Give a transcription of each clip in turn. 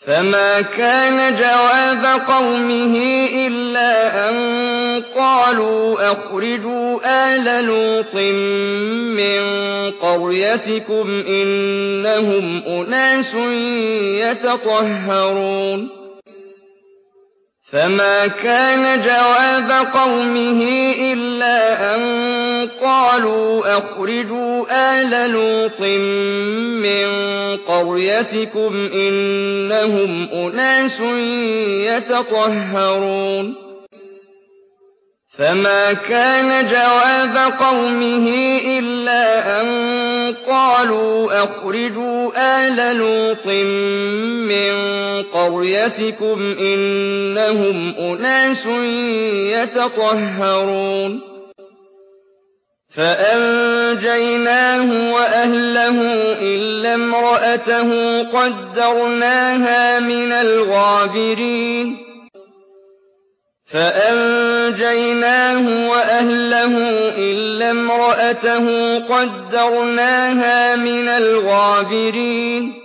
فما كان جواب قومه إلا أن قالوا أخرجوا آل لوط من قريتكم إنهم أناس يتطهرون فما كان جواب قومه إلا أن قالوا أخرجوا آل لوط من قريتكم إنهم أناس يتطهرون فما كان جواب قومه إلا أن قالوا أخرجوا آل لوط من قريتكم إنهم أناس يتطهرون فأنجيناه وأهله إلا امرأته قدرناها من الغابرين فأنجيناه وأهله إلا امرأته قدرناها من الغابرين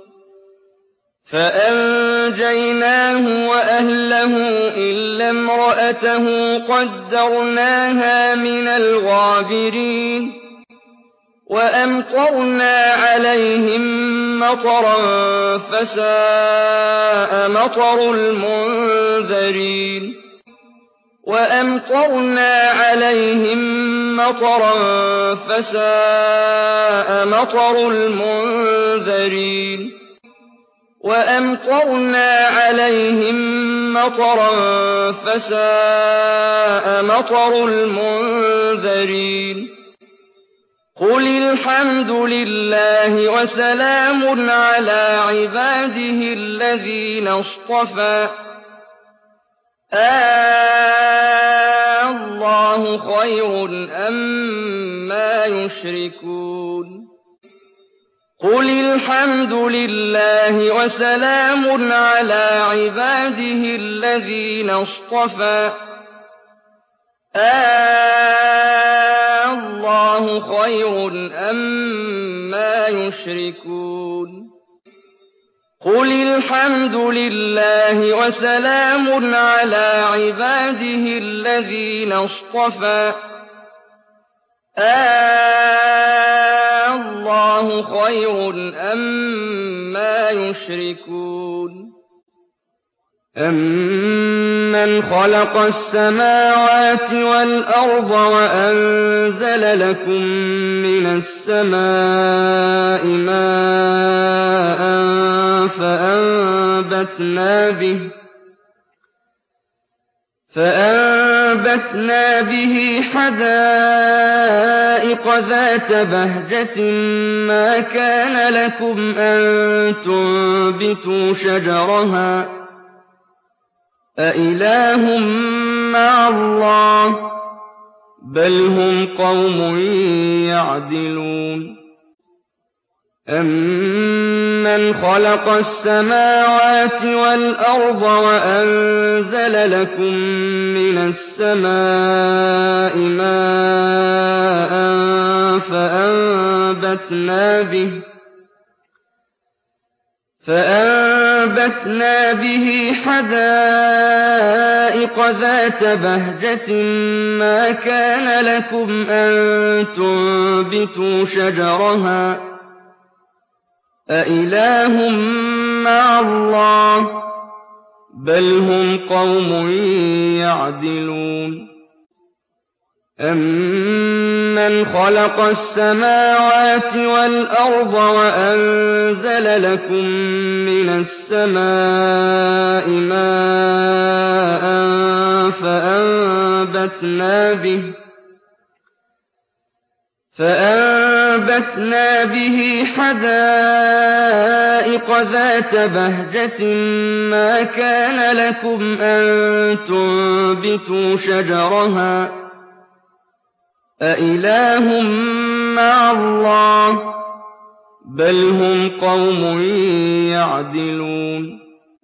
فأنجيناه وأهله إلا امرأته قدرناها من الغابرين وأمطرنا عليهم مطرا فساء مطر المنذرين وأمطرنا عليهم مطرا فساء مطر المنذرين وأمطرنا عليهم مطرا فساء مطر المنذرين قل الحمد لله وسلام على عباده الذين اصطفى الله خير أما يشركون قل الحمد لله وسلام على عباده الذين اصطفى الله خير أما يشركون قل الحمد لله وسلام على عباده الذين اصطفى الله خير أما يشركون أَمَّنْ خَلَقَ السَّمَاوَاتِ وَالْأَرْضَ وَأَنزَلَ لَكُم مِّنَ السَّمَاءِ مَاءً فَأَنبَتْنَا بِهِ حَدَائِقَ ذَاتَ بَهْجَةٍ مَّا كَانَ لَكُمْ أَن تُنبِتُوا شَجَرَهَا أَإِلَٰهٌ مَّعَ اللَّهِ ۚ بَلْ هُمْ قَوْمٌ يَعْدِلُونَ أَمَّنْ خَلَقَ السَّمَاوَاتِ وَالْأَرْضَ وَأَنزَلَ لَكُم مِّنَ السَّمَاءِ مَاءً فَأَنبَتْنَا بِهِ حَدَائِقَ ذَاتَ بَهْجَةٍ مَّا كَانَ لَكُمْ أَن تُنبِتُوا شَجَرَهَا أَإِلَٰهٌ مَّعَ اللَّهِ ۚ بَلْ هُمْ قَوْمٌ يَعْدِلُونَ أَمَّنْ خَلَقَ السَّمَاوَاتِ وَالْأَرْضَ وَأَنزَلَ لَكُم مِّنَ السَّمَاءِ مَاءً فَأَنبَتْنَا بِهِ حَدَائِقَ ذَاتَ بَهْجَةٍ مَّا كَانَ لَكُمْ أَن تُنبِتُوا شَجَرَهَا أَإِلَٰهٌ مَّعَ اللَّهِ ۚ بَلْ هُمْ قَوْمٌ يَعْدِلُونَ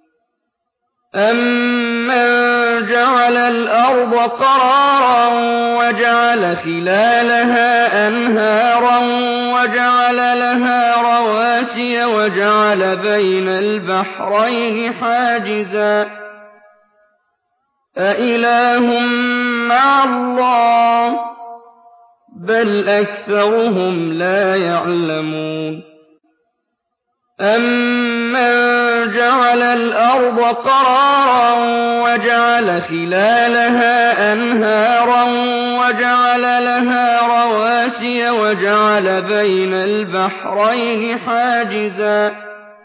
أَمَّن جَعَلَ الْأَرْضَ قَرَارًا وَجَعَلَ خِلَالَهَا أَنْهَارًا وَجَعَلَ لَهَا رَوَاسِيَ وَجَعَلَ وجعل بين البحرين حاجزا أإله مع الله بل أكثرهم لا يعلمون أمن جعل الأرض قرارا وجعل خلالها أنهارا وجعل لها رواسي وجعل بين البحرين حاجزا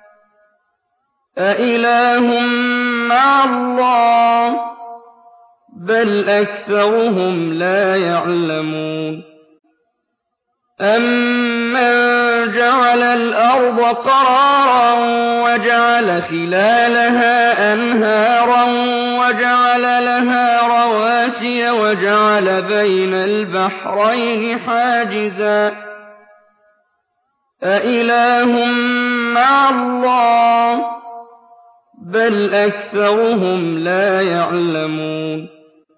أإله مع الله بل أكثرهم لا يعلمون أمن جعل الأرض قرارا وجعل خلالها أنهارا وجعل لها رواسي وجعل بين البحرين حاجزا أإله مع الله بل أكثرهم لا يعلمون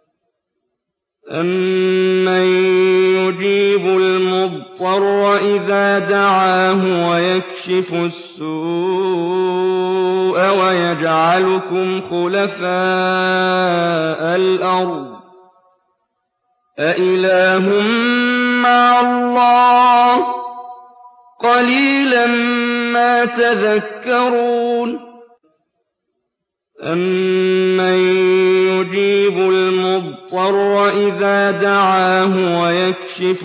أمن يجيب المضطر إذا دعاه ويكشف السوء ويجعلكم خلفاء الأرض أإله مع الله قليلا ما تذكرون أمن يجيب المضطر إذا دعاه ويكشف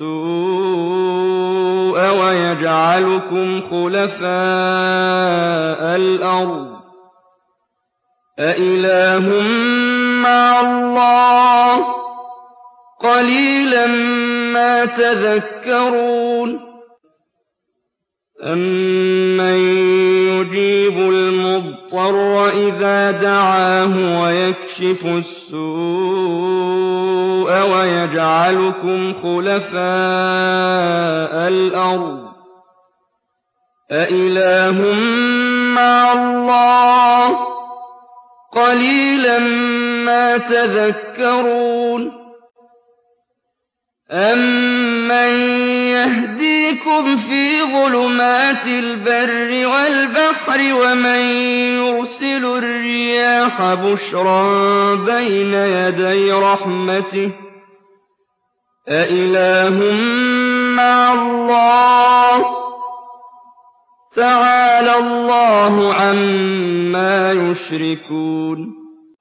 السوء ويجعلكم خلفاء الأرض أإله مع الله قليلا ما تذكرون أمن يجيب المضطر إذا دعاه ويكشف السوء ويجعلكم خلفاء الأرض أإله مع الله قليلا ما تذكرون أمن يهديكم في ظلمات البر والبحر ومن يرسل الرياح بشرا بين يدي رحمته أإله مع الله تعالى الله عما يشركون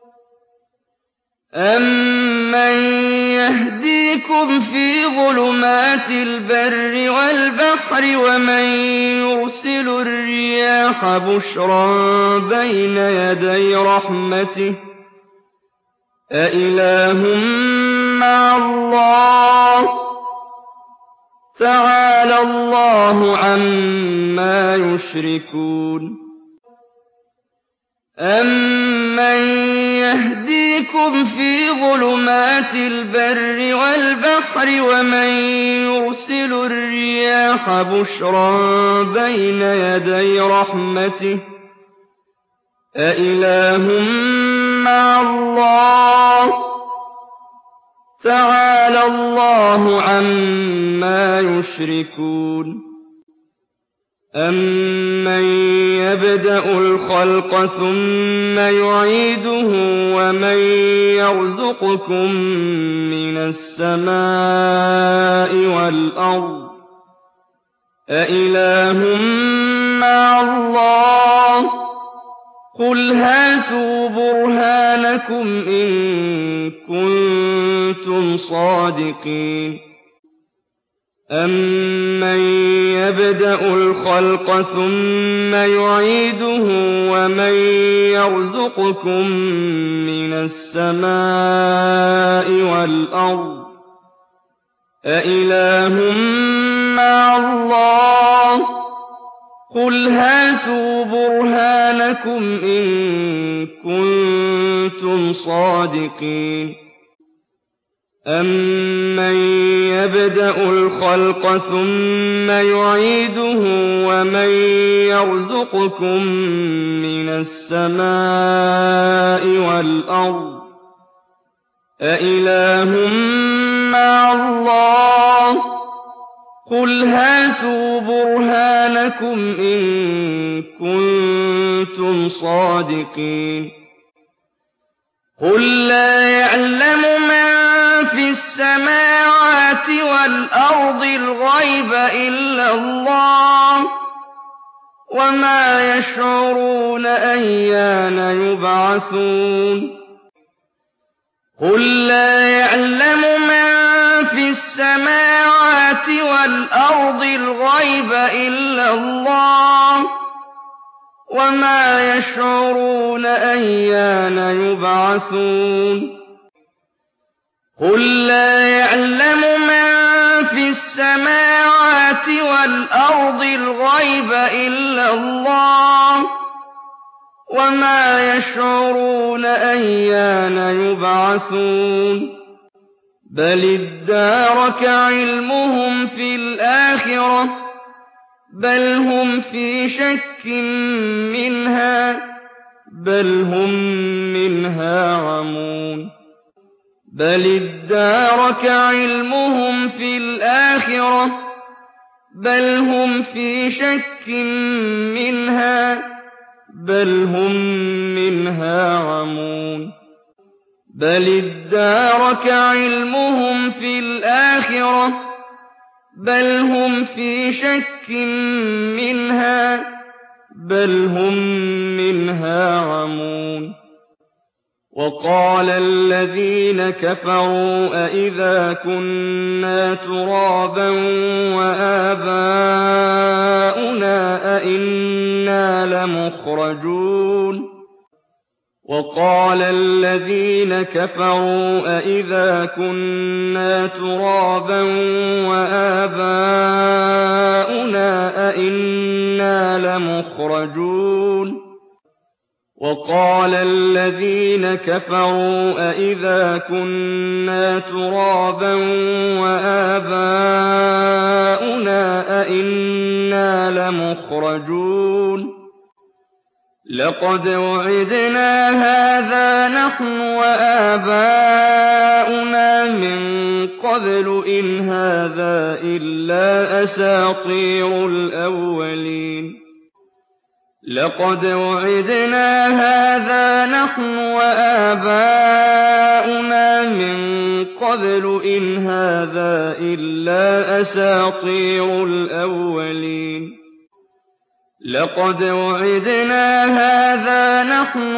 أمن يهديكم في ظلمات البر والبحر ومن يرسل الرياح بشرا بين يدي رحمته أإله مع الله تعالى الله عما يشركون أمن يهديكم في ظلمات البر والبحر ومن يرسل الرياح بشرا بين يدي رحمته أإله مع الله تعالى الله عما يشركون أمن يبدأ الخلق ثم يعيده ومن يرزقكم من السماء والأرض أإله مع الله قل هاتوا برهانكم إن كنتم صادقين أمن يبدأ الخلق ثم يعيده ومن يرزقكم من السماء والأرض أإله مع الله قل هاتوا برهانكم إن كنتم صادقين أمن يبدأ الخلق ثم يعيده ومن يرزقكم من السماء والأرض أإله مع الله قُلْ هَاتُوا بُرْهَانَكُمْ إِن كُنتُمْ صَادِقِينَ قُل لَّا يَعْلَمُ مَن فِي السَّمَاوَاتِ وَالْأَرْضِ الْغَيْبَ إِلَّا اللَّهُ وَمَا يَشْعُرُونَ أَيَّانَ يُبْعَثُونَ قُل لَّا يَعْلَمُ مَن فِي السَّمَاوَاتِ وَالْأَرْضِ الْغَيْبَ إِلَّا اللَّهُ وَمَا يَشْعُرُونَ أَيَّانَ يُبْعَثُونَ قُل لَّا يَعْلَمُ مَن فِي السَّمَاوَاتِ وَالْأَرْضِ الْغَيْبَ إِلَّا اللَّهُ وَمَا يَشْعُرُونَ أَيَّانَ يُبْعَثُونَ بَلِ ادَّارَكَ عِلْمُهُمْ فِي الْآخِرَةِ بَلْ هُمْ فِي شَكٍّ مِّنْهَا بَلْ هُم مِّنْهَا عَمُونَ بَلِ ادَّارَكَ عِلْمُهُمْ فِي الْآخِرَةِ بَلْ هُمْ فِي شَكٍّ مِّنْهَا بَلْ هُم مِّنْهَا عَمُونَ بَلِ ادَّارَكَ عِلْمُهُمْ فِي الْآخِرَةِ بَلْ هُمْ فِي شَكٍّ مِّنْهَا بَلْ هُم مِّنْهَا عَمُونَ وَقَالَ الَّذِينَ كَفَرُوا أَإِذَا كُنَّا تُرَابًا وَآبَاؤُنَا أَإِنَّا لَمُخْرَجُونَ وَقَالَ الَّذِينَ كَفَرُوا أَإِذَا كُنَّا تُرَابًا وَآبَاؤُنَا أَإِنَّا لَمُخْرَجُونَ وَقَالَ الَّذِينَ كَفَرُوا أَإِذَا كُنَّا تُرَابًا وَآبَاؤُنَا أَإِنَّا لَمُخْرَجُونَ لَقَدْ وُعِدْنَا هَٰذَا نَحْنُ وَآبَاؤُنَا مِن قَبْلُ إِنْ هَٰذَا إِلَّا أَسَاطِيرُ الْأَوَّلِينَ لَقَدْ وُعِدْنَا هَٰذَا نَحْنُ وَآبَاؤُنَا مِن قَبْلُ إِنْ هَٰذَا إِلَّا أَسَاطِيرُ الْأَوَّلِينَ لَقَدْ وُعِدْنَا هَٰذَا نَحْنُ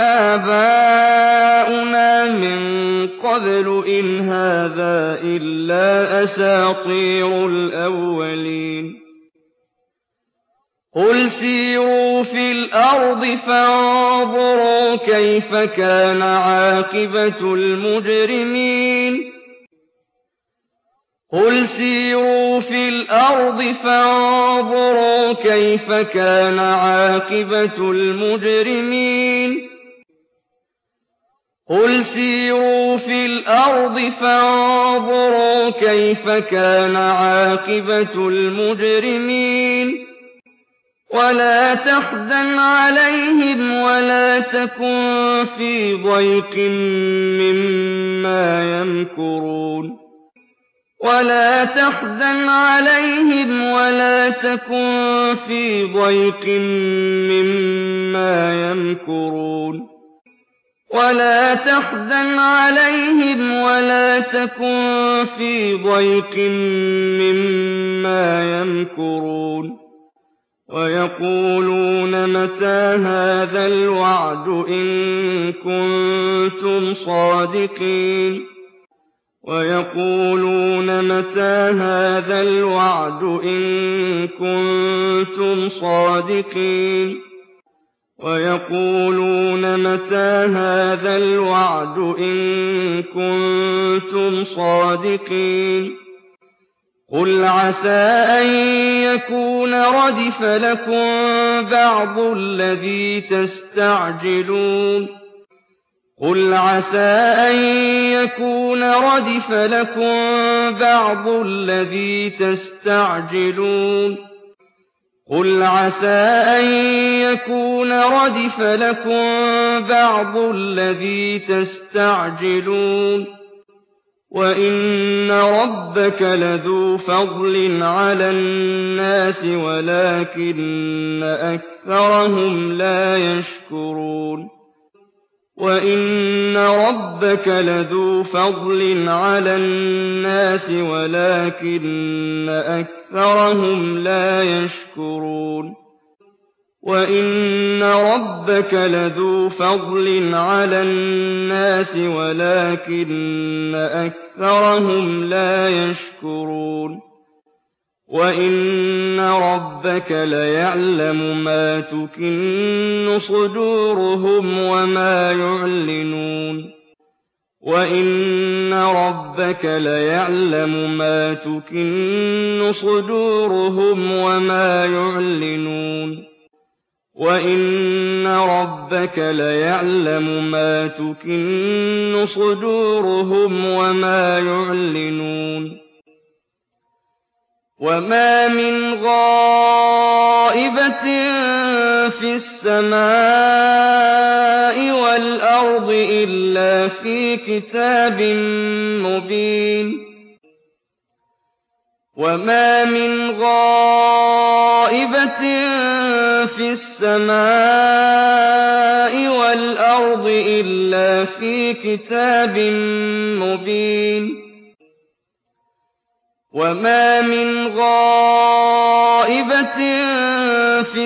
وَآبَاؤُنَا مِن قَبْلُ إِنْ هَٰذَا إِلَّا أَسَاطِيرُ الْأَوَّلِينَ قُلْ سِيرُوا فِي الْأَرْضِ فَانظُرُوا كَيْفَ كَانَ عَاقِبَةُ الْمُجْرِمِينَ قُلْ سِيرُوا فِي الْأَرْضِ فَانظُرُوا كَيْفَ كَانَ عَاقِبَةُ الْمُجْرِمِينَ قُلْ سِيرُوا فِي الْأَرْضِ فَانظُرُوا كَيْفَ كَانَ عَاقِبَةُ الْمُجْرِمِينَ وَلَا تَحْزَنْ عَلَيْهِمْ وَلَا تَكُن فِي ضَيْقٍ مِّمَّا يَمْكُرُونَ وَلَا تَحْزَنْ عَلَيْهِمْ وَلَا تَكُن فِي ضَيْقٍ مِّمَّا يَمْكُرُونَ وَلَا تَحْزَنْ عَلَيْهِمْ وَلَا تَكُن فِي ضَيْقٍ مِّمَّا يَمْكُرُونَ وَيَقُولُونَ مَتَىٰ هَٰذَا الْوَعْدُ إِن كُنتُمْ صَادِقِينَ وَيَقُولُونَ مَتَىٰ هَٰذَا الْوَعْدُ إِن كُنتُمْ صَادِقِينَ وَيَقُولُونَ مَتَىٰ هَٰذَا الْوَعْدُ إِن كُنتُمْ صَادِقِينَ قُلْ عَسَىٰ أَن يَكُونَ رَدِفَ لَكُم بَعْضُ الَّذِي تَسْتَعْجِلُونَ قُلْ عَسَىٰ أَن يَكُونَ رَدِفَ لَكُم بَعْضُ الَّذِي تَسْتَعْجِلُونَ قُلْ عَسَىٰ أَن يَكُونَ رَدِفَ لَكُم بَعْضُ الَّذِي تَسْتَعْجِلُونَ وَإِنَّ رَبَّكَ لَذُو فَضْلٍ عَلَى النَّاسِ وَلَٰكِنَّ أَكْثَرَهُمْ لَا يَشْكُرُونَ وَإِنَّ رَبَّكَ لَذُو فَضْلٍ عَلَى النَّاسِ وَلَٰكِنَّ أَكْثَرَهُمْ لَا يَشْكُرُونَ وَإِنَّ رَبَّكَ لَذُو فَضْلٍ عَلَى النَّاسِ وَلَٰكِنَّ أَكْثَرَهُمْ لَا يَشْكُرُونَ وَإِنَّ رَبَّكَ لَيَعْلَمُ مَا تُكِنُّ صُدُورُهُمْ وَمَا يُعْلِنُونَ وَإِنَّ رَبَّكَ لَيَعْلَمُ مَا تُكِنُّ صُدُورُهُمْ وَمَا يُعْلِنُونَ وَإِنَّ رَبَّكَ لَيَعْلَمُ مَا تُكِنُّ صُدُورُهُمْ وَمَا يُعْلِنُونَ وَمَا مِنْ غَائِبَةٍ فِي السَّمَاءِ وَالْأَرْضِ إِلَّا فِي كِتَابٍ مُّبِينٍ وَمَا مِنْ غَائِبَةٍ فِي السَّمَاءِ وَالْأَرْضِ إِلَّا فِي كِتَابٍ مُّبِينٍ وَمَا مِنْ غَائِبَةٍ فِي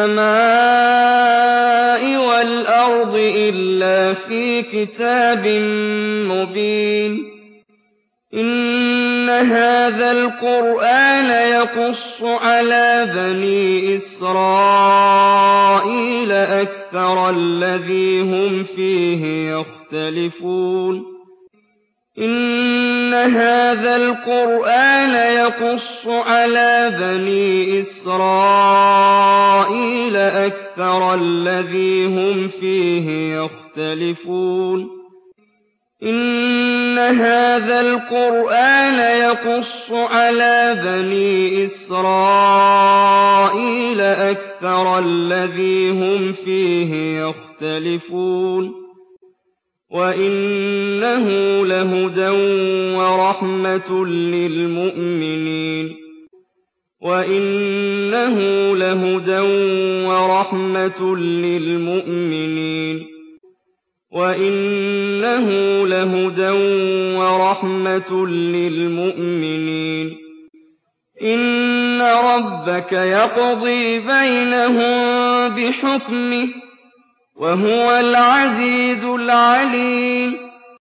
السَّمَاءِ وَالْأَرْضِ إِلَّا فِي كِتَابٍ مُّبِينٍ إِنَّ هَٰذَا الْقُرْآنَ يَقُصُّ عَلَىٰ بَنِي إِسْرَائِيلَ أَكْثَرَ الَّذِي هُمْ فِيهِ يَخْتَلِفُونَ إِنَّ هَٰذَا الْقُرْآنَ يَقُصُّ عَلَىٰ بَنِي إِسْرَائِيلَ أَكْثَرَ الَّذِي هُمْ فِيهِ يَخْتَلِفُونَ إِنَّ هَٰذَا الْقُرْآنَ يَقُصُّ عَلَىٰ بَنِي إِسْرَائِيلَ أَكْثَرَ الَّذِي هُمْ فِيهِ يَخْتَلِفُونَ وَإِنَّهُ لَهُدًى وَرَحْمَةٌ لِّلْمُؤْمِنِينَ وَإِنَّهُ لَهُدًى وَرَحْمَةٌ لِّلْمُؤْمِنِينَ وَإِنَّهُ لَهُدًى وَرَحْمَةٌ لِّلْمُؤْمِنِينَ إِنَّ رَبَّكَ يَقْضِي بَيْنَهُم بِحُكْمِهِ وَهُوَ الْعَزِيزُ الْعَلِيمُ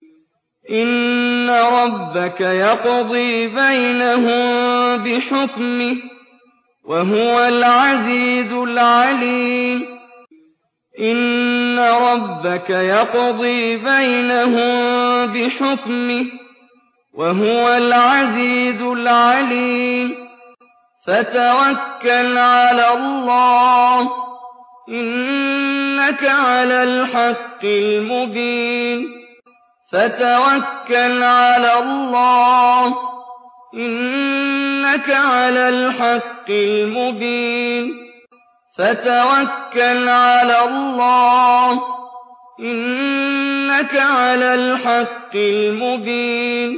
إِنَّ رَبَّكَ يَقْضِي بَيْنَهُم بِحُكْمِهِ وَهُوَ الْعَزِيزُ الْعَلِيمُ إِنَّ رَبَّكَ يَقْضِي بَيْنَهُم بِحُكْمِهِ وَهُوَ الْعَزِيزُ الْعَلِيمُ فَتَوَكَّلْ عَلَى اللَّهِ إِنَّكَ عَلَى الْحَقِّ الْمُبِينِ فَتَوَكَّلْ عَلَى اللَّهِ إِنَّكَ عَلَى الْحَقِّ الْمُبِينِ فَتَوَكَّلْ عَلَى اللَّهِ إِنَّكَ عَلَى الْحَقِّ الْمُبِينِ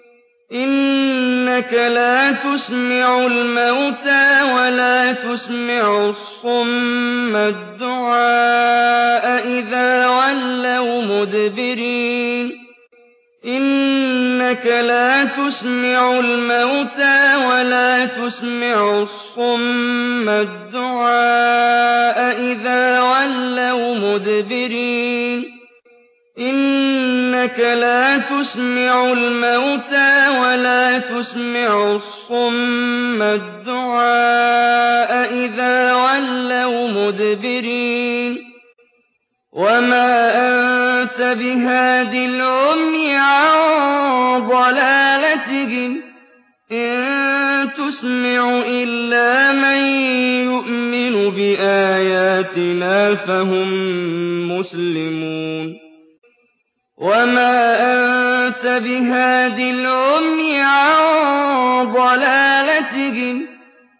إِنَّكَ لَا تُسْمِعُ الْمَوْتَىٰ وَلَا تُسْمِعُ الصُّمَّ الدُّعَاءَ إِذَا وَلَّوْا مُدْبِرِينَ إِنَّكَ لَا تُسْمِعُ الْمَوْتَىٰ وَلَا تُسْمِعُ الصُّمَّ الدُّعَاءَ إِذَا وَلَّوْا مُدْبِرِينَ إِنَّكَ لَا تُسْمِعُ الْمَوْتَىٰ وَلَا تُسْمِعُ الصُّمَّ الدُّعَاءَ إِذَا وَلَّوْا مُدْبِرِينَ وَمَا أَنتَ بِهَادِ الْعُمْيِ عَن ضَلَالَتِهِمْ ۖ إِن تُسْمِعُ إِلَّا مَن يُؤْمِنُ بِآيَاتِنَا فَهُم مُّسْلِمُونَ وَمَا أَنتَ بِهَادِ الْعُمْيِ عَن ضَلَالَتِهِمْ ۖ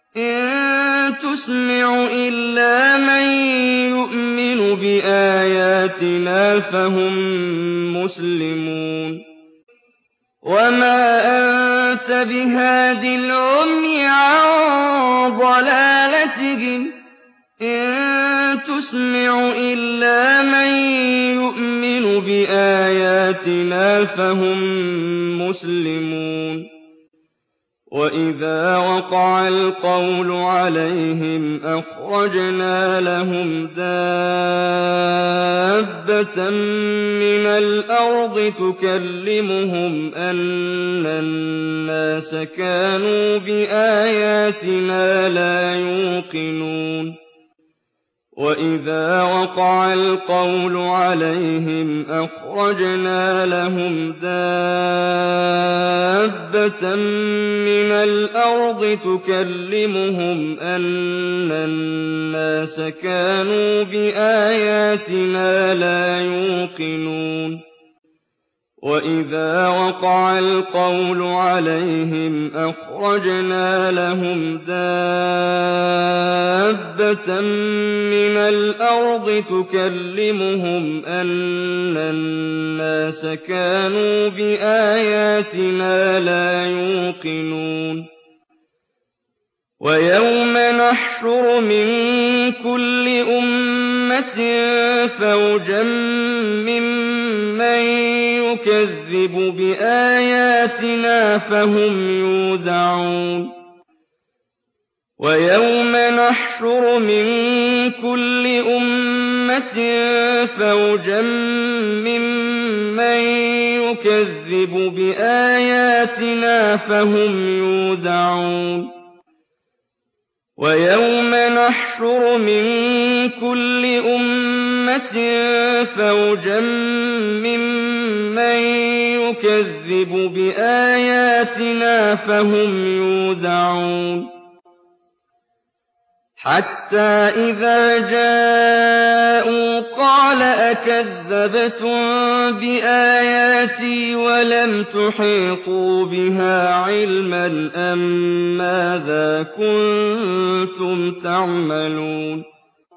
إِن تُسْمِعُ إِلَّا مَن يُؤْمِنُ بِآيَاتِنَا فَهُم مُّسْلِمُونَ وَمَا أَنتَ بِهَادِ الْعُمْيِ عَن ضَلَالَتِهِمْ ۖ إِن تُسْمِعُ إِلَّا مَن يُؤْمِنُ بِآيَاتِنَا فَهُم مُّسْلِمُونَ وَإِذَا وَقَعَ الْقَوْلُ عَلَيْهِمْ أَخْرَجْنَا لَهُمْ دَابَّةً مِّنَ الْأَرْضِ تُكَلِّمُهُمْ أَنَّ النَّاسَ كَانُوا بِآيَاتِنَا لَا يُوقِنُونَ وَإِذَا وَقَعَ الْقَوْلُ عَلَيْهِمْ أَخْرَجْنَا لَهُمْ دَابَّةً مِّنَ الْأَرْضِ تُكَلِّمُهُمْ أَنَّ النَّاسَ كَانُوا بِآيَاتِنَا لَا يُوقِنُونَ وَإِذَا وَقَعَ الْقَوْلُ عَلَيْهِمْ أَخْرَجْنَا لَهُمْ دَابَّةً مِّنَ الْأَرْضِ تُكَلِّمُهُمْ أَنَّ النَّاسَ كَانُوا بِآيَاتِنَا لَا يُوقِنُونَ وَيَوْمَ نَحْشُرُ مِن كُلِّ أُمَّةٍ فَوْجًا مِّمَّن يُكَذِّبُ بِآيَاتِنَا فَهُمْ يُوزَعُونَ وَيَوْمَ نَحْشُرُ مِن كُلِّ أُمَّةٍ فَوْجًا مِّمَّن يُكَذِّبُ بِآيَاتِنَا فَهُمْ يُوزَعُونَ وَيَوْمَ نَحْشُرُ مِن كُلِّ أُمَّةٍ فَوْجًا مِّمَّن يُكَذِّبُ بِآيَاتِنَا فَهُمْ يُوزَعُونَ حَتَّىٰ إِذَا جَاءُوا قَالَ أَكَذَّبْتُم بِآيَاتِي وَلَمْ تُحِيطُوا بِهَا عِلْمًا ماذا كُنتُمْ تَعْمَلُونَ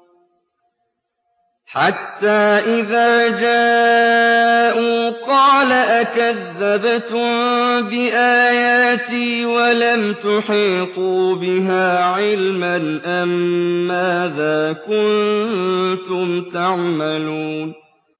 حَتَّىٰ إِذَا جَاءُوا قَالَ أَكَذَّبْتُم بِآيَاتِي وَلَمْ تُحِيطُوا بِهَا عِلْمًا ماذا كُنتُمْ تَعْمَلُونَ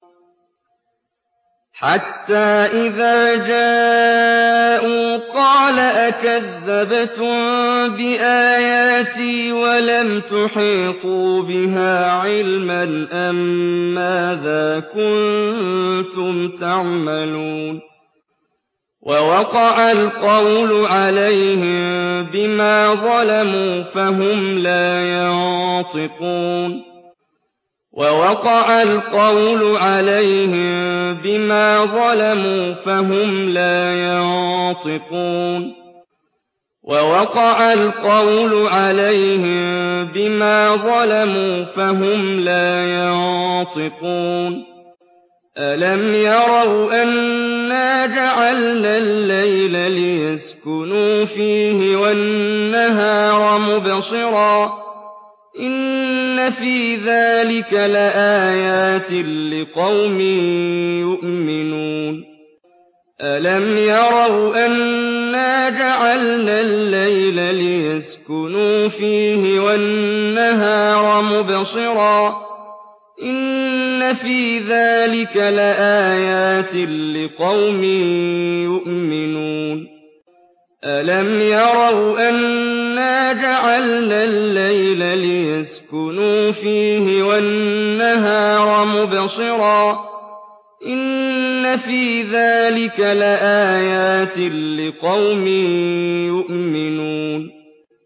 حَتَّىٰ إِذَا جَاءُوا قَالَ أَكَذَّبْتُم بِآيَاتِي وَلَمْ تُحِيطُوا بِهَا عِلْمًا ماذا كُنتُمْ تَعْمَلُونَ وَوَقَعَ الْقَوْلُ عَلَيْهِم بِمَا ظَلَمُوا فَهُمْ لَا يَنطِقُونَ وَوَقَعَ الْقَوْلُ عَلَيْهِم بِمَا ظَلَمُوا فَهُمْ لَا يَنطِقُونَ وَوَقَعَ الْقَوْلُ عَلَيْهِم بِمَا ظَلَمُوا فَهُمْ لَا يَنطِقُونَ أَلَمْ يَرَوْا أَنَّا جَعَلْنَا اللَّيْلَ لِيَسْكُنُوا فِيهِ وَالنَّهَارَ مُبْصِرًا إِنَّ فِي ذَلِكَ لَآيَاتٍ لِقَوْمٍ يُؤْمِنُونَ أَلَمْ يَرَوْا أَنَّا جَعَلْنَا اللَّيْلَ لِيَسْكُنُوا فِيهِ وَالنَّهَارَ مُبْصِرًا إِنَّ فِي ذَلِكَ لَآيَاتٍ لِقَوْمٍ يُؤْمِنُونَ أَلَمْ يَرَوْا أَنَّا جَعَلْنَا اللَّيْلَ لِيَسْكُنُوا فِيهِ وَالنَّهَارَ مُبْصِرًا إِنَّ فِي ذَلِكَ لَآيَاتٍ لِقَوْمٍ يُؤْمِنُونَ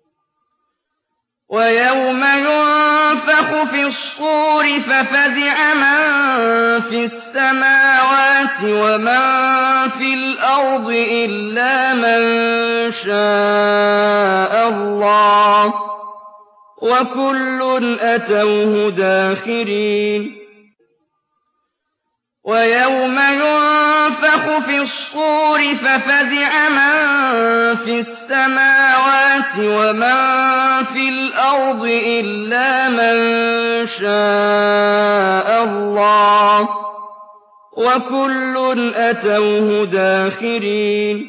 وَيَوْمَ يُنفَخُ فِي الصُّورِ فَفَزِعَ مَن فِي السَّمَاوَاتِ وَمَن فِي الْأَرْضِ إِلَّا مَن شَاءَ اللَّهُ وَكُلٌّ أَتَوْهُ دَاخِرِينَ وَيَوْمَ يُنفَخُ فِي الصُّورِ فَفَزِعَ مَن فِي السَّمَاوَاتِ وَمَن فِي الْأَرْضِ إِلَّا مَن شَاءَ اللَّهُ وكل أتوه داخرين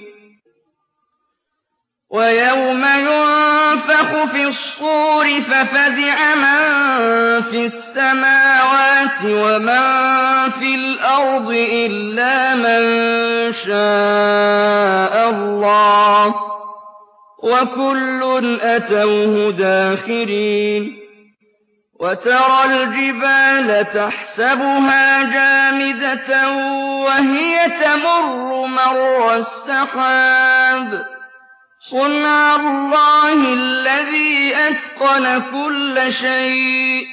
ويوم ينفخ في الصور ففزع من في السماوات ومن في الأرض إلا من شاء الله وكل أتوه داخرين وترى الجبال تحسبها جامدة وهي تمر مر السحاب صنع الله الذي أتقن كل شيء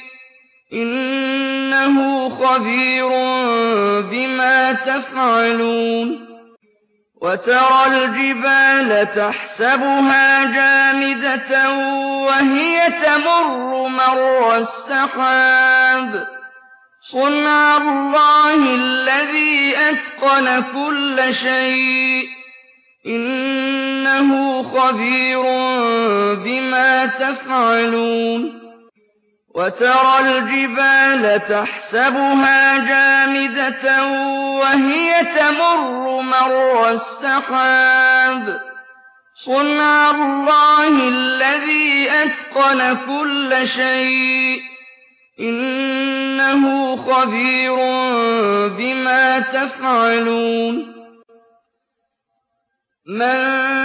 إنه خبير بما تفعلون وترى الجبال تحسبها جامدة وهي تمر مر السحاب صنع الله الذي أتقن كل شيء إنه خبير بما تفعلون وترى الجبال تحسبها جامدة وهي تمر مر السحاب صنع الله الذي أتقن كل شيء إنه خبير بما تفعلون من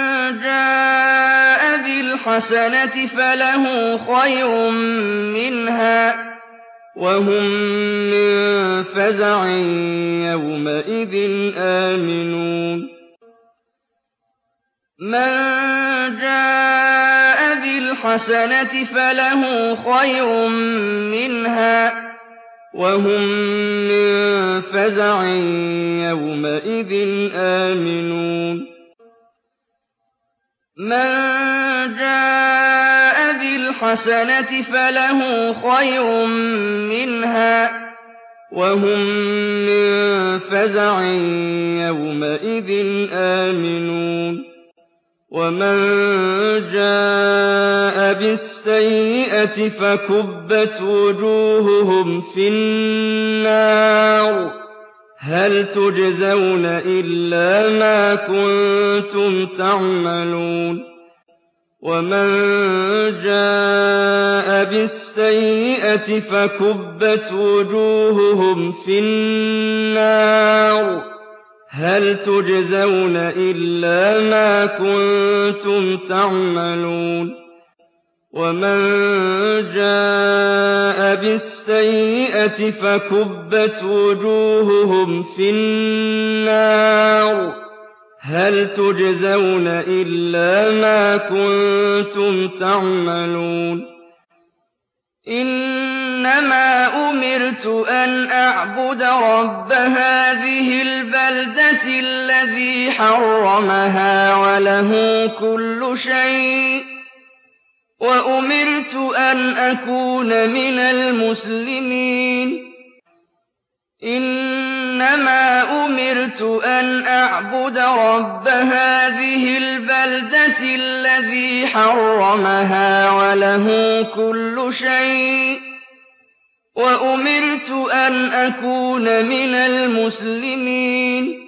جاء بالحسنة فله خير منها وهم من فزع يومئذ آمنون من جاء بالحسنة فله خير منها وهم من فزع يومئذ آمنون من جاء بالحسنة فله خير منها وهم من فزع يومئذ آمنون ومن جاء بالسيئة فكبت وجوههم في النار هل تجزون إلا ما كنتم تعملون ومن جاء بالسيئة فكبت وجوههم في النار هل تجزون إلا ما كنتم تعملون ومن جاء بالسيئة فكبت وجوههم في النار هل تجزون إلا ما كنتم تعملون إنما أمرت أن أعبد رب هذه البلدة الذي حرمها وله كل شيء وأمرت أن أكون من المسلمين إنما أمرت أن أعبد رب هذه البلدة الذي حرمها وله كل شيء وأمرت أن أكون من المسلمين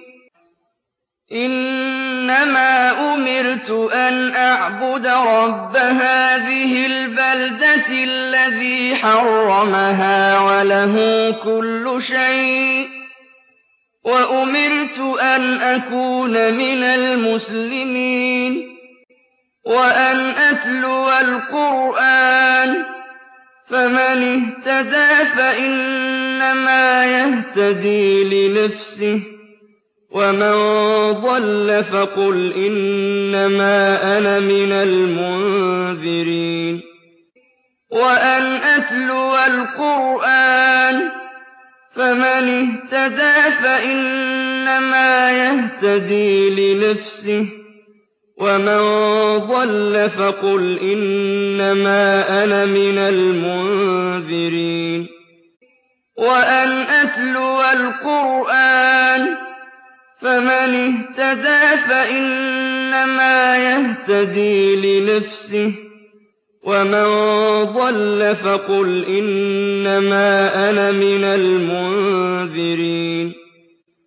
إنما أمرت أن أعبد رب هذه البلدة الذي حرمها وله كل شيء وأمرت أن أكون من المسلمين وأن أتلو القرآن فمن اهتدى فإنما يهتدي لنفسه ومن ضل فقل إنما أنا من المنذرين وأن أتلو القرآن فمن اهتدى فإنما يهتدي لنفسه ومن ضل فقل إنما أنا من المنذرين وأن أتلو القرآن فمن اهتدى فإنما يهتدي لنفسه ومن ضل فقل إنما أنا من المنذرين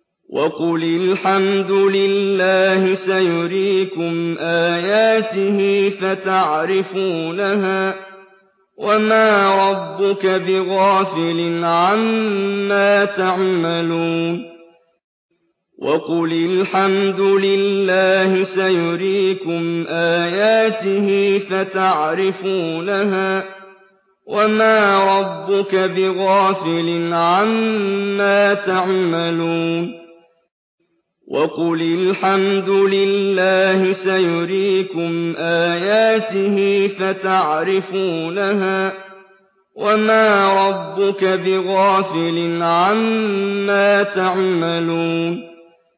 وَقُلِ الْحَمْدُ لِلَّهِ سَيُرِيكُمْ آيَاتِهِ فَتَعْرِفُونَهَا وَمَا رَبُّكَ بِغَافِلٍ عَمَّا تَعْمَلُونَ وَقُلِ الْحَمْدُ لِلَّهِ سَيُرِيكُمْ آيَاتِهِ فَتَعْرِفُونَهَا وَمَا رَبُّكَ بِغَافِلٍ عَمَّا تَعْمَلُونَ وَقُلِ الْحَمْدُ لِلَّهِ سَيُرِيكُمْ آيَاتِهِ فَتَعْرِفُونَهَا وَمَا رَبُّكَ بِغَافِلٍ عَمَّا تَعْمَلُونَ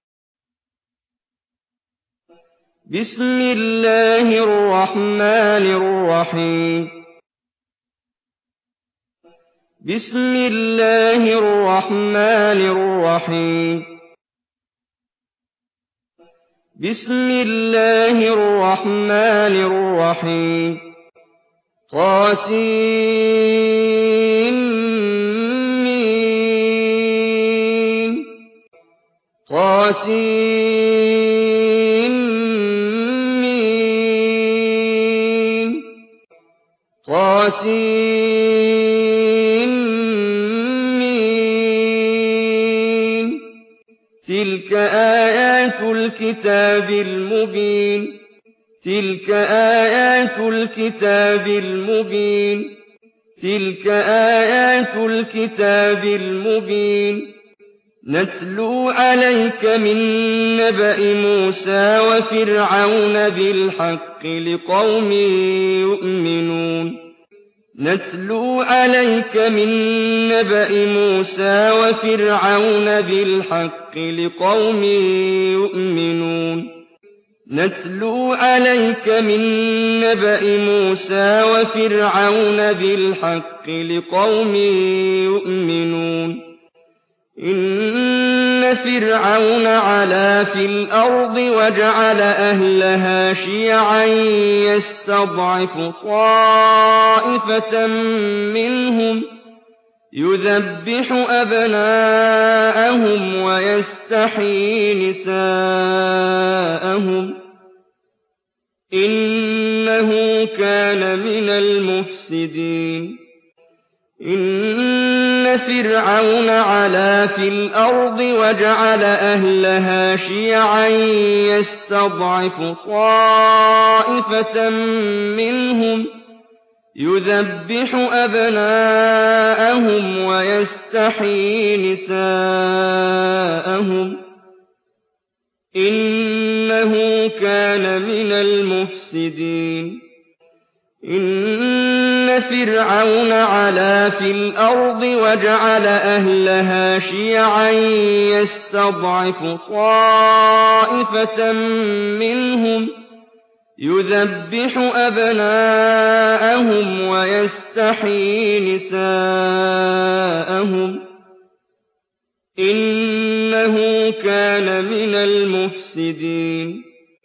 بسم الله الرحمن الرحيم بسم الله الرحمن الرحيم بسم الله الرحمن الرحيم طاسين طاسين طاسين تلك آيات الكتاب المبين تلك آيات الكتاب المبين تلك آيات الكتاب المبين نتلو عليك من نبأ موسى وفرعون بالحق لقوم يؤمنون نتلو عليك من نبأ موسى وفرعون بالحق لقوم يؤمنون نتلو عليك من نبأ موسى وفرعون بالحق لقوم يؤمنون إن فرعون علا في الأرض وجعل أهلها شيعا يستضعف طائفة منهم يذبح أبناءهم ويستحيي نساءهم إنه كان من المفسدين إن فرعون علا في الأرض وجعل أهلها شيعا يستضعف طائفة منهم يذبح أبناءهم ويستحيي نساءهم إنه كان من المفسدين إن فرعون علا في الأرض وجعل أهلها شيعا يستضعف طائفة منهم يذبح أبناءهم ويستحيي نساءهم إنه كان من المفسدين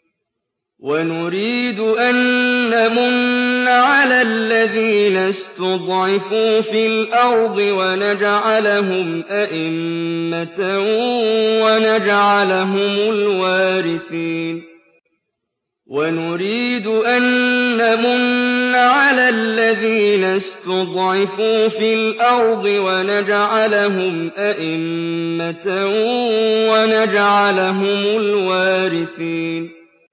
ونريد أن نمن على الذين استضعفوا في الأرض ونجعلهم أئمة ونجعلهم الوارثين ونريد أن نمن على الذين استضعفوا في الأرض ونجعلهم أئمة ونجعلهم الوارثين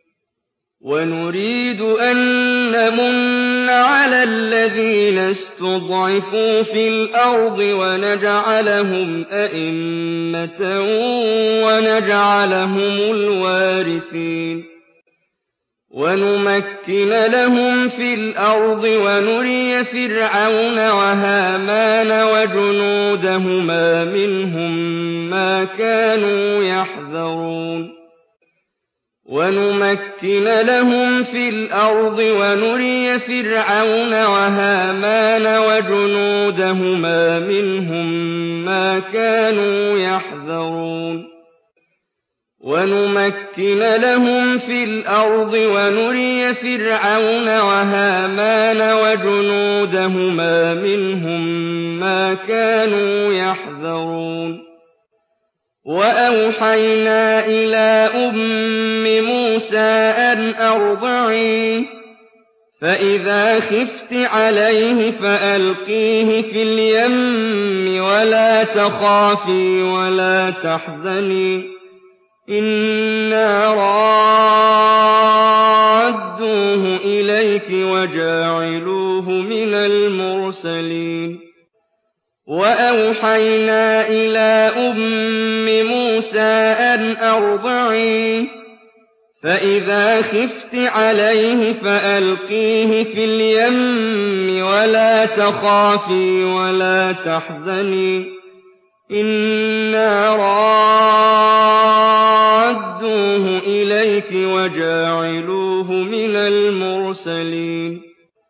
ونريد أن نمن على الذين استضعفوا في الأرض ونجعلهم أئمة ونجعلهم الوارثين ونمكن لهم في الأرض ونري فرعون وهامان وجنودهما منهم ما كانوا يحذرون ونمكن لهم في الأرض ونري فرعون وهامان وجنودهما منهم ما كانوا يحذرون ونمكن لهم في الأرض ونري فرعون وهامان وجنودهما منهم ما كانوا يحذرون وأوحينا إلى أم موسى أن أرضعيه فإذا خفت عليه فألقيه في اليم ولا تخافي ولا تحزني إنا رادوه إليك وجاعلوه من المرسلين وأوحينا إلى أم موسى أن أرضعيه فإذا خفت عليه فألقيه في اليم ولا تخافي ولا تحزني إنا رادوه إليك وجاعلوه من المرسلين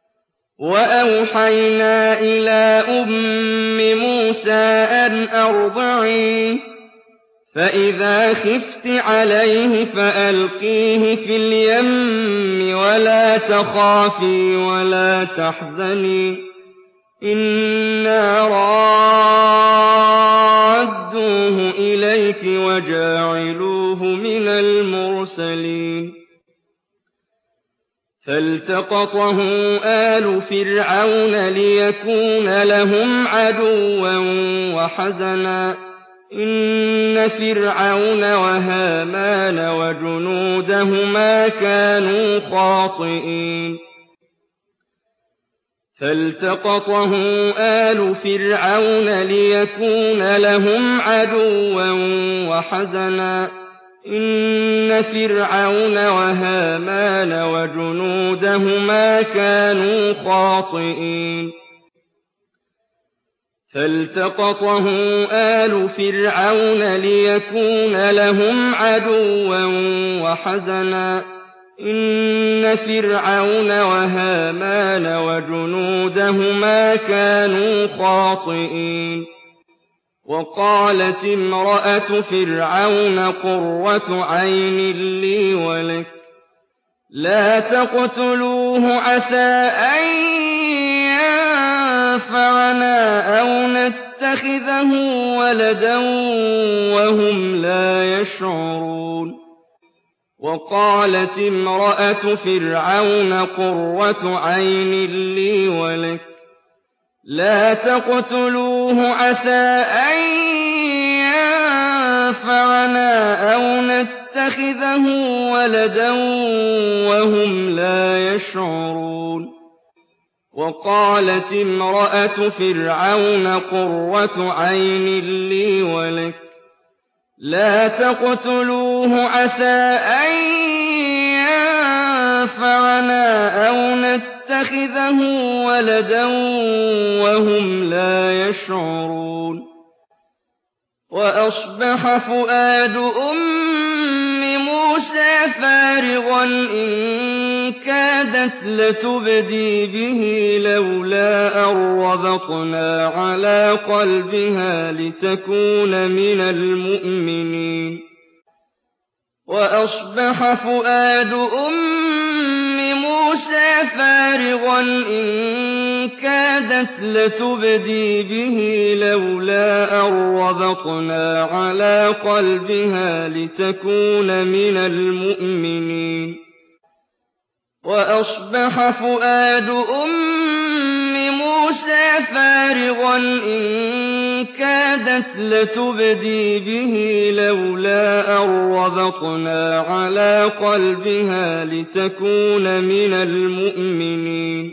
وأوحينا إلى أم موسى أن أرضعيه فإذا خفت عليه فألقيه في اليم ولا تخافي ولا تحزني إنا رادوه إليك وجاعلوه من المرسلين فالتقطه آل فرعون ليكون لهم عدوا وحزنا إن فرعون وهامان وجنودهما كانوا خاطئين فالتقطه آل فرعون ليكون لهم عدوا وحزنا إن فرعون وهامان وجنودهما كانوا خاطئين فالتقطه آل فرعون ليكون لهم عدوا وحزنا إن فرعون وهامان وجنودهما كانوا خاطئين وقالت امرأة فرعون قرة عين لي ولك لا تقتلوه عسى أن ينفعنا أو نتخذه ولدا وهم لا يشعرون وقالت امرأة فرعون قرة عين لي ولك لا تقتلوه عسى أن ينفعنا أو نتخذه ولدا وهم لا يشعرون وقالت امرأة فرعون قرة عين لي ولك لا تقتلوه عسى أن ينفعنا أو نتخذه ولدا وهم لا يشعرون وأصبح فؤاد أم موسى فارغا إن كادت لتبدي به لولا أن ربطنا على قلبها لتكون من المؤمنين وأصبح فؤاد أم موسى فارغا إن كادت لتبدي به لولا أن ربطنا على قلبها لتكون من المؤمنين وأصبح فؤاد أم موسى فارغا إن كادت لتبدي به لولا أن ربطنا على قلبها لتكون من المؤمنين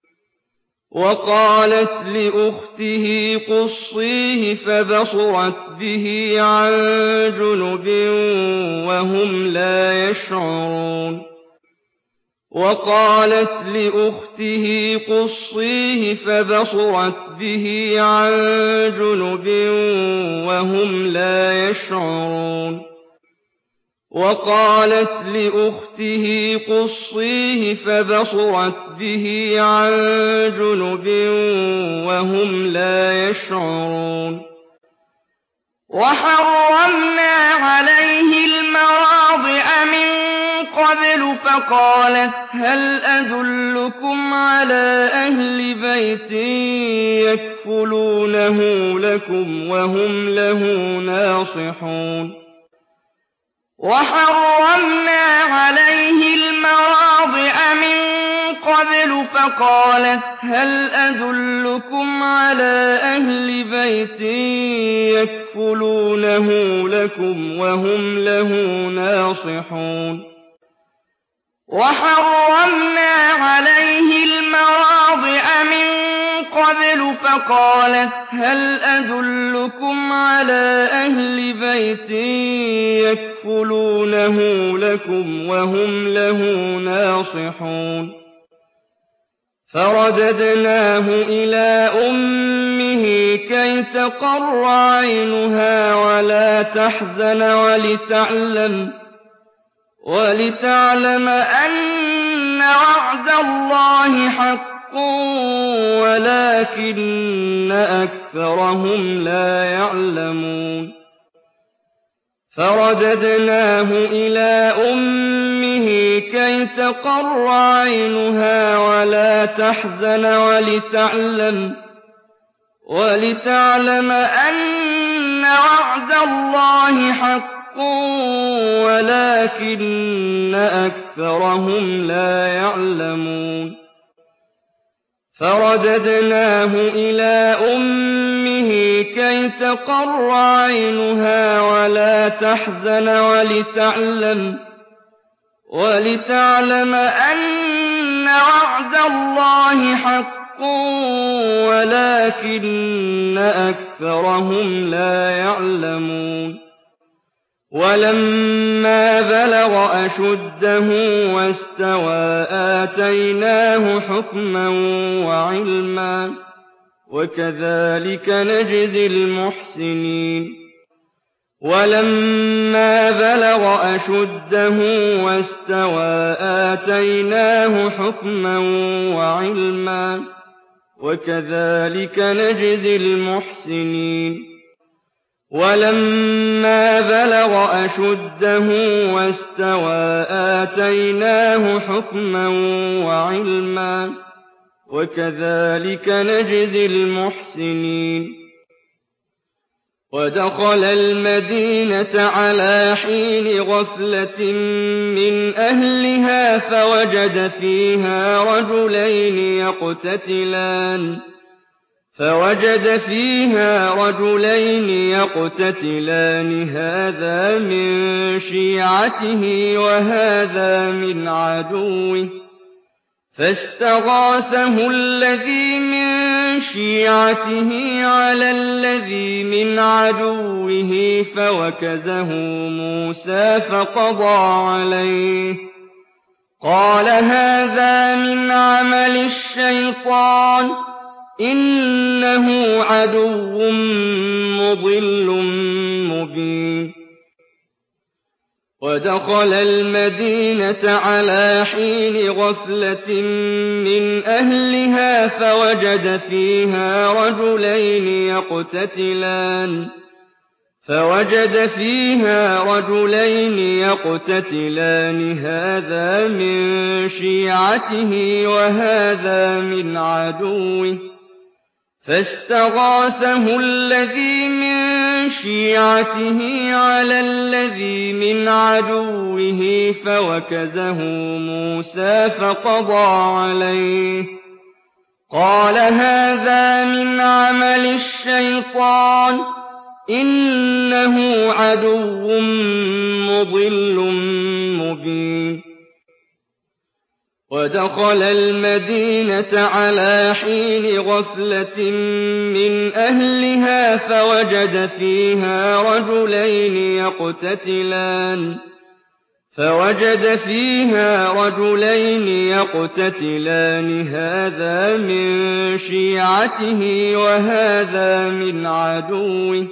وقالت لأخته قصيه فبصرت به عن جنب وهم لا يشعرون وقالت لأخته قصيه فبصرت به عن جنب وهم لا يشعرون وقالت لأخته قصيه فبصرت به عن جنب وهم لا يشعرون وحرمنا عليه المراضع من قبل فقالت هل أدلكم على أهل بيت يكفلونه لكم وهم له ناصحون وحرمنا عليه المراضع من قبل فقالت هل أدلكم على أهل بيت يكفلونه لكم وهم له ناصحون وحرمنا عليه المراضع من قبل فقالت هل أدلكم على أهل بيت يكفلونه لكم وهم له ناصحون فرددناه إلى أمه كي تقر عينها ولا تحزن ولتعلم أن وعد الله حق ولكن أكثرهم لا يعلمون فرددناه إلى أمه كي تقر عينها ولا تحزن ولتعلم أن وعد الله حق ولكن أكثرهم لا يعلمون فرددناه إلى أمه كي تقر عينها ولا تحزن ولتعلم أن وعد الله حق ولكن أكثرهم لا يعلمون ولما بلغ أشده واستوى آتيناه حكما وعلما وكذلك نجزي المحسنين ولما بلغ أشده واستوى آتيناه حكما وعلما وكذلك نجزي المحسنين ولما بلغ أشده واستوى آتيناه حكما وعلما وكذلك نجزي المحسنين ودخل المدينة على حين غفلة من أهلها فوجد فيها رجلين يقتتلان هذا من شيعته وهذا من عدوه فاستغاثه الذي من شيعته على الذي من عدوه فوكزه موسى فقضى عليه قال هذا من عمل الشيطان إنه عدو مضل مبين ودخل المدينة على حين غفلة من أهلها فوجد فيها رجلين يقتتلان هذا من شيعته وهذا من عدوه فاستغاثه الذي من شيعته على الذي من عدوه فوكزه موسى فقضى عليه قال هذا من عمل الشيطان إنه عدو مضل مبين ودخل المدينة على حين غفلة من أهلها فوجد فيها رجلين يقتتلان هذا من شيعته وهذا من عدوه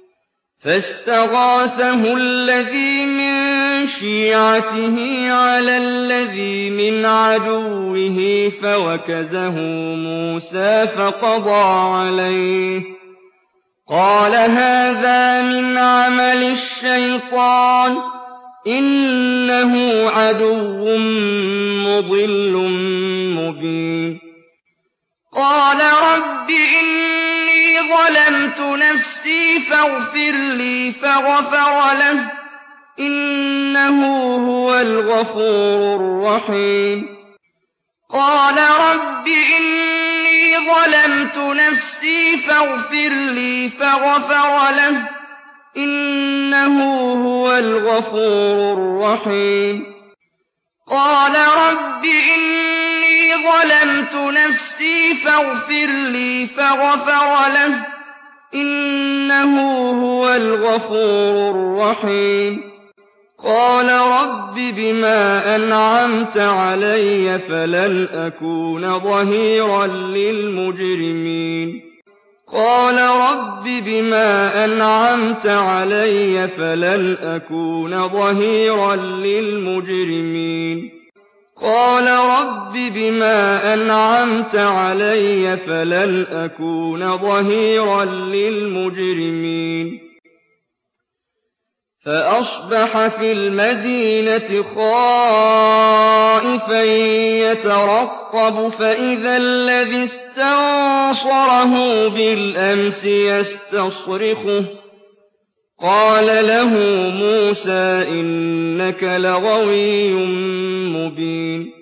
فاستغاثه الذي من شيعته على الذي من عدوه فوكزه موسى فقضى عليه قال هذا من عمل الشيطان إِنَّهُ عَدُوٌّ مُّضِلٌّ مُّبِينٌ قَالَ رَبِّ إِنِّي ظَلَمْتُ نَفْسِي فَاغْفِرْ لِي فَغَفَرَ لَهُ إِنَّهُ هُوَ الْغَفُورُ الرَّحِيمُ قَالَ رَبِّ إِنِّي ظَلَمْتُ نَفْسِي فَاغْفِرْ لِي فَغَفَرَ لَهُ إِنَّهُ هُوَ الْغَفُورُ الرَّحِيمُ قَالَ رَبِّ إِنِّي ظَلَمْتُ نَفْسِي فَاغْفِرْ لِي فَغَفَرَ لَهُ إِنَّهُ هُوَ الْغَفُورُ الرَّحِيمُ قَالَ رَبِّ بِمَا أَنْعَمْتَ عَلَيَّ فَلَنْ أَكُونَ ظَهِيرًا لِّلْمُجْرِمِينَ قَالَ رَبِّ بِمَا أَنْعَمْتَ عَلَيَّ فَلَنْ أَكُونَ ظَهِيرًا لِّلْمُجْرِمِينَ قَالَ رَبِّ بِمَا أَنْعَمْتَ عَلَيَّ فَلَنْ أَكُونَ ظَهِيرًا لِّلْمُجْرِمِينَ فَأَصْبَحَ فِي الْمَدِينَةِ خَائِفًا يَتَرَقَّبُ فَإِذَا الَّذِي اسْتَنصَرَهُ بِالْأَمْسِ يَسْتَصْرِخُهُ قَالَ لَهُ مُوسَىٰ إِنَّكَ لَغَوِيٌّ مُّبِينٌ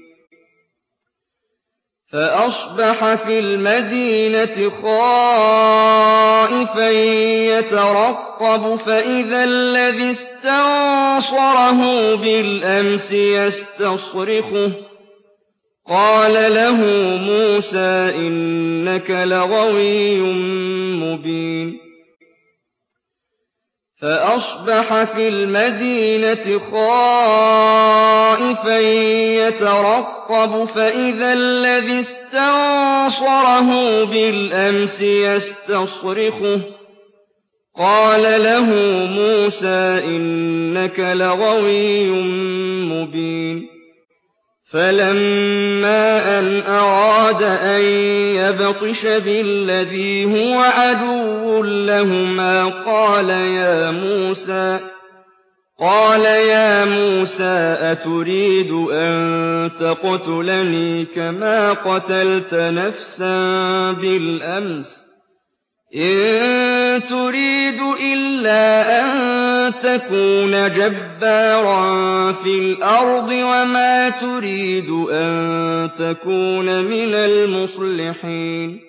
فَأَصْبَحَ فِي الْمَدِينَةِ خَائِفًا يَتَرَقَّبُ فَإِذَا الَّذِي اسْتَنصَرَهُ بِالْأَمْسِ يَسْتَصْرِخُهُ قَالَ لَهُ مُوسَىٰ إِنَّكَ لَغَوِيٌّ مُّبِينٌ فَأَصْبَحَ فِي الْمَدِينَةِ خَائِفًا يَتَرَقَّبُ فَإِذَا الَّذِي اسْتَنصَرَهُ بِالْأَمْسِ يَسْتَصْرِخُهُ قَالَ لَهُ مُوسَىٰ إِنَّكَ لَغَوِيٌّ مُّبِينٌ فَلَمَّا أَنْ أَرَادَ أَن يَبْطِشَ بِالَّذِي هُوَ عَدُوٌّ لَّهُمَا قَالَ يَا مُوسَىٰ أَتُرِيدُ أَن تَقْتُلَنِي كَمَا قَتَلْتَ نَفْسًا بِالْأَمْسِ إِن تُرِيدُ إِلَّا أَن تَكُونَ جَبَّارًا فِي الْأَرْضِ وَمَا تُرِيدُ أَن تَكُونَ مِنَ الْمُصْلِحِينَ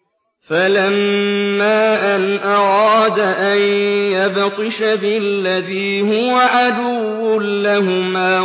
فَلَمَّا أَنْ أَرَادَ أَن يَبْطِشَ بِالَّذِي هُوَ عَدُوٌّ لَّهُمَا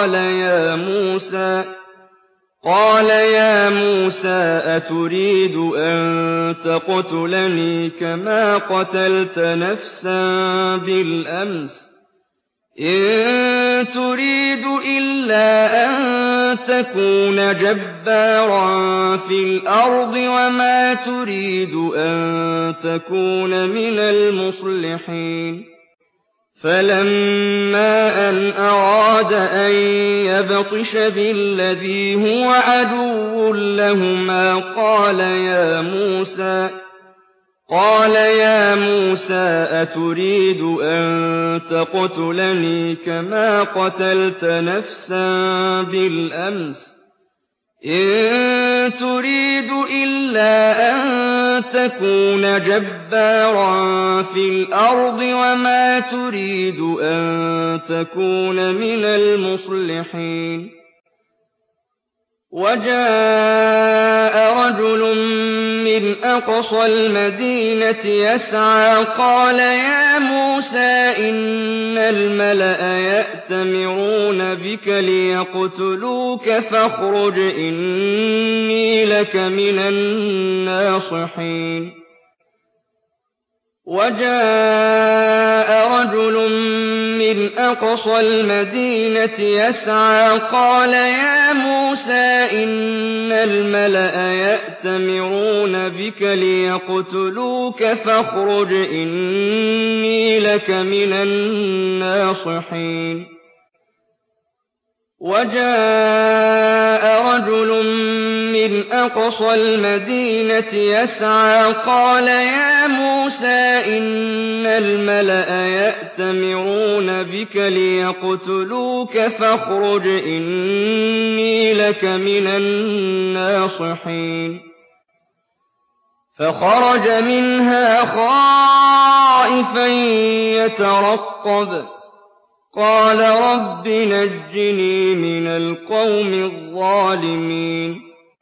قَالَ يَا مُوسَىٰ أَتُرِيدُ أَن تَقْتُلَنِي كَمَا قَتَلْتَ نَفْسًا بِالْأَمْسِ إِن تُرِيدُ إِلَّا أَن تَكُونَ جَبَّارًا فِي الْأَرْضِ وَمَا تُرِيدُ أَن تَكُونَ مِنَ الْمُصْلِحِينَ فَلَمَّا أَنْ أَرَادَ أَن يَبْطِشَ بِالَّذِي هُوَ عَدُوٌّ لَّهُمَا قَالَ يَا مُوسَىٰ أَتُرِيدُ أَن تَقْتُلَنِي كَمَا قَتَلْتَ نَفْسًا بِالْأَمْسِ إِن تُرِيدُ إِلَّا أَن تَكُونَ جَبَّارًا فِي الْأَرْضِ وَمَا تُرِيدُ أَن تَكُونَ مِنَ الْمُصْلِحِينَ وَجَاءَ رَجُلٌ مِّنْ أَقْصَى الْمَدِينَةِ يَسْعَىٰ قَالَ يَا مُوسَىٰ إِنَّ الْمَلَأَ يَأْتَمِرُونَ بِكَ لِيَقْتُلُوكَ فَاخْرُجْ إِنِّي لَكَ مِنَ النَّاصِحِينَ وَجَاءَ رَجُلٌ مِّنْ أَقْصَى الْمَدِينَةِ يَسْعَىٰ قَالَ يَا مُوسَىٰ إِنَّ الْمَلَأَ يَأْتَمِرُونَ بِكَ لِيَقْتُلُوكَ فَاخْرُجْ إِنِّي لَكَ مِنَ النَّاصِحِينَ وَجَاءَ رَجُلٌ من أقصى المدينة يسعى قال يا موسى إن الملأ يأتمرون بك ليقتلوك فاخرج إني لك من الناصحين فخرج منها خائفا يترقب قال رب نجني من القوم الظالمين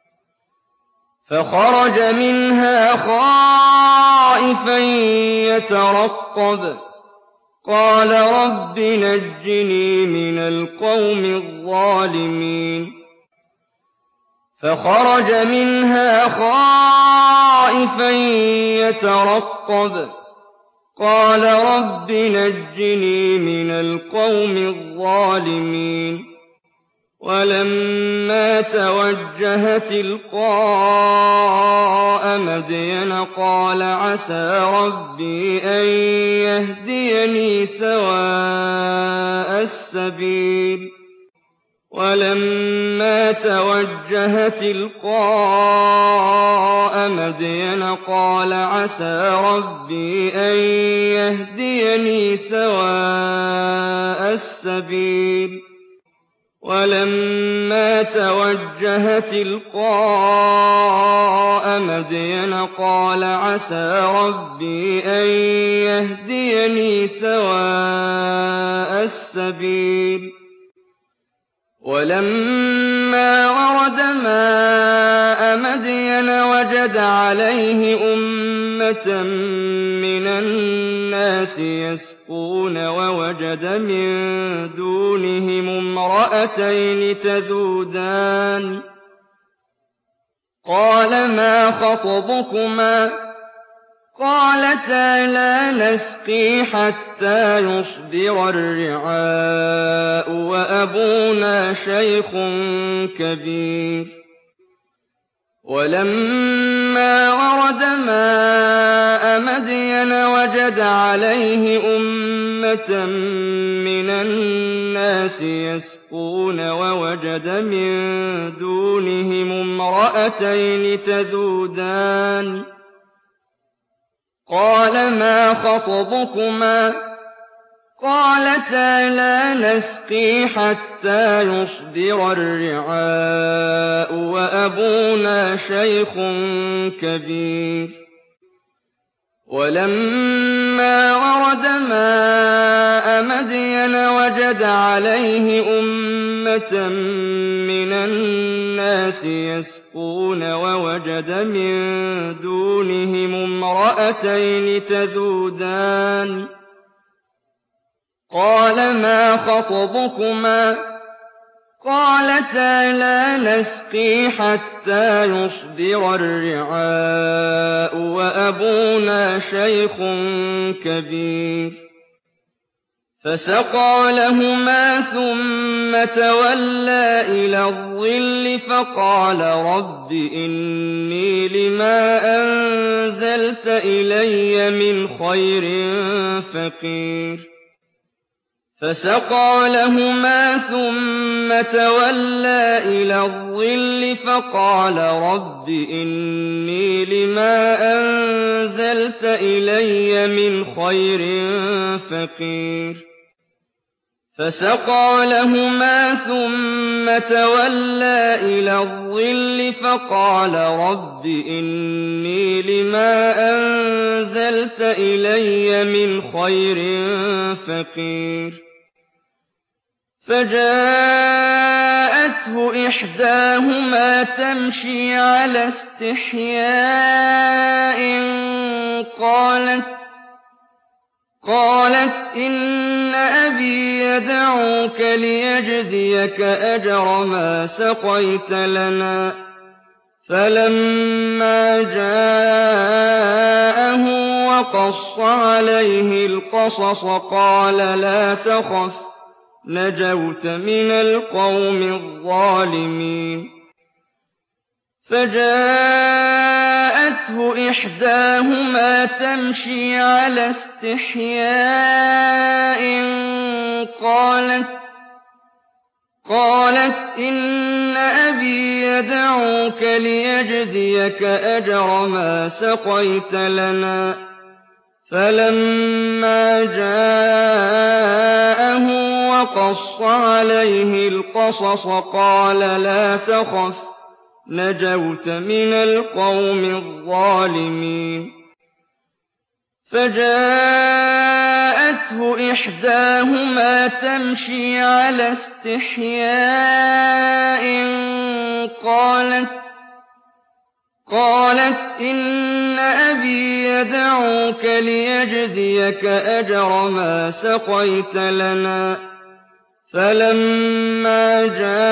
فخرج منها خائفا يترقب قال رب نجني من القوم الظالمين فخرج منها خائفا يترقب قال رب نجني من القوم الظالمين ولما توجه تلقاء مدين قال عسى ربي أن يهديني سواء السبيل ولما توجه تلقاء مدين قال عسى ربي أن يهديني سواء السبيل ولما توجه تلقاء مدين قال عسى ربي أن يهديني سواء السبيل ولما ورد ماء مدين وجد عليه أمة من الناس يسقون ووجد من دونهم امرأتين تذودان قال ما خطبكما قالتا لا نسقي حتى يصدر الرعاء وأبونا شيخ كبير ولما ورد ماء مدين وجد عليه أمة من الناس يسقون ووجد من دونهم امرأتين تذودان قال ما خطبكما قالتا لا نسقي حتى يصدر الرعاء وأبونا شيخ كبير ولما ورد ماء مدين وجد عليه أمة من الناس يسقون ووجد من دونهم امرأتين تذودان قال ما خطبكما قالتا لا نسقي حتى يصدر الرعاء وأبونا شيخ كبير فسقى لهما ثم تولى إلى الظل فقال رب إني لما أنزلت إلي من خير فقير فسقى لهما ثم تولى إلى الظل فقال رب إني لما أنزلت إلي من خير فقير فسقى لهما ثم تولى إلى الظل فقال رب إني لما أنزلت إلي من خير فقير فجاءته إحداهما تمشي على استحياء قالت إن أبي يدعوك ليجزيك أجر ما سقيت لنا فلما جاءه وقص عليه القصص قال لا تخف نجوت من القوم الظالمين فجاءته إحداهما تمشي على استحياء قالت إن أبي يدعوك ليجزيك أجر ما سقيت لنا. فلما جاءه وقص عليه القصص قال لا تخف نجوت من القوم الظالمين. فجاءته إحداهما تمشي على استحياء قالت إن أبي يدعوك ليجزيك أجر ما سقيت لنا. فلما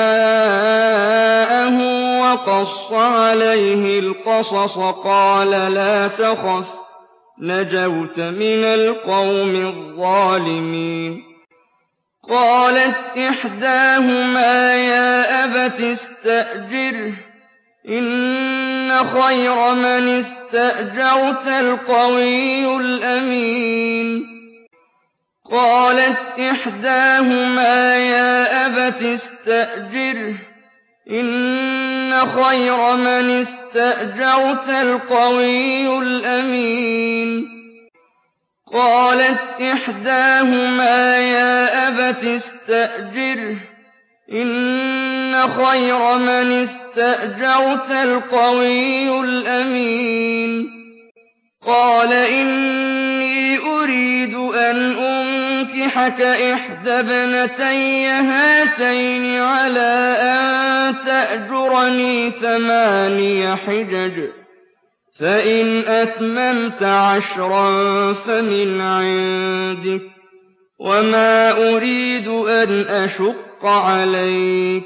جاءه وقص عليه القصص قال لا تخف نجوت من القوم الظالمين. قالت إحداهما يا أبت استأجره إن خير من استأجرت القوي الأمين. قالت إحداهما يا أبت استأجره إن خير من استأجرت القوي الأمين. قالت إحداهما يا أبت استأجره إن خير من استأجرت القوي الأمين. قال إني أريد أن أنكحك إحدى ابنتي هاتين على أن تأجرني 8 حجج فإن أتممت 10 فمن عندك وما أريد أن أشق عليك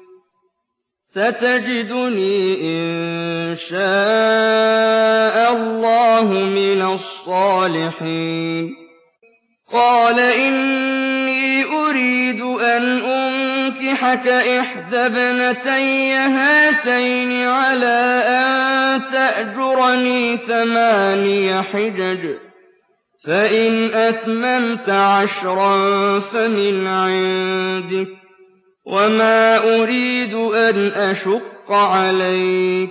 ستجدني إن شاء الله من الصالحين. قال إني أريد أن أنكحك إحدى ابنتي هاتين على أن تأجرني 8 حجج فإن أتممت 10 فمن عندك وما أريد أن أشق عليك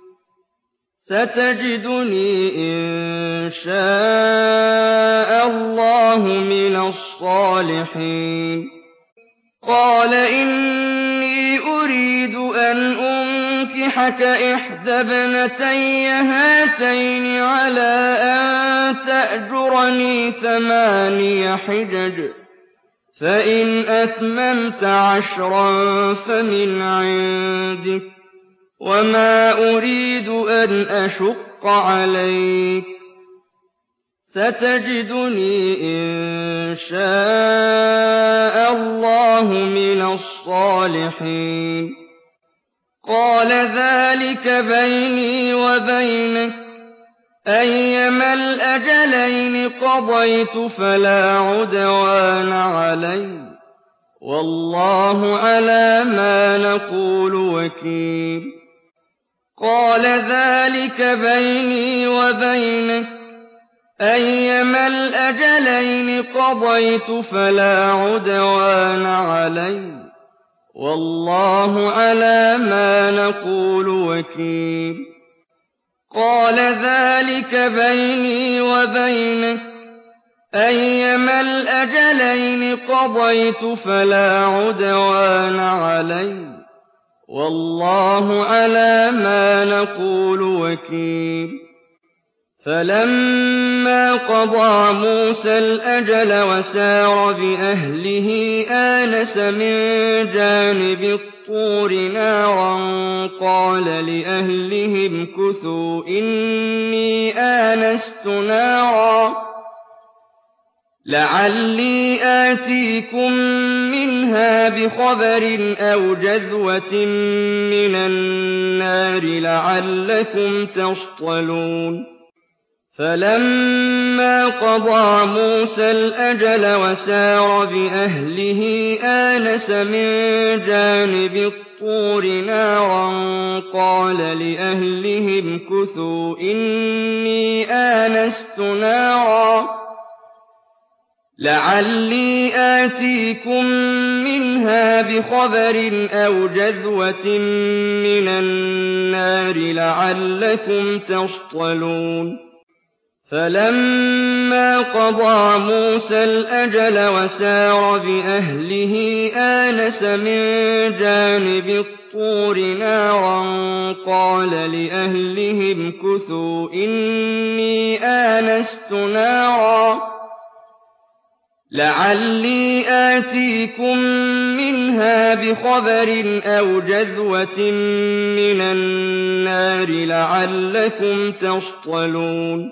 ستجدني إن شاء الله من الصالحين. قال إني أريد أن أنكحك إحدى ابنتي هاتين على أن تأجرني 8 حجج فإن أتممت 10 فمن عندك وما أريد أن أشق عليك ستجدني إن شاء الله من الصالحين. قال ذلك بيني وبينك أيما الأجلين قضيت فلا عدوان علي والله على ما نقول وكيل. قال ذلك بيني وبينك أيما الأجلين قضيت فلا عدوان علي والله على ما نقول وكيل. قال ذلك بيني وبينك أيما الأجلين قضيت فلا عدوان علي والله على ما نقول وكيل. فلما قضى موسى الأجل وسار بأهله آنس من جانب الطور نارا قال لأهلهم امكثوا إني آنست نارا لعلي آتيكم منها بخبر أو جذوة من النار لعلكم تصطلون. فلما قضى موسى الأجل وسار بأهله آنس من جانب الطور نارا قال لأهلهم امكثوا إني آنست نارا لعلي آتيكم منها بخبر أو جذوة من النار لعلكم تصطلون فلما قضى موسى الأجل وسار بأهله آنس من جانب الطور نارا قال لأهلهم كثوا إني آنست نارا لعلي آتيكم منها بخبر أو جذوة من النار لعلكم تصطلون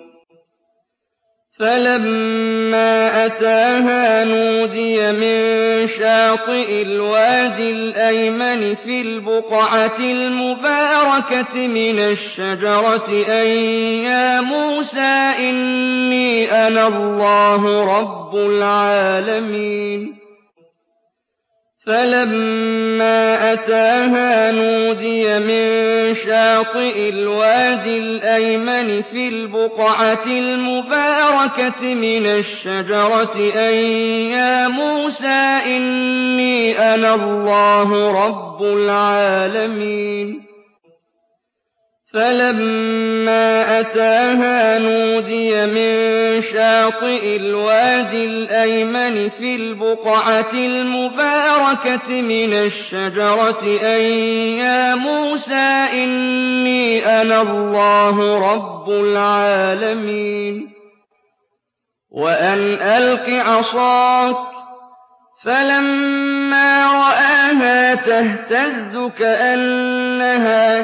فلما أتاها نودي من شاطئ الوادي الأيمن في البقعة المباركة من الشجرة أن يا موسى إني أنا الله رب العالمين فلما أتاها نودي من شاطئ الوادي الأيمن في البقعة المباركة من الشجرة أن يا موسى إني أنا الله رب العالمين فلما أتاها نودي من شاطئ الوادي الأيمن في البقعة المباركة من الشجرة أن يا موسى إني أنا الله رب العالمين وأن ألق عصاك فلما رآها تهتز كأنها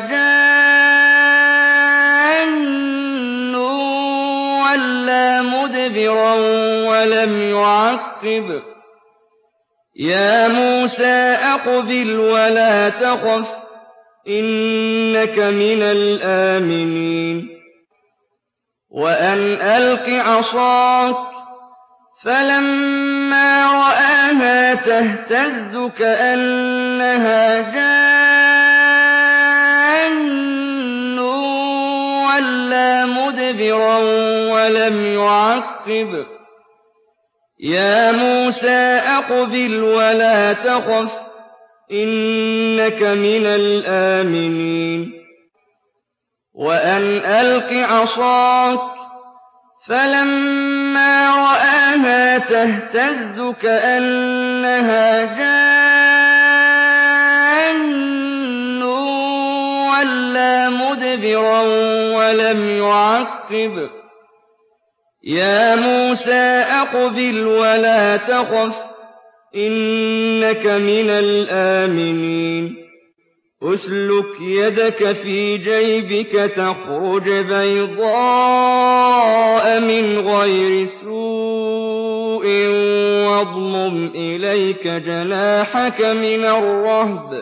جان ولى مدبرا ولم يعقب يا موسى أقبل ولا تخف إنك من الآمنين وأن ألق عصاك فلما رآها تهتز كأنها جان ولى مدبرا ولم يعقب يا موسى أقبل ولا تخف إنك من الآمنين وأن ألق عصاك فلما رآها تهتز كأنها جان ولى مدبرا ولم يعقب يا موسى أقبل ولا تخف إنك من الآمنين أسلك يدك في جيبك تخرج بيضاء من غير سوء واضمم إليك جناحك من الرهب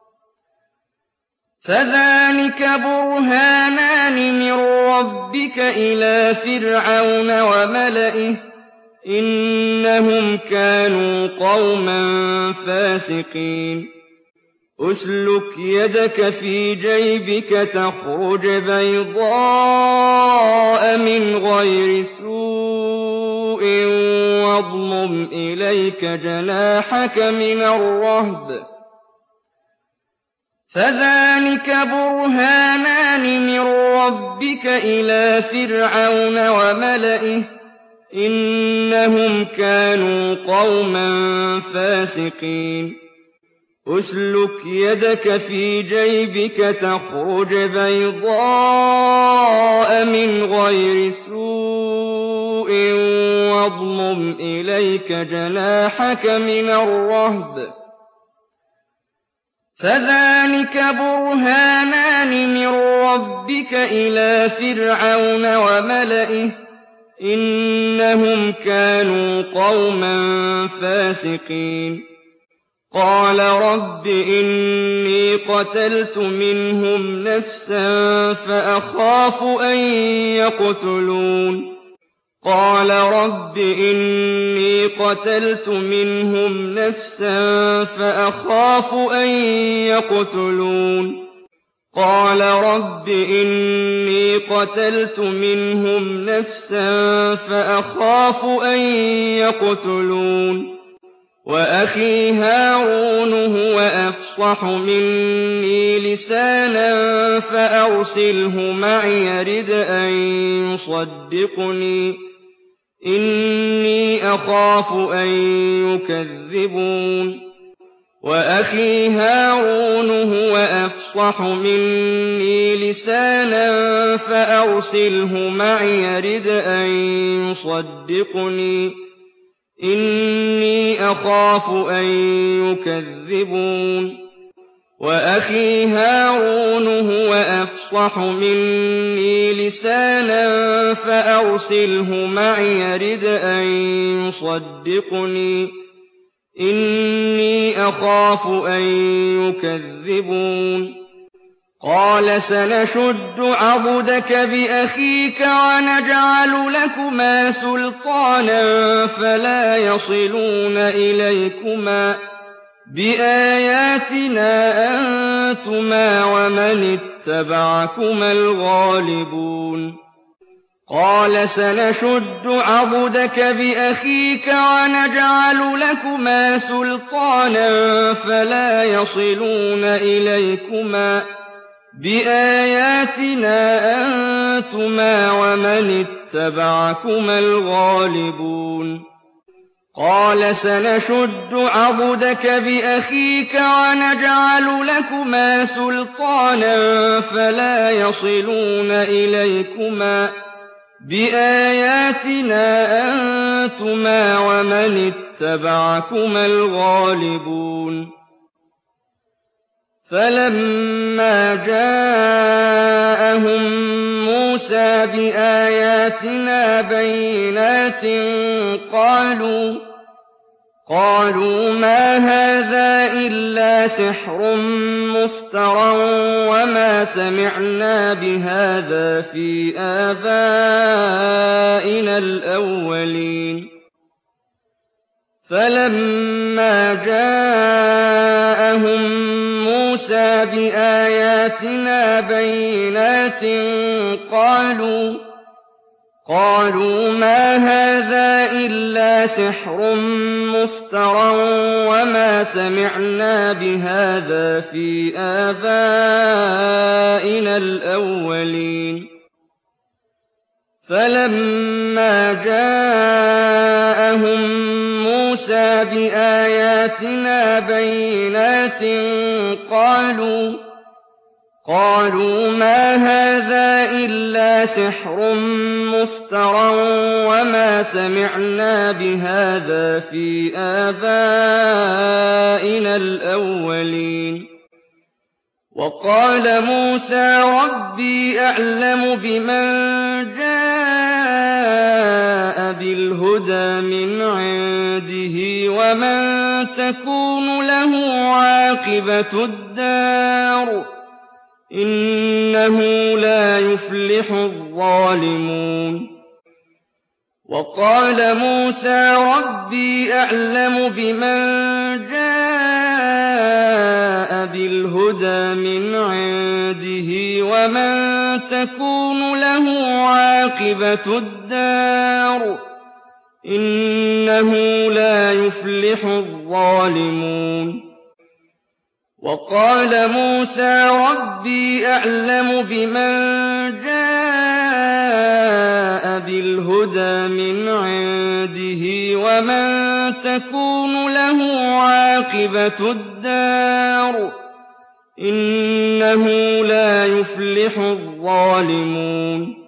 فذلك برهانان من ربك إلى فرعون وملئه إنهم كانوا قوما فاسقين أسلك يدك في جيبك تخرج بيضاء من غير سوء واضمم إليك جناحك من الرهب فذلك برهانان من ربك إلى فرعون وملئه إنهم كانوا قوما فاسقين أسلك يدك في جيبك تخرج بيضاء من غير سوء واضمم إليك جناحك من الرهب فذلك برهانان من ربك إلى فرعون وملئه إنهم كانوا قوما فاسقين قال رب إني قتلت منهم نفسا فأخاف أن يقتلون قال رب إني قتلت منهم نفسا فأخاف أن يقتلون قَالَ رَبِّ إِنِّي قَتَلْتُ مِنْهُمْ نَفْسًا فَأَخَافُ أَن يَقْتُلُونِ وَأَخِي هَارُونُ هُوَ أَفْصَحُ مِنِّي لِسَانًا فَأَرْسِلْهُ مَعِيَ رِدْ أَن يُصَدِّقُنِي إِنِّي أَخَافُ أَن يُكَذِّبُونِ وَأَخِي هَارُونُ هُوَ أَفْصَحُ مِنِّي لِسَانًا فَأَرْسِلْهُ مَعِيَ رِدْ أَن يُصَدِّقُنِي إِنِّي أَخَافُ أَن يُكَذِّبُونِ وَأَخِي هَارُونُ هُوَ أَفْصَحُ مِنِّي لِسَانًا فَأَرْسِلْهُ مَعِيَ رِدْ أَن يُصَدِّقُنِي إِنِّي أَخَافُ أَن يُكَذِّبُونِ قَالَ سَنَشُدُّ عَضُدَكَ بِأَخِيكَ وَنَجْعَلُ لَكُمَا سُلْطَانًا فَلَا يَصِلُونَ إِلَيْكُمَا بِآيَاتِنَا أَنتُمَا وَمَنِ اتَّبَعَكُمَا الْغَالِبُونَ قَالَ سَنَشُدُّ عَضُدَكَ بِأَخِيكَ وَنَجْعَلُ لَكُمَا سُلْطَانًا فَلَا يَصِلُونَ إِلَيْكُمَا بِآيَاتِنَا أَنتُمَا وَمَنِ اتَّبَعَكُمَا الْغَالِبُونَ قَالَ سَنَشُدُّ عَضُدَكَ بِأَخِيكَ وَنَجْعَلُ لَكُمَا سُلْطَانًا فَلَا يَصِلُونَ إِلَيْكُمَا بِآيَاتِنَا أَنتُمَا وَمَنِ اتَّبَعَكُمَا الْغَالِبُونَ فَلَمَّا جَاءَهُم مُّوسَىٰ بِآيَاتِنَا بَيِّنَاتٍ قَالُوا مَا هَٰذَا إِلَّا سِحْرٌ مُّفْتَرًى وَمَا سَمِعْنَا بِهَٰذَا فِي آبَائِنَا الْأَوَّلِينَ فَلَمَّا جَاءَهُم مُّوسَىٰ بِآيَاتِنَا بَيِّنَاتٍ قَالُوا مَا هَٰذَا إِلَّا سِحْرٌ مُّفْتَرًى وَمَا سَمِعْنَا بِهَٰذَا فِي آبَائِنَا الْأَوَّلِينَ فَلَمَّا جَاءَهُم مُّوسَىٰ بِآيَاتِنَا بَيِّنَاتٍ قَالُوا مَا هَٰذَا إِلَّا سِحْرٌ مُّفْتَرًى وَمَا سَمِعْنَا بِهَٰذَا فِي آبَائِنَا الْأَوَّلِينَ وَقَالَ مُوسَىٰ رَبِّي أَعْلَمُ بِمَن جَاءَ بِالْهُدَىٰ مِنْ عِندِهِ وَمَن تَكُونُ لَهُ عَاقِبَةُ الدَّارِ ۖ إِنَّهُ لَا يُفْلِحُ الظَّالِمُونَ وَقَالَ مُوسَىٰ رَبِّي أَعْلَمُ بِمَن جَاءَ بِالْهُدَىٰ مِنْ عِندِهِ وَمَن تَكُونُ لَهُ عَاقِبَةُ الدَّارِ ۖ إِنَّهُ لَا يُفْلِحُ الظَّالِمُونَ وَقَالَ مُوسَىٰ رَبِّي أَعْلَمُ بِمَن جَاءَ بِالْهُدَىٰ مِنْ عِندِهِ وَمَن تَكُونُ لَهُ عَاقِبَةُ الدَّارِ ۖ إِنَّهُ لَا يُفْلِحُ الظَّالِمُونَ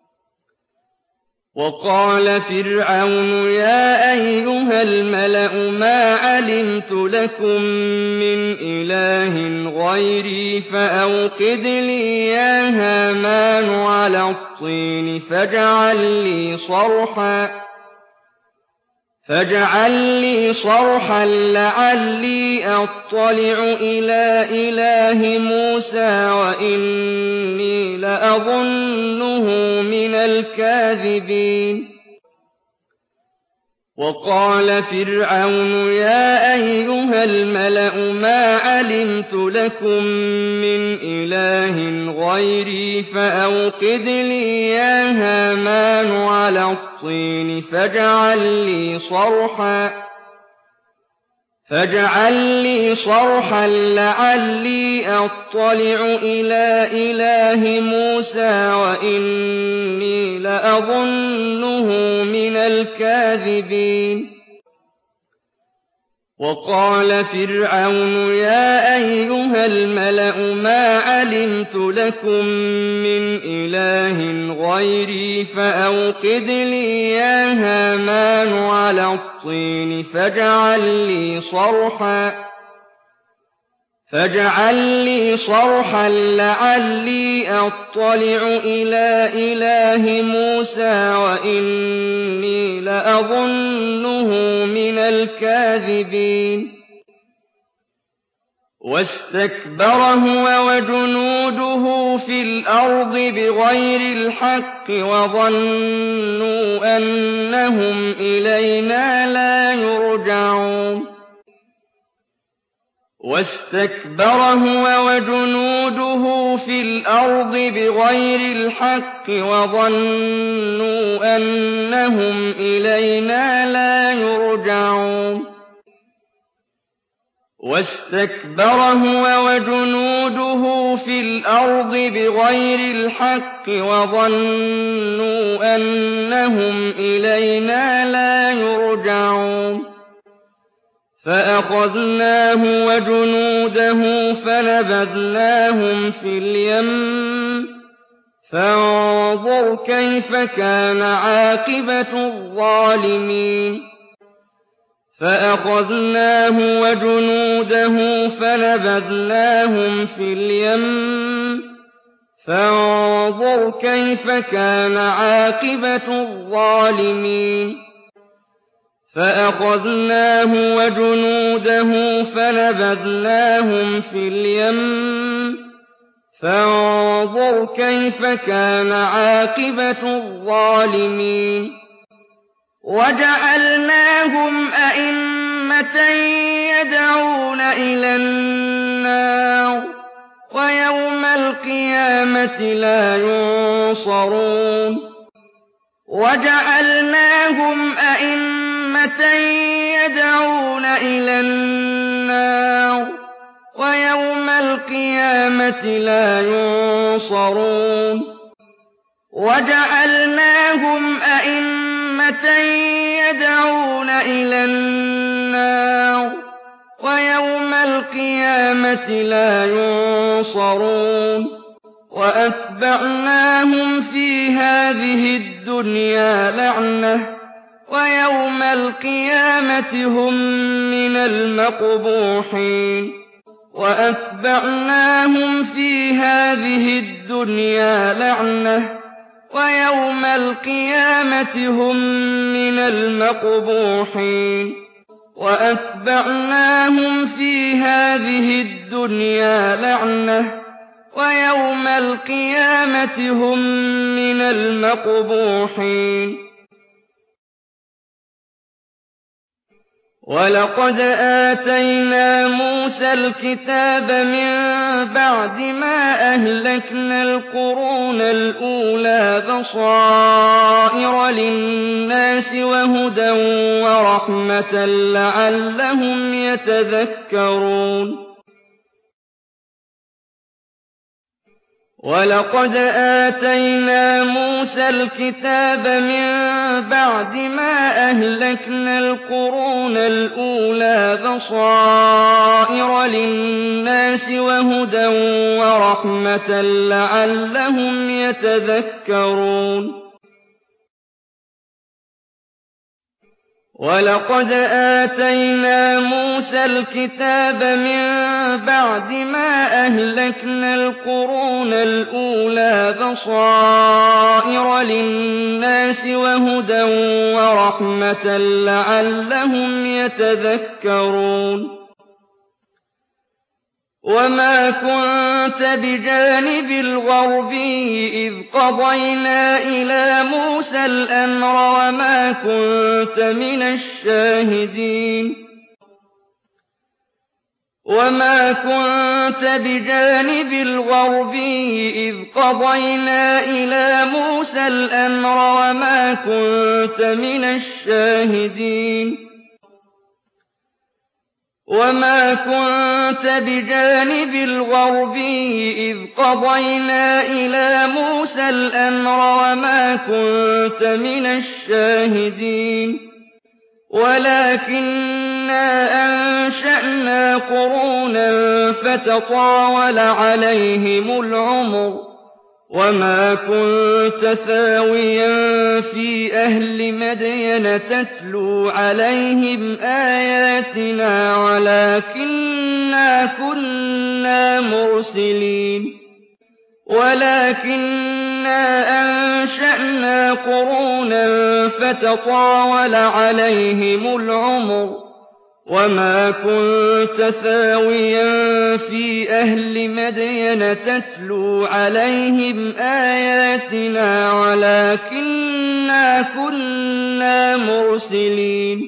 وَقَالَ فِرْعَوْنُ يَا أَيُّهَا الْمَلَأُ مَا عَلِمْتُ لَكُم مِّنْ إِلَٰهٍ غَيْرِي فَأَوْقِدْ لِي يَا هَامَانُ عَلَى الطِّينِ فاجعل لي صرحا لعلي أطلع إلى إله موسى وإني لأظنه من الكاذبين وقال فرعون يا أيها الملأ ما علمت لكم من إله غيري فأوقد لي يا هامان على الطين فاجعل لي صرحا لعلي أطلع إلى إله موسى وإني لأظنه من الكاذبين وقال فرعون يا أيها الملأ ما علمت لكم من إله غيري فأوقد لي يا هامان على الطين فاجعل لي صرحا لعلي أطلع إلى إله موسى وإني لأظنه من الكاذبين واستكبر هو وجنوده في الأرض بغير الحق وظنوا أنهم إلينا لا يرجعون واستكبر هو وجنوده في الأرض بغير الحق وظنوا أنهم إلينا لا يرجعون واستكبر هو وجنوده في الأرض بغير الحق وظنوا أنهم إلينا لا يرجعون فأخذناه وجنوده فنبذناهم في اليم فانظر كيف كان عاقبة الظالمين فأخذناه وجنوده فنبذناهم في اليم فانظر كيف كان عاقبة الظالمين فأخذناه وجنوده فنبذناهم في اليم فانظر كيف كان عاقبة الظالمين وجعلناهم أئمة يدعون إلى النار ويوم القيامة لا ينصرون وجعلناهم أئمة يدعون إلى النار ويوم القيامة لا ينصرون وجعلناهم أئمة يدعون إلى النار ويوم القيامة لا ينصرون وأتبعناهم في هذه الدنيا لعنة ويوم القيامة هم من المقبوحين وأتبعناهم في هذه الدنيا لعنة ويوم القيامة هم من المقبوحين وأتبعناهم في هذه الدنيا لعنة ويوم القيامة هم من المقبوحين ولقد آتينا موسى الكتاب من بعد ما أهلكنا القرون الأولى بصائر للناس وهدى ورحمة لعلهم يتذكرون ولقد آتينا موسى الكتاب من بعد ما أهلكنا القرون الأولى بصائر للناس وهدى ورحمة لعلهم يتذكرون ولقد آتينا موسى الكتاب من بعد ما أهلكنا القرون الأولى بصائر للناس وهدى ورحمة لعلهم يتذكرون وما كنت بجانب الغربي إذ قضينا إلى موسى الأمر وما كنت من الشاهدين وما كنت بجانب الغربي إذ قضينا إلى موسى الأمر وما كنت من الشاهدين وما كنت بجانب الغربي إذ قضينا إلى موسى الأمر وما كنت من الشاهدين ولكننا أنشأنا قرونا فتطاول عليهم العمر وما كنت ثاويا في أهل مدين تتلو عليهم آياتنا ولكننا كنا مرسلين ولكننا أنشأنا قرونا فتطاول عليهم العمر وما كنت ثاويا في أهل مدين تتلو عليهم آياتنا ولكننا كنا مرسلين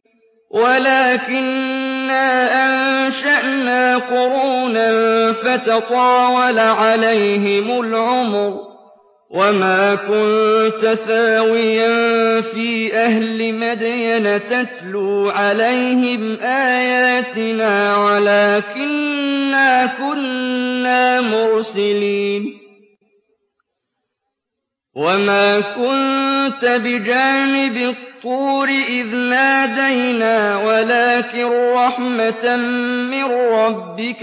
ولكننا أنشأنا قرونا فتطاول عليهم العمر وما كنت ثاويا في أهل مدين تتلو عليهم آياتنا ولكننا كنا مرسلين وما كنت بجانب الطور إذ نادينا ولكن رحمة من ربك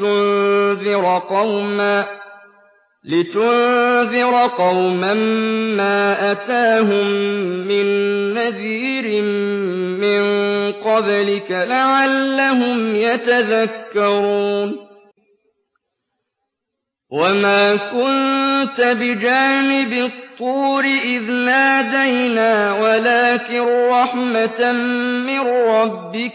لتنذر قوما ما أتاهم من نذير من قبلك لعلهم يتذكرون وما كنت بجانب الطور إذ نادينا ولكن رحمة من ربك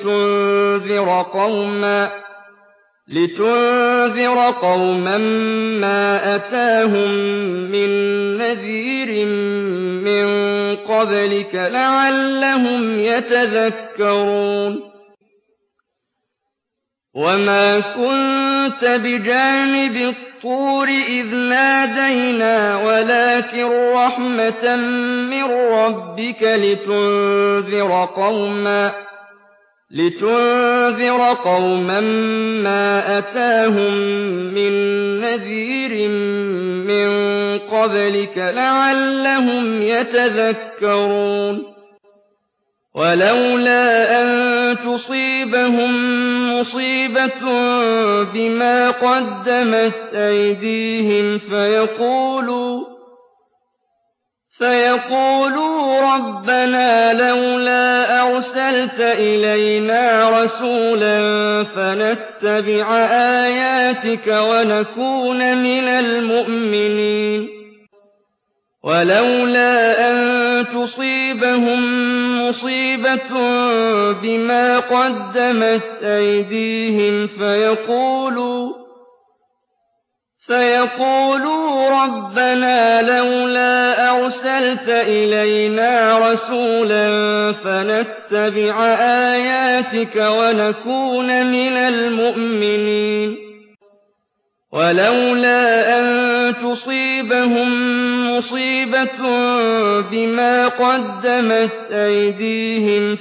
لتنذر قوما ما أتاهم من نذير من قبلك لعلهم يتذكرون وما كنت بجانب الطور إذ نادينا ولكن رحمة من ربك لتنذر قوما ما أتاهم من نذير من قبلك لعلهم يتذكرون ولولا أن تصيبهم مصيبة بما قدمت أيديهم فيقولوا ربنا لولا أرسلت إلينا رسولا فنتبع آياتك ونكون من المؤمنين ولولا أن تصيبهم مصيبة بما قدمت أيديهم فيقولوا ربنا لولا أرسلت إلينا رسولا فنتبع آياتك ونكون من المؤمنين ولولا أن تصيبهم مصيبة بما قدمت أيديهم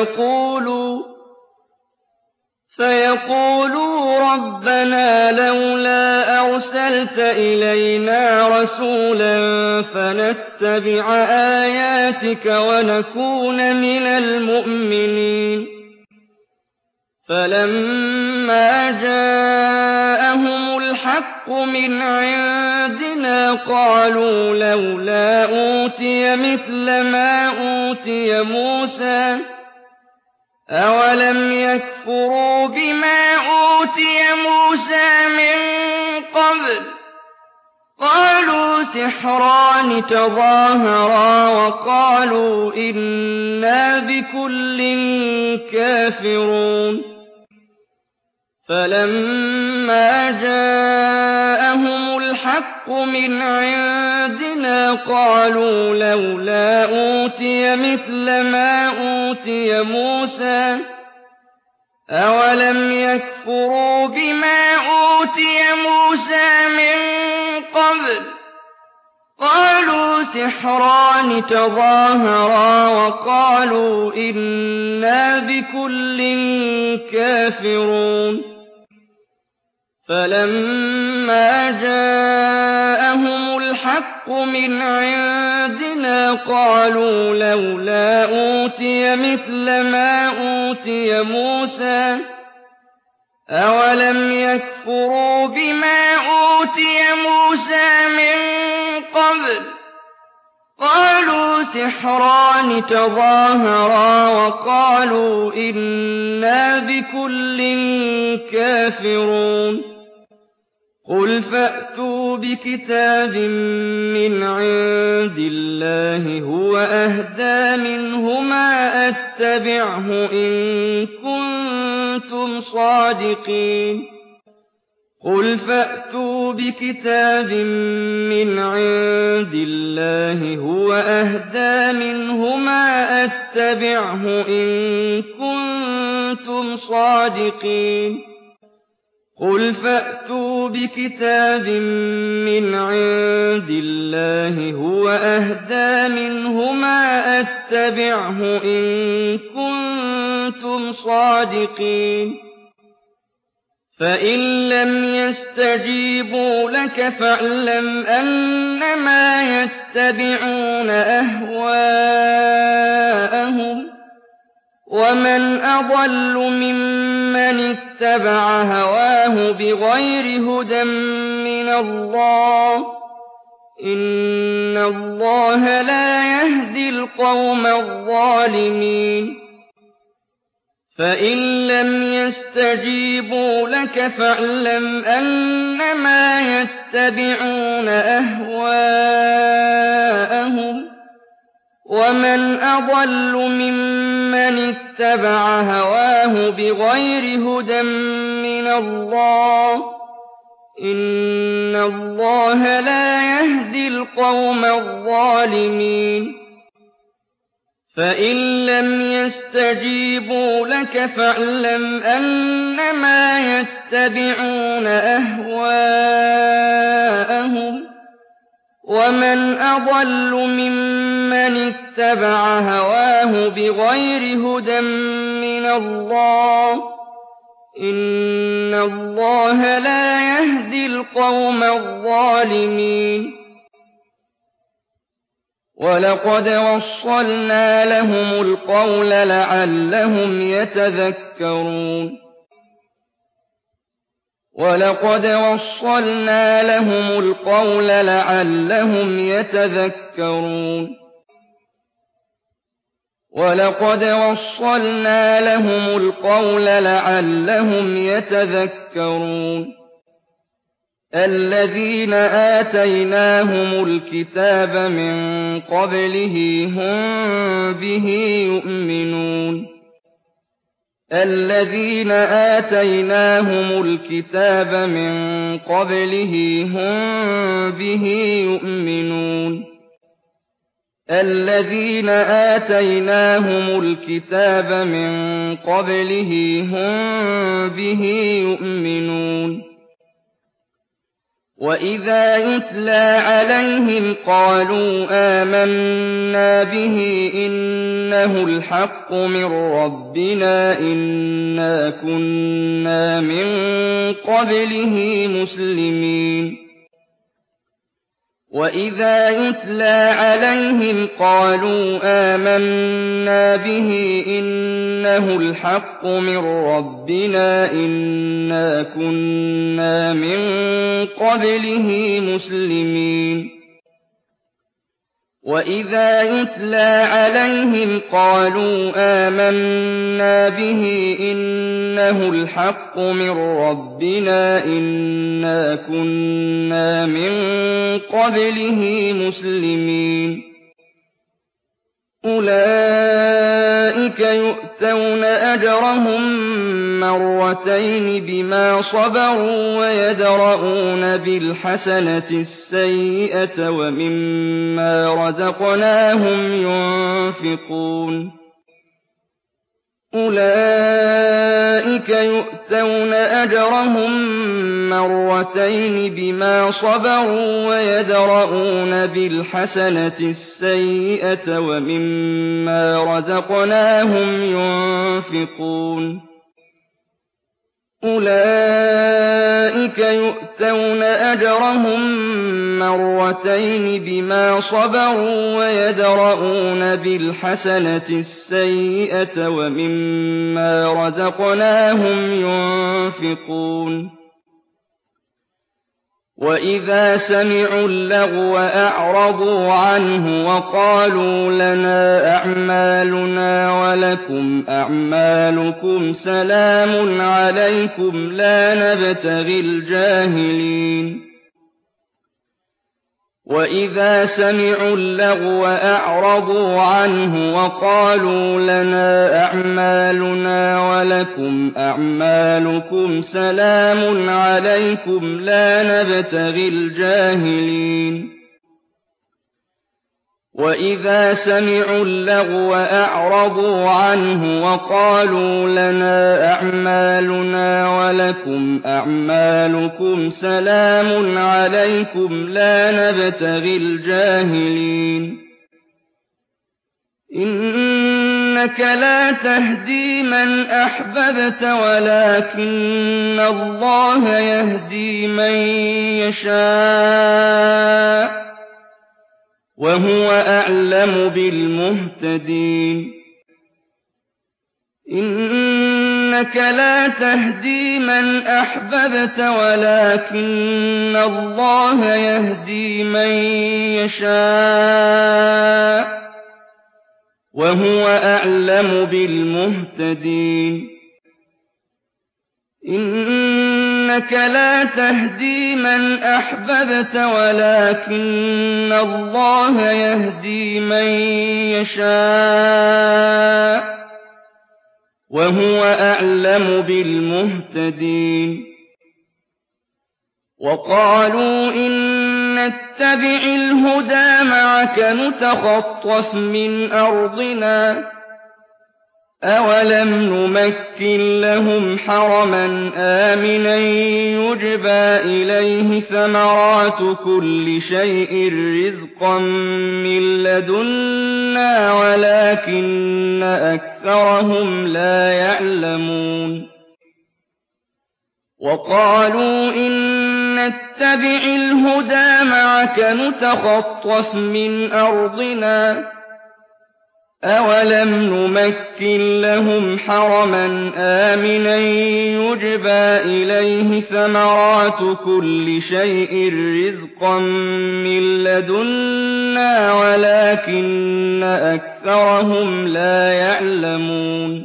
فيقولوا ربنا لولا أرسلت إلينا رسولا فنتبع آياتك ونكون من المؤمنين فلما جاءهم الحق من عندنا قالوا لولا أوتي مثل ما أوتي موسى أولم يكفروا بما أوتي موسى من قبل قالوا سحران تظاهرا وقالوا إنا بكل كافرون فَلَمَّا جَاءَهُمُ الْحَقُّ مِنْ عِندِنَا قَالُوا لَوْلَا أُوتِيَ مِثْلَ مَا أُوتِيَ مُوسَىٰ ۚ أَوَلَمْ يَكْفُرُوا بِمَا أُوتِيَ مُوسَىٰ مِن قَبْلُ ۖ قَالُوا سِحْرَانِ تَظَاهَرَا وَقَالُوا إِنَّا بِكُلٍّ كَافِرُونَ فَلَمَّا جَاءَهُمُ الْحَقُّ مِنْ عِندِنَا قَالُوا لَوْلَا أُوتِيَ مِثْلَ مَا أُوتِيَ مُوسَىٰ ۚ أَوَلَمْ يَكْفُرُوا بِمَا أُوتِيَ مُوسَىٰ مِن قَبْلُ ۖ قَالُوا سِحْرَانِ تَظَاهَرَا وَقَالُوا إِنَّا بِكُلٍّ كَافِرُونَ قُلْ فَأْتُوا بِكِتَابٍ مِّنْ عِندِ اللَّهِ هُوَ أَهْدَىٰ مِنْهُمَا أَتَّبِعْهُ إِن كُنتُمْ صَادِقِينَ قُلْ فَأْتُوا بِكِتَابٍ مِّنْ عِندِ اللَّهِ هُوَ أَهْدَىٰ مِنْهُمَا أَتَّبِعْهُ إِن كُنتُمْ صَادِقِينَ قُلْ فَأْتُوا بِكِتَابٍ مِّنْ عِندِ اللَّهِ هُوَ أَهْدَىٰ مِنْهُمَا أَتَّبِعْهُ إِن كُنتُمْ صَادِقِينَ فَإِن لَّمْ يَسْتَجِيبُوا لَكَ فَاعْلَمْ أَنَّمَا يَتَّبِعُونَ أَهْوَاءَهُمْ ۚ وَمَنْ أَضَلُّ مِمَّنِ اتَّبَعَ هَوَاهُ بِغَيْرِ هُدًى مِّنَ اللَّهِ ۚ إِنَّ اللَّهَ لَا يَهْدِي الْقَوْمَ الظَّالِمِينَ فَإِن لَّمْ يَسْتَجِيبُوا لَكَ فَاعْلَمْ أَنَّمَا يَتَّبِعُونَ أَهْوَاءَهُمْ ۚ وَمَنْ أَضَلُّ مِمَّنِ اتَّبَعَ هَوَاهُ بِغَيْرِ هُدًى مِّنَ اللَّهِ ۚ إِنَّ اللَّهَ لَا يَهْدِي الْقَوْمَ الظَّالِمِينَ فَإِن لَّمْ يَسْتَجِيبُوا لَكَ فَاعْلَمْ أَنَّمَا يَتَّبِعُونَ أَهْوَاءَهُمْ ۚ وَمَنْ أَضَلُّ مِمَّنِ اتَّبَعَ هَوَاهُ بِغَيْرِ هُدًى مِّنَ اللَّهِ ۚ إِنَّ اللَّهَ لَا يَهْدِي الْقَوْمَ الظَّالِمِينَ وَلَقَدْ وَصَّلْنَا لَهُمُ الْقَوْلَ لَعَلَّهُمْ يَتَذَكَّرُونَ وَلَقَدْ وَصَّلْنَا لَهُمُ الْقَوْلَ لَعَلَّهُمْ يَتَذَكَّرُونَ وَلَقَدْ وَصَّلْنَا لَهُمُ الْقَوْلَ لَعَلَّهُمْ يَتَذَكَّرُونَ الَّذِينَ آتَيْنَاهُمُ الْكِتَابَ مِن قَبْلِهِ هُم بِهِ يُؤْمِنُونَ الَّذِينَ آتَيْنَاهُمُ الْكِتَابَ مِن قَبْلِهِ هُم بِهِ يُؤْمِنُونَ الَّذِينَ آتَيْنَاهُمُ الْكِتَابَ مِن قَبْلِهِ هُم بِهِ يُؤْمِنُونَ وَإِذَا يُتْلَىٰ عَلَيْهِمْ قَالُوا آمَنَّا بِهِ إِنَّهُ الْحَقُّ مِن رَّبِّنَا إِنَّا كُنَّا مِن قَبْلِهِ مُسْلِمِينَ وَإِذَا يُتْلَىٰ عَلَيْهِمْ قَالُوا آمَنَّا بِهِ إِنَّهُ الْحَقُّ مِن رَّبِّنَا إِنَّا كُنَّا مِن قَبْلِهِ مُسْلِمِينَ وَإِذَا يُتْلَىٰ عَلَيْهِمْ قَالُوا آمَنَّا بِهِ إِنَّهُ الْحَقُّ مِن رَّبِّنَا إِنَّا كُنَّا مِن قَبْلِهِ مُسْلِمِينَ أُولَٰئِكَ يُؤْتَوْنَ أَجْرَهُم مَّرَّتَيْنِ بِمَا صَبَرُوا وَيَدْرَءُونَ بِالْحَسَنَةِ السَّيِّئَةَ وَمِمَّا رَزَقْنَاهُمْ يُنفِقُونَ أُولَٰئِكَ يُؤْتَوْنَ أَجْرَهُم مَّرَّتَيْنِ بِمَا صَبَرُوا وَيَدْرَءُونَ بِالْحَسَنَةِ السَّيِّئَةَ وَمِمَّا رَزَقْنَاهُمْ يُنفِقُونَ أُولَٰئِكَ يُؤْتَوْنَ أَجْرَهُم مَّرَّتَيْنِ بِمَا صَبَرُوا وَيَدْرَءُونَ بِالْحَسَنَةِ السَّيِّئَةَ وَمِمَّا رَزَقْنَاهُمْ يُنفِقُونَ وَإِذَا سَمِعُوا اللَّغْوَ أَعْرَضُوا عَنْهُ وَقَالُوا لَنَا أَعْمَالُنَا وَلَكُمْ أَعْمَالُكُمْ سَلَامٌ عَلَيْكُمْ لَا نَبْتَغِي الْجَاهِلِينَ وَإِذَا سَمِعُوا اللَّغْوَ أَعْرَضُوا عَنْهُ وَقَالُوا لَنَا أَعْمَالُنَا وَلَكُمْ أَعْمَالُكُمْ سَلَامٌ عَلَيْكُمْ لَا نَبْتَغِي الْجَاهِلِينَ وَإِذَا سَمِعُوا اللَّغْوَ أَعْرَضُوا عَنْهُ وَقَالُوا لَنَا أَعْمَالُنَا وَلَكُمْ أَعْمَالُكُمْ سَلَامٌ عَلَيْكُمْ لَا نَبْتَغِي الْجَاهِلِينَ إِنَّكَ لَا تَهْدِي مَنْ أَحْبَبْتَ وَلَٰكِنَّ اللَّهَ يَهْدِي مَن يَشَاءُ وَهُوَ أَعْلَمُ بِالْمُهْتَدِينَ إِنَّكَ لَا تَهْدِي مَنْ أَحْبَبْتَ وَلَٰكِنَّ اللَّهَ يَهْدِي مَن يَشَاءُ وَهُوَ أَعْلَمُ بِالْمُهْتَدِينَ إِنَّكَ لَا تَهْدِي مَنْ أَحْبَبْتَ وَلَٰكِنَّ اللَّهَ يَهْدِي مَن يَشَاءُ وَهُوَ أَعْلَمُ بِالْمُهْتَدِينَ وَقَالُوا إِن نَّتَّبِعِ الْهُدَىٰ مَعَكَ نُتَخَطَّفْ مِنْ أَرْضِنَا أَوَلَمْ نُمَكِّن لَّهُمْ حَرَمًا آمِنًا يُجْبَىٰ إِلَيْهِ ثَمَرَاتُ كُلِّ شَيْءٍ رِّزْقًا مِّن لَّدُنَّا وَلَٰكِنَّ أَكْثَرَهُمْ لَا يَعْلَمُونَ وَقَالُوا إِن نَّتَّبِعِ الْهُدَىٰ مَعَكَ نُتَخَطَّفْ مِنْ أَرْضِنَا أَوَلَمْ نُمَكِّن لَّهُمْ حَرَمًا آمِنًا يُجْبَىٰ إِلَيْهِ ثَمَرَاتُ كُلِّ شَيْءٍ رِّزْقًا مِّن لَّدُنَّا وَلَٰكِنَّ أَكْثَرَهُمْ لَا يَعْلَمُونَ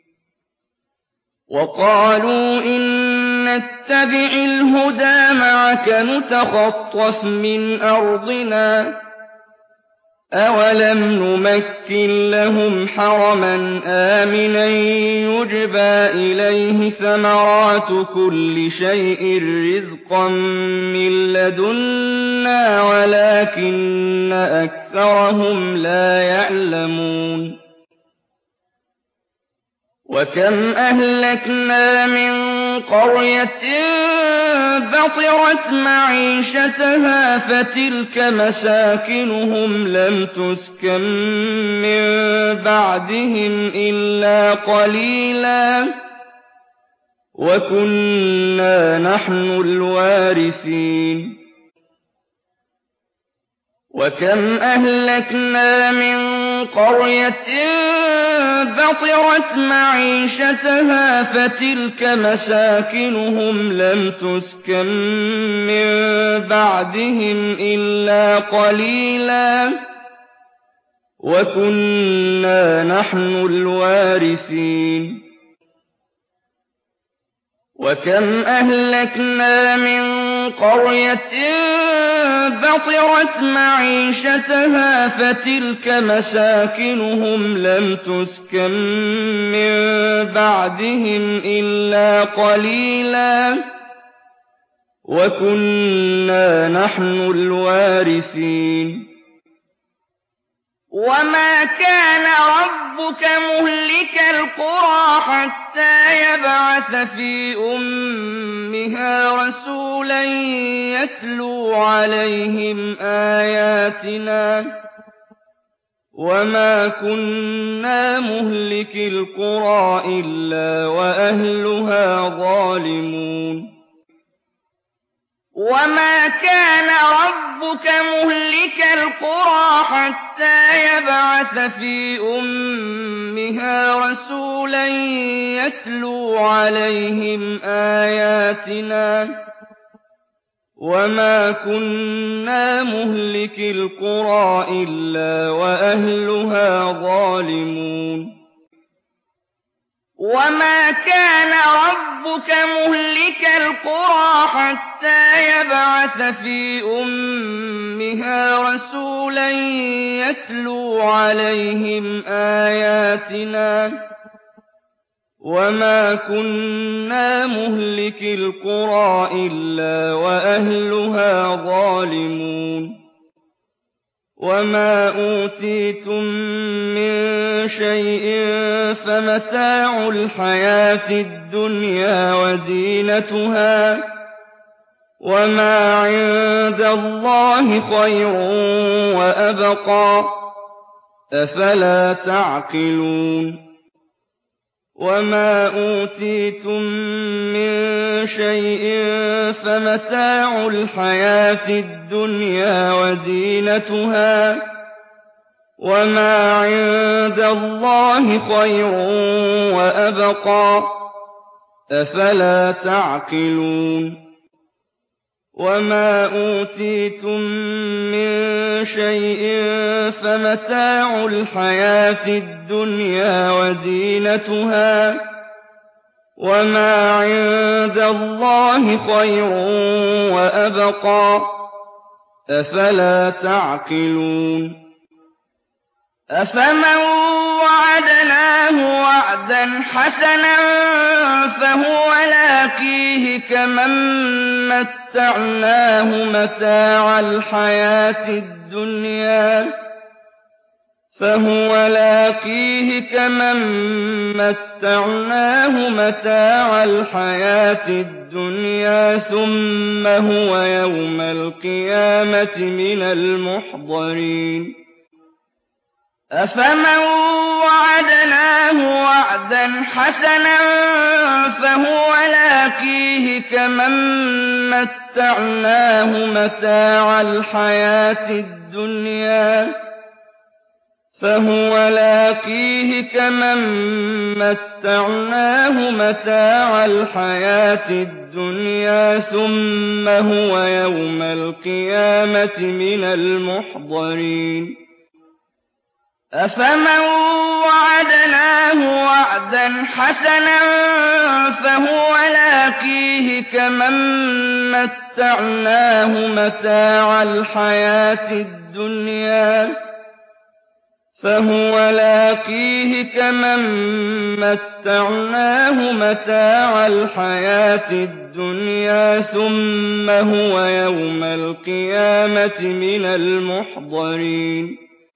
وَقَالُوا إِن نَّتَّبِعِ الْهُدَىٰ مَعَكَ نُتَخَطَّفْ مِنْ أَرْضِنَا أَوَلَمْ نُمَكِّن لَّهُمْ حَرَمًا آمِنًا يُجْبَىٰ إِلَيْهِ ثَمَرَاتُ كُلِّ شَيْءٍ رِّزْقًا مِّن لَّدُنَّا وَلَٰكِنَّ أَكْثَرَهُمْ لَا يَعْلَمُونَ وَكَمْ أَهْلَكْنَا مِن قَرْيَةٍ بَطِرَتْ مَعِيشَتَهَا فَتِلْكَ مَسَاكِنُهُمْ لَمْ تُسْكَن مِّن بَعْدِهِمْ إِلَّا قَلِيلًا وَكُنَّا نَحْنُ الْوَارِثِينَ وَكَمْ أَهْلَكْنَا مِن قَرْيَةٍ بَطِرَتْ مَعِيشَتَهَا فَتِلْكَ مَسَاكِنُهُمْ لَمْ تُسْكَن مِّن بَعْدِهِمْ إِلَّا قَلِيلًا وَكُنَّا نَحْنُ الْوَارِثِينَ وَكَمْ أَهْلَكْنَا مِن قرية بطرت معيشتها فتلك مساكنهم لم تسكن من بعدهم إلا قليلا وكنا نحن الوارثين وما كان ربك مهلك القرى حتى يبعث في أمها رسولا يتلو عليهم آياتنا وما كنا مهلك القرى إلا وأهلها ظالمون وما كان ربك مهلك القرى حتى يبعث في أمها رسولا يتلو عليهم آياتنا وما كنا مهلك القرى إلا وأهلها ظالمون وما كان ربك مهلك القرى حتى يبعث في أمها رسولا يتلو عليهم آياتنا وما كنا مهلك القرى إلا وأهلها ظالمون وما أوتيتم من شيء فمتاع الحياة الدنيا وزينتها وما عند الله خير وأبقى أفلا تعقلون وما أوتيتم من شيء فمتاع الحياة الدنيا وزينتها وما عند الله خير وأبقى أفلا تعقلون وما أوتيتم من شيء فمتاع الحياة الدنيا وزينتها وما عند الله خير وأبقى أفلا تعقلون أفمن وعدناه وعدا حسنا فهو لاقيه كمن متعناه متاع الحياة الدنيا ثم هو يوم القيامة من المحضرين أفمن وعدناه وعدا حسنا فهو لاقيه كمن متعناه متاع الحياة الدنيا ثم هو يوم القيامة من المحضرين أفمن وعدناه وعدا حسنا فهو لاقيه كمن متعناه متاع الحياة الدنيا ثم هو يوم القيامة من المحضرين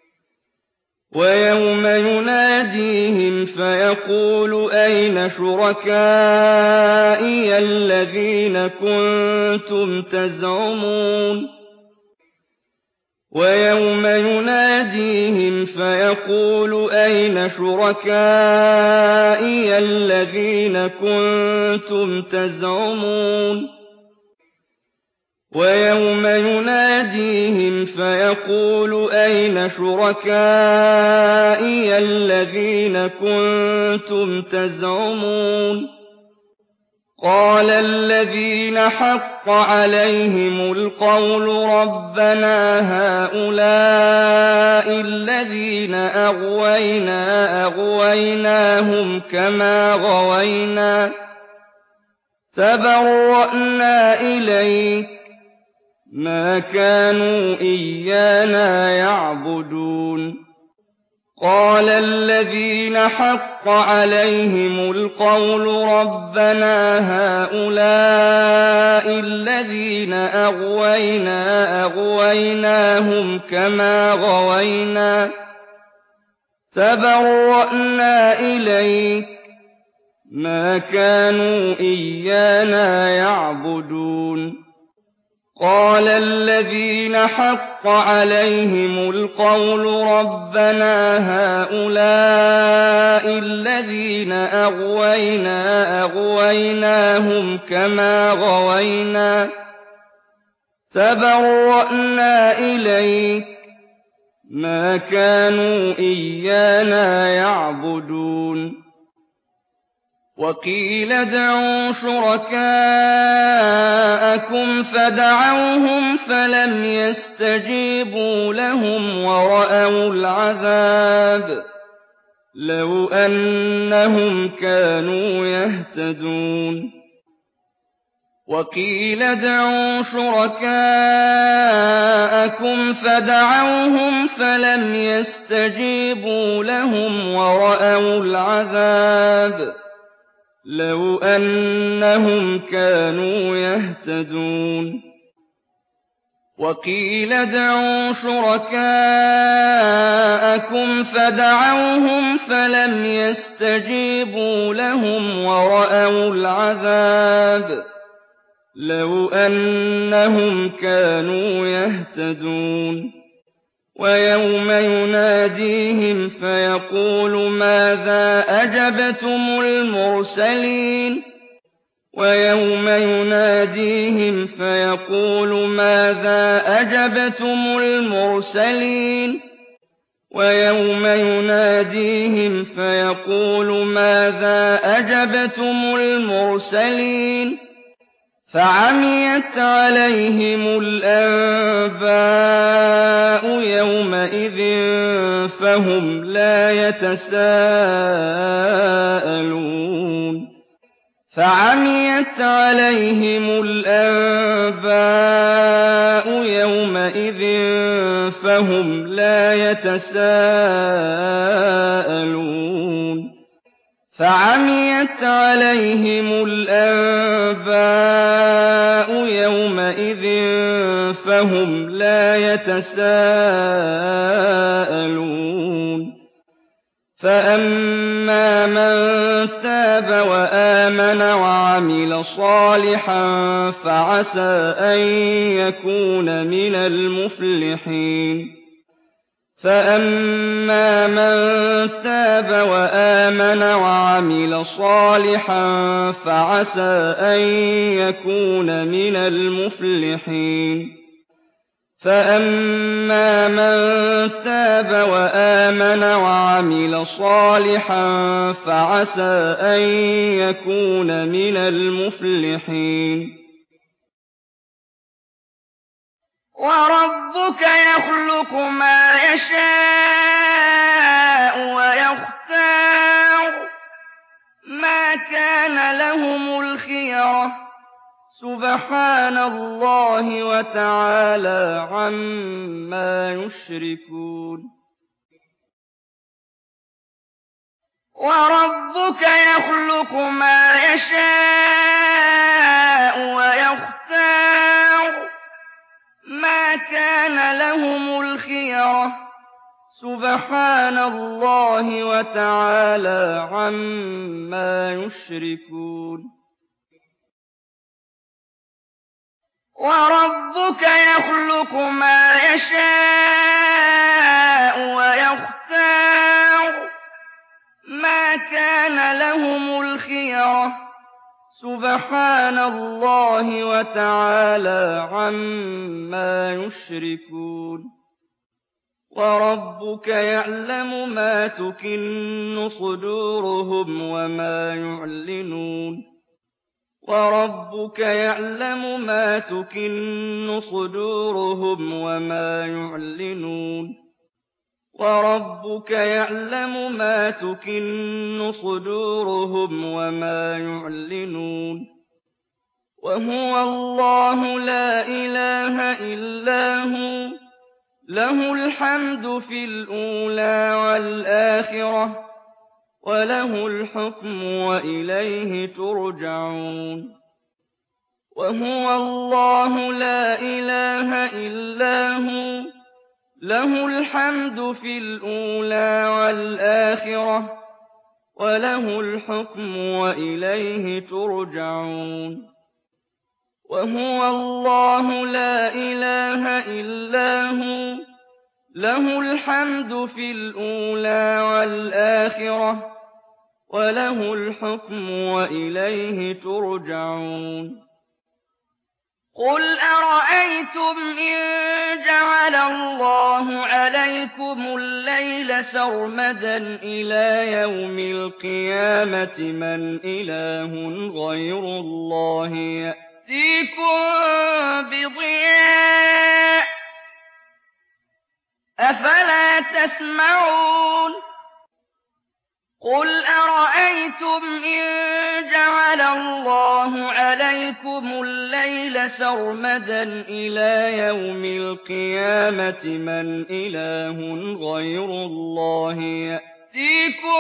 ويوم يناديهم فيقول أين شركائي الذين كنتم تزعمون ويوم يناديهم فيقول أين شركائي الذين كنتم تزعمون ويوم يناديهم فيقول أين شركائي الذين كنتم تزعمون قال الذين حق عليهم القول ربنا هؤلاء الذين أغويناهم كما غوينا تبرأنا إليك مَا كَانُوا إِيَّانَا يَعْبُدُونَ قَالَ الَّذِينَ حَقَّ عَلَيْهِمُ الْقَوْلُ رَبَّنَا هَٰؤُلَاءِ الَّذِينَ أَغْوَيْنَاهُمْ كَمَا غَوَيْنَا تَبَرَّأْنَا إِلَيْكَ مَا كَانُوا إِيَّانَا يَعْبُدُونَ قَالَ الَّذِينَ حَقَّ عَلَيْهِمُ الْقَوْلُ رَبَّنَا هَٰؤُلَاءِ الَّذِينَ أَغْوَيْنَاهُمْ كَمَا غَوَيْنَا تَبَرَّأْنَا إِلَيْكَ مَا كَانُوا إِيَّانَا يَعْبُدُونَ وَقِيلَ ادْعُوا شُرَكَاءَكُمْ فَدَعَوْهُمْ فَلَمْ يَسْتَجِيبُوا لَهُمْ وَرَأَوُا الْعَذَابَ لَوْ أَنَّهُمْ كَانُوا يَهْتَدُونَ وَقِيلَ ادْعُوا شُرَكَاءَكُمْ فَدَعَوْهُمْ فَلَمْ يَسْتَجِيبُوا لَهُمْ وَرَأَوُا الْعَذَابَ لَوْ أَنَّهُمْ كَانُوا يَهْتَدُونَ وَقِيلَ ادْعُوا شُرَكَاءَكُمْ فَدَعَوْهُمْ فَلَمْ يَسْتَجِيبُوا لَهُمْ وَرَأَوُا الْعَذَابَ لَوْ أَنَّهُمْ كَانُوا يَهْتَدُونَ وَيَوْمَ يُنَادِيهِمْ فَيَقُولُ مَاذَا أَجَبْتُمُ الْمُرْسَلِينَ وَيَوْمَ يُنَادِيهِمْ فَيَقُولُ مَاذَا أَجَبْتُمُ الْمُرْسَلِينَ وَيَوْمَ يُنَادِيهِمْ فَيَقُولُ مَاذَا أَجَبْتُمُ الْمُرْسَلِينَ فَعَمِيَتْ عَلَيْهِمُ الْأَنبَاءُ يَوْمَئِذٍ فَهُمْ لَا يَتَسَاءَلُونَ فَعَمِيَتْ عَلَيْهِمُ الْأَنبَاءُ يَوْمَئِذٍ فَهُمْ لَا يَتَسَاءَلُونَ فَعَمِيَتْ عَلَيْهِمُ الْأَنبَاءُ يَوْمَئِذٍ فَهُمْ لَا يَتَسَاءَلُونَ فَأَمَّا مَن تَابَ وَآمَنَ وَعَمِلَ صَالِحًا فَعَسَىٰ أَن يَكُونَ مِنَ الْمُفْلِحِينَ فَأَمَّا مَن تَابَ وَآمَنَ وَعَمِلَ صَالِحًا فَعَسَىٰ أَن يَكُونَ مِنَ الْمُفْلِحِينَ فَأَمَّا مَن تَابَ وَآمَنَ وَعَمِلَ صَالِحًا فَعَسَىٰ أَن يَكُونَ مِنَ الْمُفْلِحِينَ وَرَبُّكَ يَخْلُقُ مَا يَشَاءُ وَيَخْتَارُ ۗ مَا كَانَ لَهُمُ الْخِيَرَةُ ۚ سُبْحَانَ اللَّهِ وَتَعَالَىٰ عَمَّا يُشْرِكُونَ وَرَبُّكَ يَخْلُقُ مَا يَشَاءُ وَيَخْتَارُ ۗ مَا كَانَ لَهُمُ الْخِيَرَةُ ۚ سُبْحَانَ اللَّهِ وَتَعَالَىٰ عَمَّا يُشْرِكُونَ وَرَبُّكَ يَخْلُقُ مَا يَشَاءُ وَيَخْتَارُ ۗ مَا كَانَ لَهُمُ الْخِيَرَةُ ۚ سُبْحَانَ اللَّهِ وَتَعَالَىٰ عَمَّا يُشْرِكُونَ وَرَبُّكَ يَعْلَمُ مَا تُكِنُّ صُدُورُهُمْ وَمَا يُعْلِنُونَ وَرَبُّكَ يَعْلَمُ مَا تُكِنُّ صُدُورُهُمْ وَمَا يُعْلِنُونَ وَرَبُّكَ يَعْلَمُ مَا تُكِنُّ صُدُورُهُمْ وَمَا يُعْلِنُونَ وهو الله لا إله إلا هو له الحمد في الأولى والآخرة وله الحكم وإليه ترجعون وهو الله لا إله إلا هو له الحمد في الأولى والآخرة وله الحكم وإليه ترجعون وهو الله لا إله إلا هو له الحمد في الأولى والآخرة وله الحكم وإليه ترجعون قل أرأيتم إن جعل الله عليكم الليل سرمدا إلى يوم القيامة من إله غير الله يأتيكم بضياء أفلا تسمعون قل أرأيتم إن جعل الله عليكم الليل سرمدا إلى يوم القيامة من إله غير الله يأتيكم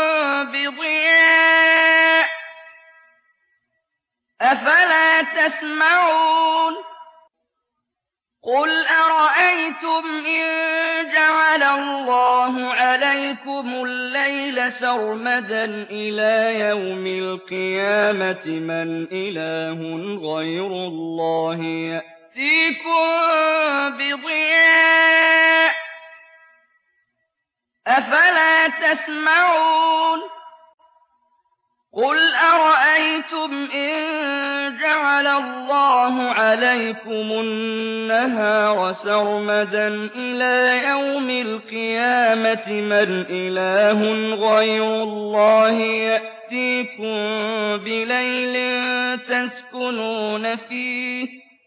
بضياء أفلا تسمعون قل أرأيتم إن جعل الله عليكم الليل سرمدا إلى يوم القيامة من إله غير الله يأتيكم بضياء أفلا تسمعون قل أرأيتم إن جعل الله عليكم النهار سرمدا إلى يوم القيامة من إله غير الله يأتيكم بليل تسكنون فيه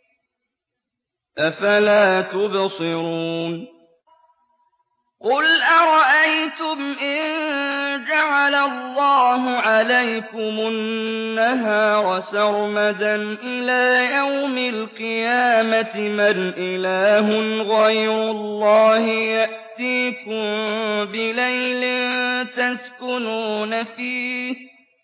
أفلا تبصرون قل أرأيتم إن جعل الله عليكم النهار سرمدا إلى يوم القيامة من إله غير الله يأتيكم بليل تسكنون فيه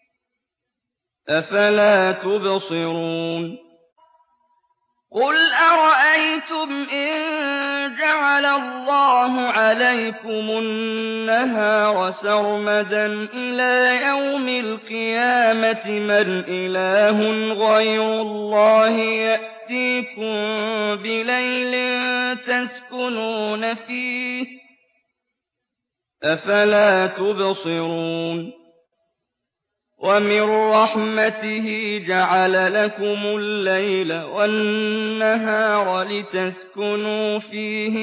أفلا تبصرون قل أرأيتم إن جعل الله عليكم النهار سرمدا إلى يوم القيامة من إله غير الله يأتيكم بليل تسكنون فيه أفلا تبصرون ومن رحمته جعل لكم الليل والنهار لتسكنوا فيه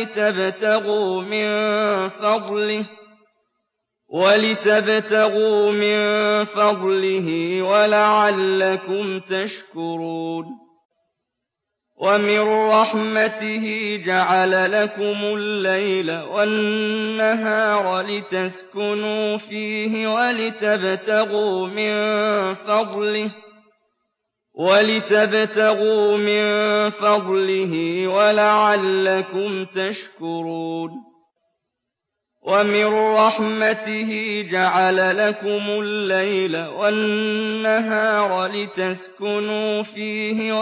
ولتبتغوا من فضله ولعلكم تشكرون ومن رحمته جعل لكم الليل والنهار لتسكنوا فيه ولتبتغوا من فضله ولعلكم تشكرون ومن رحمته جعل لكم الليل والنهار لتسكنوا فيه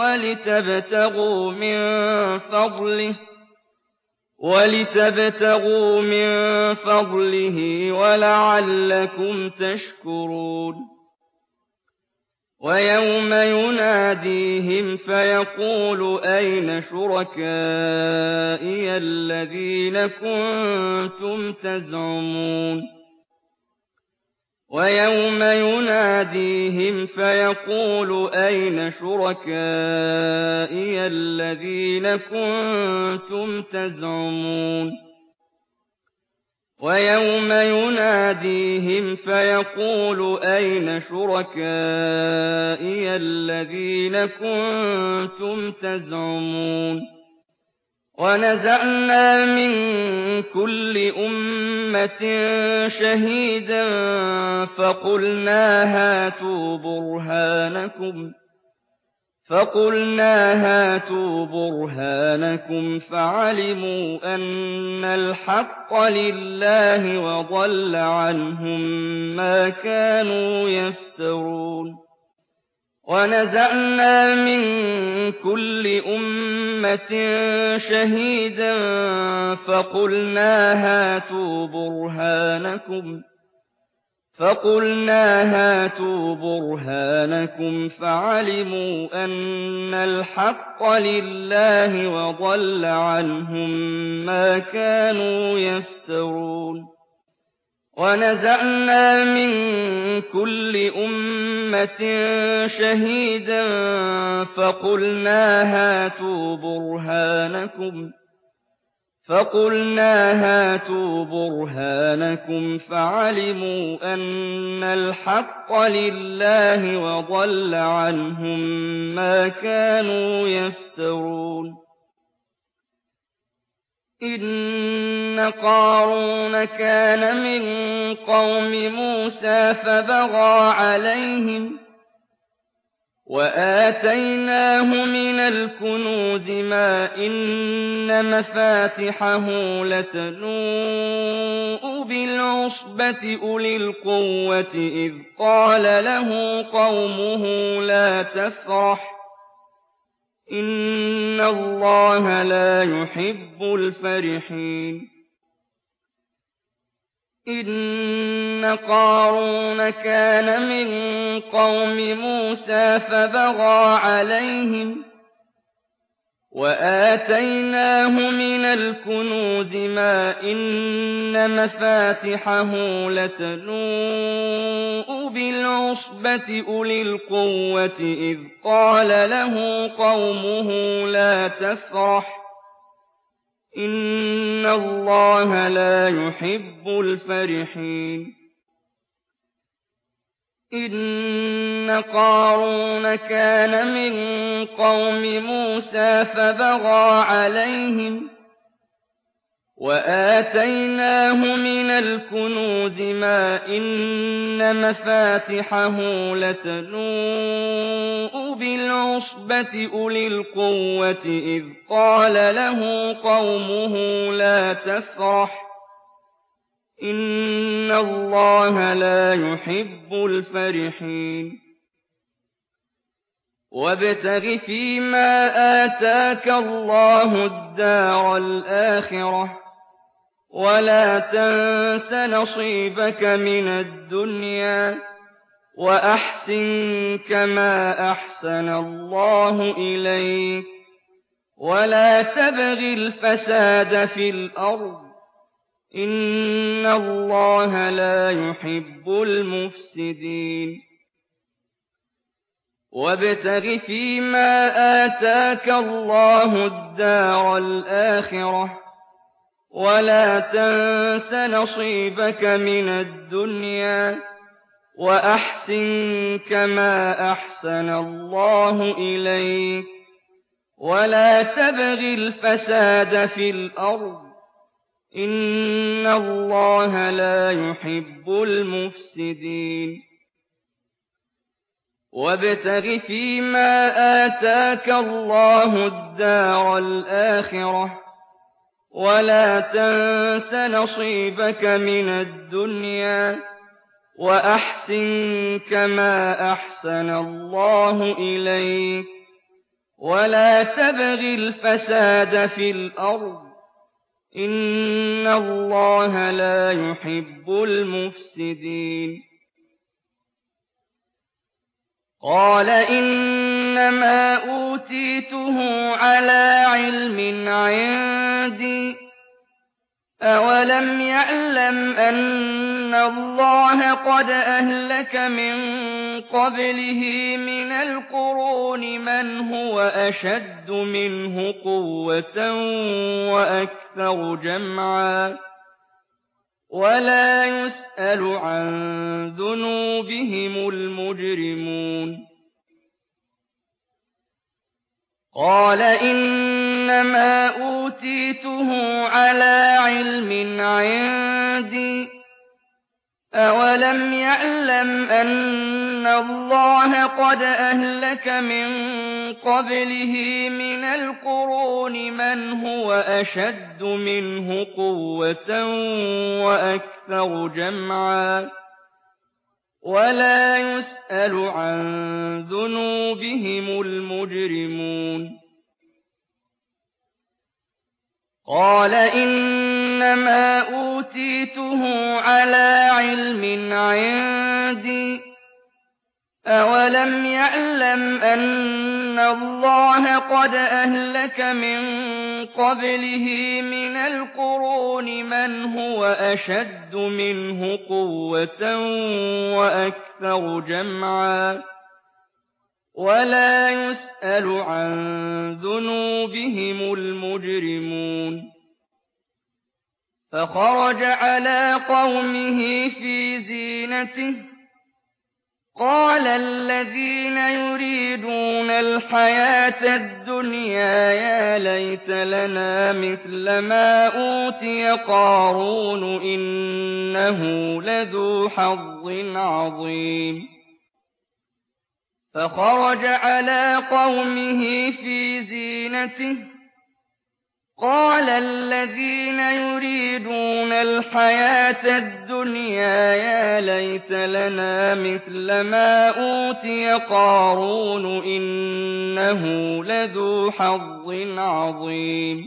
ولتبتغوا من فضله ولعلكم تشكرون ويوم يناديهم فيقول أين شركائي الذين كنتم تزعمون ويوم يناديهم فيقول أين شركائي الذين كنتم تزعمون ويوم يناديهم فيقول أين شركائي الذين كنتم تزعمون ونزعنا من كل أمة فَقُلْنَا هَاتُوا بُرْهَانَكُمْ فَعَلِمُوا أَنَّ الْحَقَّ لِلَّهِ وَضَلَّ عَنْهُم مَّا كَانُوا يَفْتَرُونَ وَنَزَعْنَا مِن كُلِّ أُمَّةٍ شَهِيدًا فَقُلْنَا هَاتُوا بُرْهَانَكُمْ فَعَلِمُوا أَنَّ الْحَقَّ لِلَّهِ وَضَلَّ عَنْهُم مَّا كَانُوا يَفْتَرُونَ وَنَزَعْنَا مِن كُلِّ أُمَّةٍ شَهِيدًا فَقُلْنَا هَاتُوا بُرْهَانَكُمْ فَعَلِمُوا أَنَّ الْحَقَّ لِلَّهِ وَضَلَّ عَنْهُم مَّا كَانُوا يَفْتَرُونَ إِنَّ قَارُونَ كَانَ مِن قَوْمِ مُوسَىٰ فَبَغَىٰ عَلَيْهِمْ وَآتَيْنَاهُ مِنَ الْكُنُوزِ مَا إِنَّ مَفَاتِحَهُ لَتَنُوءُ بِالْعُصْبَةِ أُولِي الْقُوَّةِ إِذْ قَالَ لَهُ قَوْمُهُ لَا تَفْرَحْ إِنَّ اللَّهَ لَا يُحِبُّ الْفَرِحِينَ إِنَّ قَارُونَ كَانَ مِن قَوْمِ مُوسَىٰ فَبَغَىٰ عَلَيْهِمْ وَآتَيْنَاهُ مِنَ الْكُنُوزِ مَا إِنَّ مَفَاتِحَهُ لَتَنُوءُ بِالْعُصْبَةِ أُولِي الْقُوَّةِ إِذْ قَالَ لَهُ قَوْمُهُ لَا تَفْرَحْ إِنَّ اللَّهَ لَا يُحِبُّ الْفَرِحِينَ إِنَّ قَارُونَ كَانَ مِن قَوْمِ مُوسَىٰ فَبَغَىٰ عَلَيْهِمْ وَآتَيْنَاهُ مِنَ الْكُنُوزِ مَا إِنَّ مَفَاتِحَهُ لَتَنُوءُ بِالْعُصْبَةِ أُولِي الْقُوَّةِ إِذْ قَالَ لَهُ قَوْمُهُ لَا تَفْرَحْ إِنَّ اللَّهَ لَا يُحِبُّ الْفَرِحِينَ وَابْتَغِ فِيمَا آتَاكَ اللَّهُ الدَّارَ الْآخِرَةَ وَلَا تَنسَ نَصِيبَكَ مِنَ الدُّنْيَا وَأَحْسِن كَمَا أَحْسَنَ اللَّهُ إِلَيْكَ وَلَا تَبْغِ الْفَسَادَ فِي الْأَرْضِ إِنَّ اللَّهَ لَا يُحِبُّ الْمُفْسِدِينَ وَابْتَغِ فِيمَا آتَاكَ اللَّهُ الدَّارَ الْآخِرَةَ وَلَا تَنسَ نَصِيبَكَ مِنَ الدُّنْيَا وَأَحْسِن كَمَا أَحْسَنَ اللَّهُ إِلَيْكَ وَلَا تَبْغِ الْفَسَادَ فِي الْأَرْضِ إِنَّ اللَّهَ لَا يُحِبُّ الْمُفْسِدِينَ وَابْتَغِ فِيمَا آتَاكَ اللَّهُ الدَّارَ الْآخِرَةَ وَلَا تَنسَ نَصِيبَكَ مِنَ الدُّنْيَا وَأَحْسِن كَمَا أَحْسَنَ اللَّهُ إِلَيْكَ وَلَا تَبْغِ الْفَسَادَ فِي الْأَرْضِ إِنَّ اللَّهَ لَا يُحِبُّ الْمُفْسِدِينَ قَالَ إِنَّمَا أُوتِيتُهُ عَلَىٰ عِلْمٍ عِندِي ۚ أَوَلَمْ يَعْلَمْ أَنَّ اللَّهَ قَدْ أَهْلَكَ مِن قَبْلِهِ مِنَ الْقُرُونِ مَنْ هُوَ أَشَدُّ مِنْهُ قُوَّةً وَأَكْثَرُ جَمْعًا وَلَا يُسْأَلُ عَن ذُنُوبِهِمُ الْمُجْرِمُونَ قَالَ إِنَّمَا أُوتِيتُهُ عَلَىٰ عِلْمٍ عِندِي ۚ أَوَلَمْ يَعْلَمْ أَنَّ أَنَّ اللَّهَ قَدْ أَهْلَكَ مِن قَبْلِهِ مِنَ الْقُرُونِ مَنْ هُوَ أَشَدُّ مِنْهُ قُوَّةً وَأَكْثَرُ جَمْعًا وَلَا يُسْأَلُ عَن ذُنُوبِهِمُ الْمُجْرِمُونَ قَالَ إِنَّمَا أُوتِيتُهُ عَلَىٰ عِلْمٍ عِندِي ۚ أَوَلَمْ يَعْلَمْ أَنَّ اللَّهَ قَدْ أَهْلَكَ مِن قَبْلِهِ مِنَ الْقُرُونِ مَنْ هُوَ أَشَدُّ مِنْهُ قُوَّةً وَأَكْثَرُ جَمْعًا وَلَا يُسْأَلُ عَن ذُنُوبِهِمُ الْمُجْرِمُونَ فَخَرَجَ عَلَىٰ قَوْمِهِ فِي زِينَتِهِ ۖ قَالَ الَّذِينَ يُرِيدُونَ الْحَيَاةَ الدُّنْيَا يَا لَيْتَ لَنَا مِثْلَ مَا أُوتِيَ قَارُونُ إِنَّهُ لَذُو حَظٍّ عَظِيمٍ فَخَرَجَ عَلَىٰ قَوْمِهِ فِي زِينَتِهِ ۖ قَالَ الَّذِينَ يُرِيدُونَ الْحَيَاةَ الدُّنْيَا يَا لَيْتَ لَنَا مِثْلَ مَا أُوتِيَ قَارُونُ إِنَّهُ لَذُو حَظٍّ عَظِيمٍ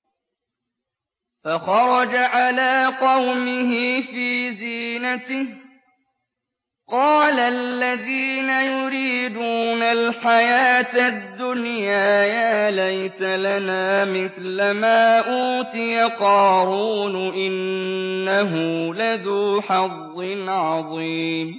فَخَرَجَ عَلَىٰ قَوْمِهِ فِي زِينَتِهِ ۖ قَالَ الَّذِينَ يُرِيدُونَ الْحَيَاةَ الدُّنْيَا يَا لَيْتَ لَنَا مِثْلَ مَا أُوتِيَ قَارُونُ إِنَّهُ لَذُو حَظٍّ عَظِيمٍ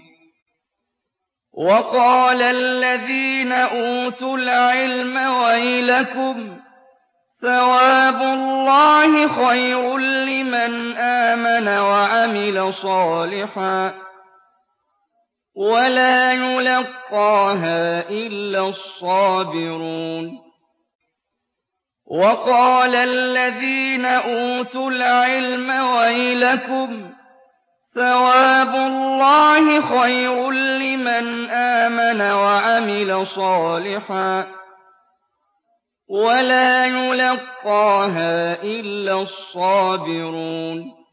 وَقَالَ الَّذِينَ أُوتُوا الْعِلْمَ وَيْلَكُمْ ثَوَابُ اللَّهِ خَيْرٌ لِّمَنْ آمَنَ وَعَمِلَ صَالِحًا وَلَا يُلَقَّاهَا إِلَّا الصَّابِرُونَ وَقَالَ الَّذِينَ أُوتُوا الْعِلْمَ وَيْلَكُمْ ثَوَابُ اللَّهِ خَيْرٌ لِّمَنْ آمَنَ وَعَمِلَ صَالِحًا وَلَا يُلَقَّاهَا إِلَّا الصَّابِرُونَ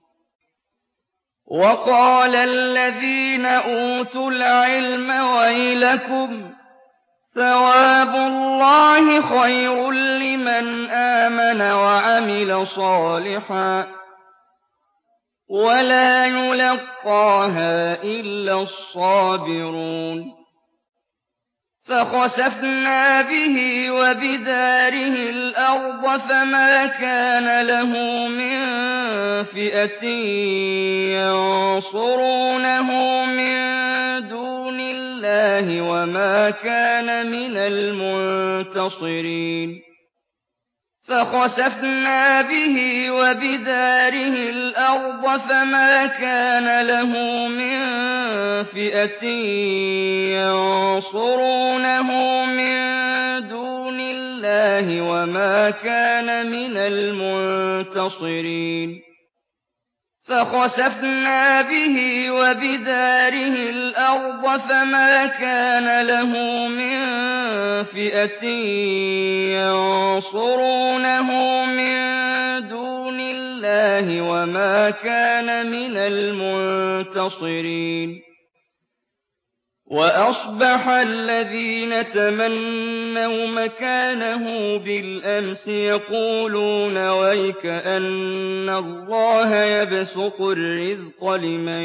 وَقَالَ الَّذِينَ أُوتُوا الْعِلْمَ وَيْلَكُمْ ثَوَابُ اللَّهِ خَيْرٌ لِّمَنْ آمَنَ وَعَمِلَ صَالِحًا وَلَا يُلَقَّاهَا إِلَّا الصَّابِرُونَ فَخَسَفْنَا بِهِ وَبِدَارِهِ الْأَرْضَ فَمَا كَانَ لَهُ مِن فِئَةٍ يَنصُرُونَهُ مِن دُونِ اللَّهِ وَمَا كَانَ مِنَ الْمُنتَصِرِينَ فَخَسَفْنَا بِهِ وَبِدَارِهِ الْأَرْضَ فَمَا كَانَ لَهُ مِن فِئَةٍ يَنصُرُونَهُ مِن دُونِ اللَّهِ وَمَا كَانَ مِنَ الْمُنتَصِرِينَ فَخَسَفْنَا بِهِ وَبِدَارِهِ الْأَرْضَ فَمَا كَانَ لَهُ مِن فِئَةٍ يَنصُرُونَهُ مِن دُونِ اللَّهِ وَمَا كَانَ مِنَ الْمُنتَصِرِينَ وَأَصْبَحَ الَّذِينَ تَمَنَّوْا مَكَانَهُ بِالْأَمْسِ يَقُولُونَ وَيْكَأَنَّ اللَّهَ يَبْسُطُ الرِّزْقَ لِمَن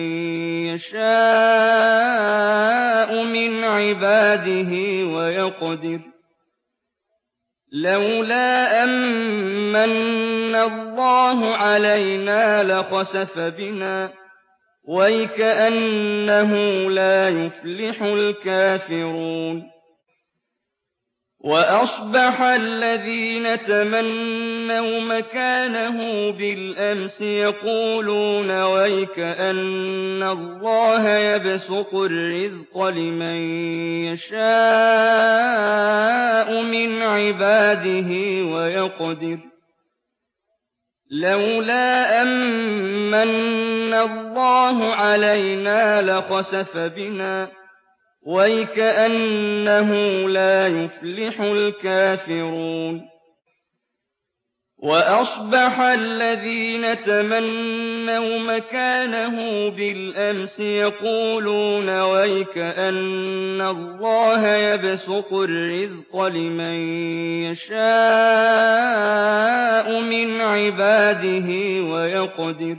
يَشَاءُ مِنْ عِبَادِهِ وَيَقْدِرُ لَوْلَا أَمَّنَّ اللَّهُ عَلَيْنَا لَخَسَفَ بِنَا وَيْكَأَنَّهُ لَا يُفْلِحُ الْكَافِرُونَ وَأَصْبَحَ الَّذِينَ تَمَنَّوْا مَكَانَهُ بِالْأَمْسِ يَقُولُونَ وَيْكَأَنَّ اللَّهَ يَبْسُطُ الرِّزْقَ لِمَن يَشَاءُ مِنْ عِبَادِهِ وَيَقْدِرُ لَوْلَا أَمَّنَّ اللَّهُ عَلَيْنَا لَخَسَفَ بِنَا وَيْكَأَنَّهُ لَا يُفْلِحُ الْكَافِرُونَ وَأَصْبَحَ الَّذِينَ تَمَنَّوْا مَكَانَهُ بِالْأَمْسِ يَقُولُونَ وَيْكَأَنَّ اللَّهَ يَبْسُطُ الرِّزْقَ لِمَن يَشَاءُ مِنْ عِبَادِهِ وَيَقْدِرُ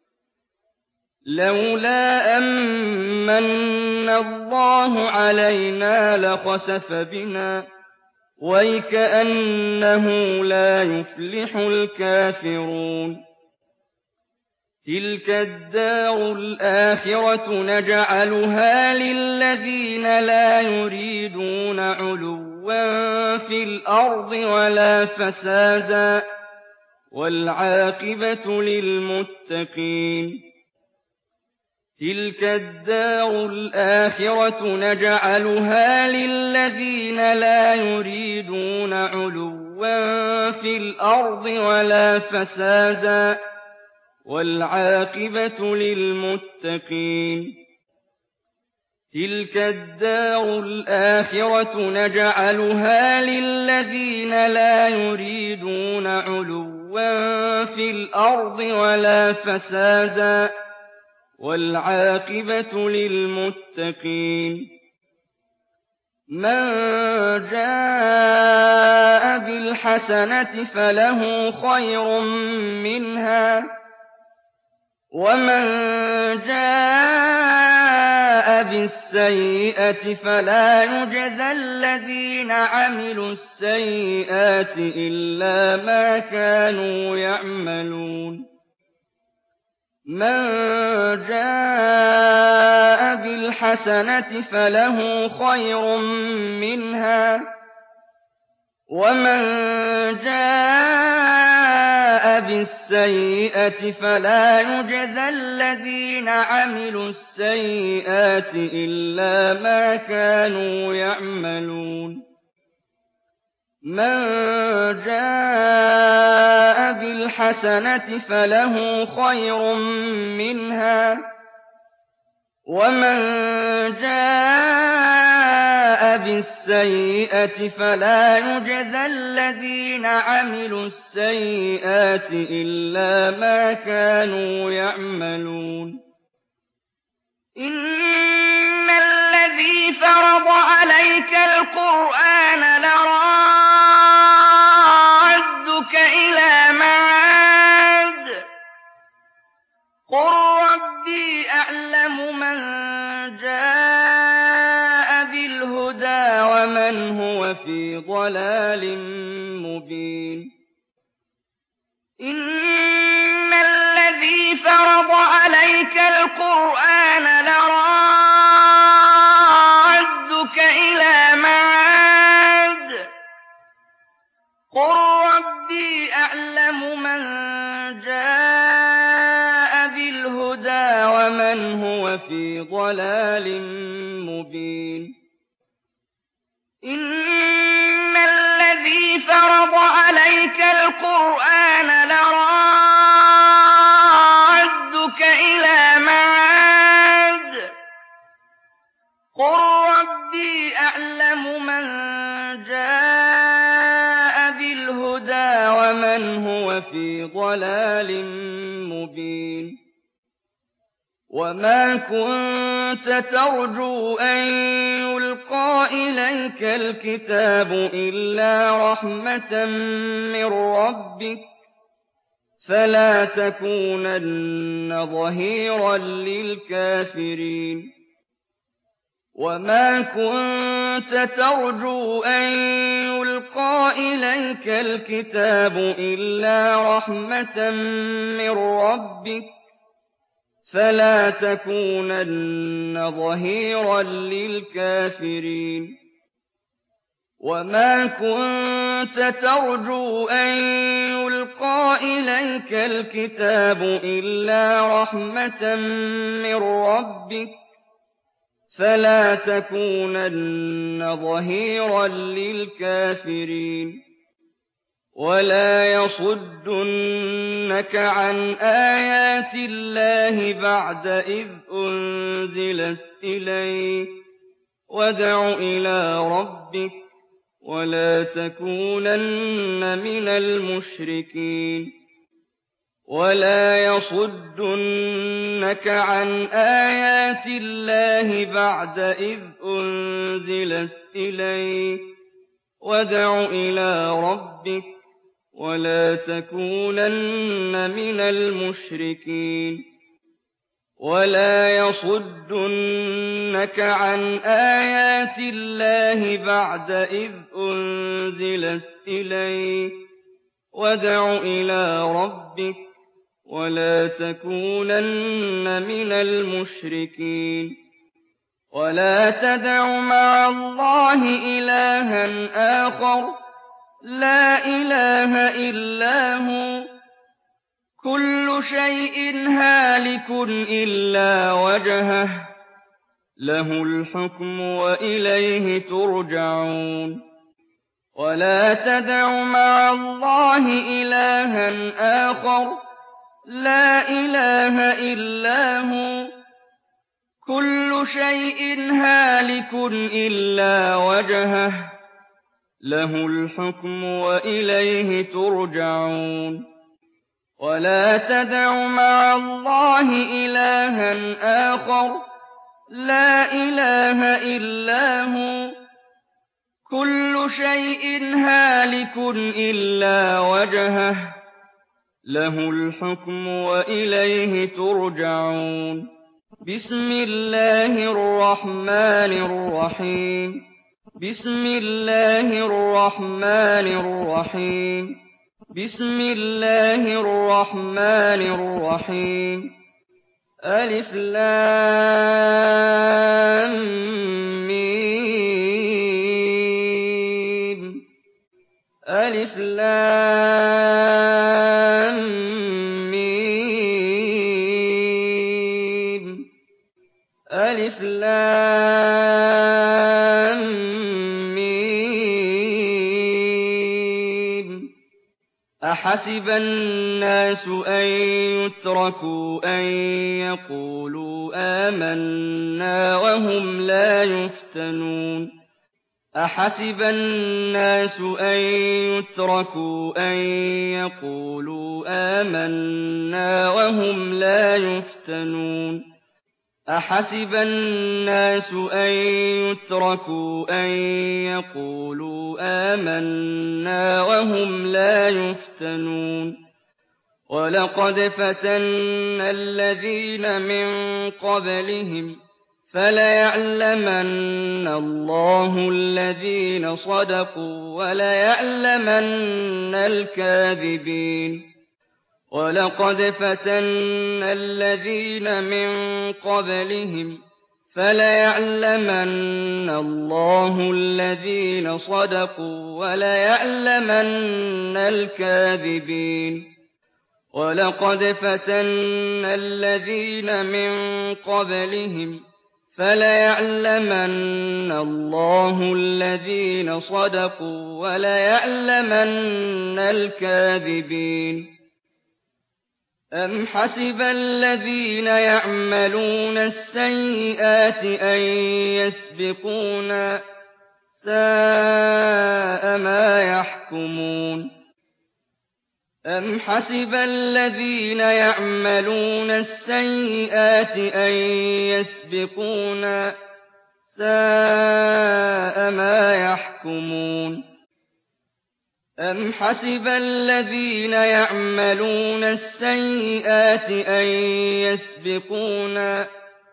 لَوْلَا أَن مَّنَّ اللَّهُ عَلَيْنَا لَخَسَفَ بِنَا وَيْكَأَنَّهُ لَا يُفْلِحُ الْكَافِرُونَ تِلْكَ الدَّارُ الْآخِرَةُ نَجْعَلُهَا لِلَّذِينَ لَا يُرِيدُونَ عُلُوًّا فِي الْأَرْضِ وَلَا فَسَادًا وَالْعَاقِبَةُ لِلْمُتَّقِينَ تِلْكَ الدَّارُ الْآخِرَةُ نَجْعَلُهَا لِلَّذِينَ لَا يُرِيدُونَ عُلُوًّا فِي الْأَرْضِ وَلَا فَسَادًا وَالْعَاقِبَةُ لِلْمُتَّقِينَ تِلْكَ الدَّارُ الْآخِرَةُ نَجْعَلُهَا لِلَّذِينَ لَا يُرِيدُونَ عُلُوًّا فِي الْأَرْضِ وَلَا فَسَادًا وَالْعَاقِبَةُ لِلْمُتَّقِينَ مَن جَاءَ بِالْحَسَنَةِ فَلَهُ خَيْرٌ مِّنْهَا وَمَن جَاءَ بِالسَّيِّئَةِ فَلَا يُجْزَى الَّذِينَ عَمِلُوا السَّيِّئَاتِ إِلَّا مَا كَانُوا يَعْمَلُونَ مَن جَاءَ بِالْحَسَنَةِ فَلَهُ خَيْرٌ مِّنْهَا وَمَن جَاءَ بِالسَّيِّئَةِ فَلَا يُجْزَى الَّذِينَ عَمِلُوا السَّيِّئَاتِ إِلَّا مَا كَانُوا يَعْمَلُونَ مَن جَاءَ بِالْحَسَنَةِ فَلَهُ خَيْرٌ مِّنْهَا وَمَن جَاءَ بِالسَّيِّئَةِ فَلَا يُجْزَى الَّذِينَ عَمِلُوا السَّيِّئَاتِ إِلَّا مَا كَانُوا يَعْمَلُونَ إِنَّ الَّذِي فَرَضَ عَلَيْكَ الْقُرْآنَ لَرَادُّكَ إِلَىٰ مَعَادٍ قُل رَّبِّي أَعْلَمُ مَن جَاءَ بِالْهُدَىٰ وَمَنْ هُوَ فِي ضَلَالٍ مُّبِينٍ إِنَّ الَّذِي فَرَضَ عَلَيْكَ الْقُرْآنَ لَرَادُّكَ إِلَىٰ مَعَادٍ قُل رَّبِّي أَعْلَمُ مَن جَاءَ بِالْهُدَىٰ وَمَنْ هُوَ فِي ضَلَالٍ مُّبِينٍ إِنَّ الَّذِي فَرَضَ عَلَيْكَ الْقُرْآنَ لَرَادُّكَ إِلَىٰ مَعَادٍ قُل رَّبِّي أَعْلَمُ مَن جَاءَ بِالْهُدَىٰ وَمَنْ هُوَ فِي ضَلَالٍ مُّبِينٍ وَمَا كُنتَ تَرْجُو أَن يُلْقَىٰ إِلَيْكَ الْكِتَابُ إِلَّا رَحْمَةً مِّن رَّبِّكَ فَلَا تَكُونَنَّ ظَهِيرًا لِّلْكَافِرِينَ وَمَا كُنتَ تَرْجُو أَن يُلْقَىٰ إِلَيْكَ الْكِتَابُ إِلَّا رَحْمَةً مِّن رَّبِّكَ فَلَا تَكُونَنَّ ظَهِيرًا لِّلْكَافِرِينَ وَمَا كُنتَ تَرْجُو أَن يُلْقَىٰ إِلَيْكَ الْكِتَابُ إِلَّا رَحْمَةً مِّن رَّبِّكَ فَلَا تَكُونَنَّ ظَهِيرًا لِّلْكَافِرِينَ وَلَا يَصُدُّنَّكَ عَنْ آيَاتِ اللَّهِ بَعْدَ إِذْ أُنزِلَتْ إِلَيْكَ وادع إلى ربك ولا تكونن من المشركين ولا يصدنك عن آيات الله بعد إذ أنزلت إليك وادع إلى ربك ولا تكونن من المشركين ولا يصدنك عن آيات الله بعد إذ أنزلت إليك وادع إلى ربك ولا تكونن من المشركين ولا تدع مع الله إلها آخر لا إله إلا هو كل شيء هالك إلا وجهه له الحكم وإليه ترجعون ولا تدع مع الله إلها آخر لا إله إلا هو كل شيء هالك إلا وجهه له الحكم وإليه ترجعون ولا تدع مع الله إلها آخر لا إله إلا هو كل شيء هالك إلا وجهه له الحكم وإليه ترجعون بسم الله الرحمن الرحيم بسم الله الرحمن الرحيم بسم الله الرحمن الرحيم ألف لام ميم ألف لام ميم ألف لام ميم أحسب الناس أن يتركوا أن يقولوا آمنا وهم لا يفتنون أحسب الناس أن يتركوا أن يقولوا آمنا وهم لا يفتنون أحسب الناس أن يتركوا أن يقولوا آمنا وهم لا يفتنون ولقد فتنا الذين من قبلهم فليعلمن الله الذين صدقوا وليعلمن الكاذبين ولقد فتنا الذين من قبلهم فليعلمن الله الذين صدقوا وليعلمن الكاذبين ولقد فتنا الذين من قبلهم فليعلمن الله الذين صدقوا وليعلمن الكاذبين أم حسب الذين يعملون السيئات أن يسبقونا ساء ما يحكمون أم حسب الذين يعملون السيئات أن يسبقونا ساء ما يحكمون أم حسب الذين يعملون السيئات أن يسبقونا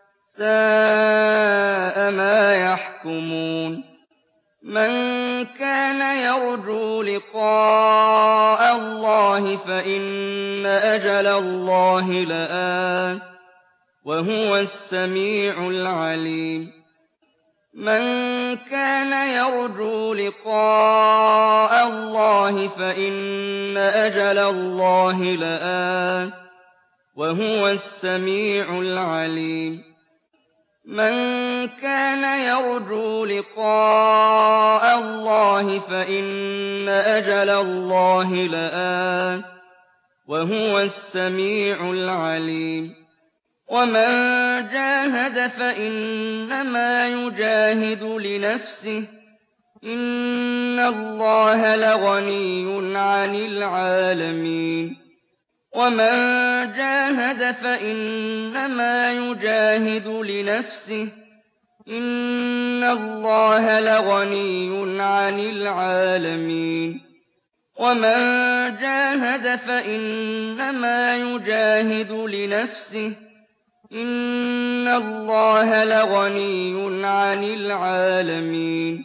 ساء ما يحكمون من كان يرجو لقاء الله فإن أجل الله لآت وهو السميع العليم من كان يرجو لقاء الله فإن أجل الله لآت وهو السميع العليم من كان يرجو لقاء الله فإن أجل الله لآت وهو السميع العليم ومن جاهد فإنما يجاهد لنفسه إن الله لغني عن العالمين ومن جاهد فإنما يجاهد لنفسه إن الله لغني عن العالمين ومن جاهد فإنما يجاهد لنفسه إن الله لغني عن العالمين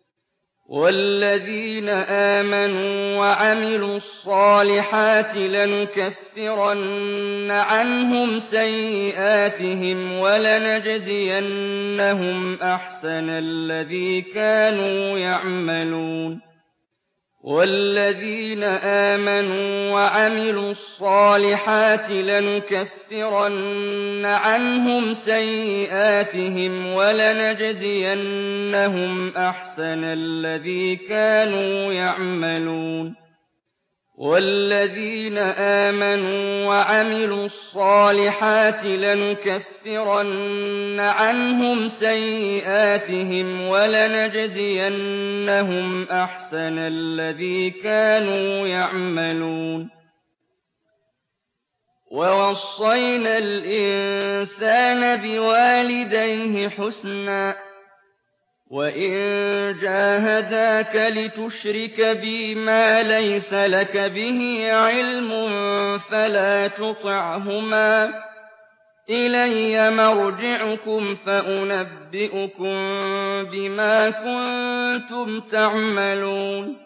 والذين آمنوا وعملوا الصالحات لنكفرن عنهم سيئاتهم ولنجزينهم أحسن الذي كانوا يعملون والذين آمنوا وعملوا الصالحات لنكفرن عنهم سيئاتهم ولنجزينهم أحسن الذي كانوا يعملون والذين آمنوا وعملوا الصالحات لنكفرن عنهم سيئاتهم ولنجزينهم أحسن الذي كانوا يعملون ووصينا الإنسان بوالديه حسنا وإن جاهداك لتشرك بي ما ليس لك به علم فلا تطعهما إلي مرجعكم فأنبئكم بما كنتم تعملون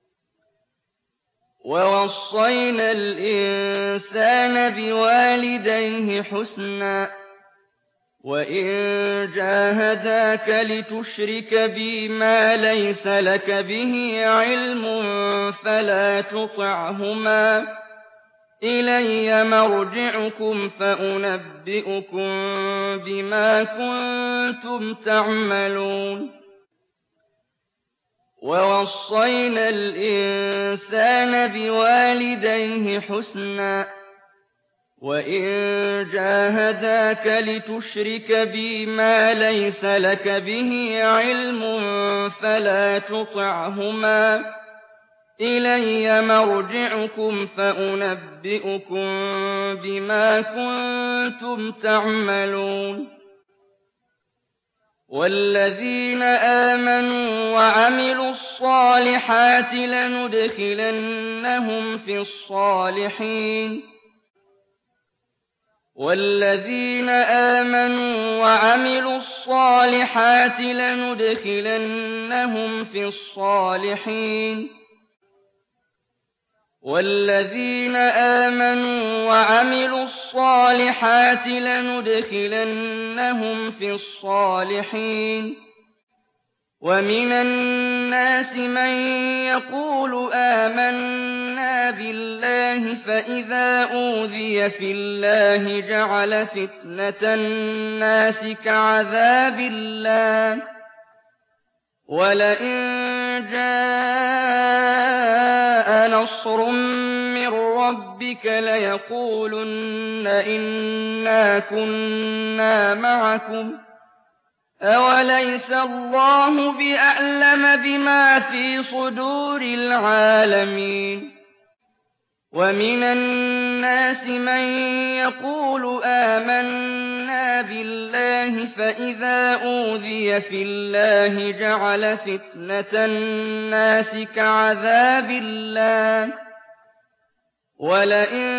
ووصينا الإنسان بوالديه حسنا وإن جاهداك لتشرك بي ما ليس لك به علم فلا تطعهما إلي مرجعكم فأنبئكم بما كنتم تعملون ووصينا الإنسان بوالديه حسنا وإن جاهداك لتشرك بي ما ليس لك به علم فلا تطعهما إلي مرجعكم فأنبئكم بما كنتم تعملون والذين آمنوا وعملوا الصالحات لندخلنهم في الصالحين والذين آمنوا وعملوا الصالحات لندخلنهم في الصالحين والذين آمنوا وعملوا الصالحات لندخلنهم في الصالحين ومن الناس من يقول آمنا بالله فإذا أوذي في الله جعل فتنة الناس كعذاب الله ولئن جاء نصر من ربك ليقولن إنا كنا معكم أوليس الله بأعلم بما في صدور العالمين ومن الناس من يقول آمنا بالله فإذا أوذي في الله جعل فتنة الناس كعذاب الله ولئن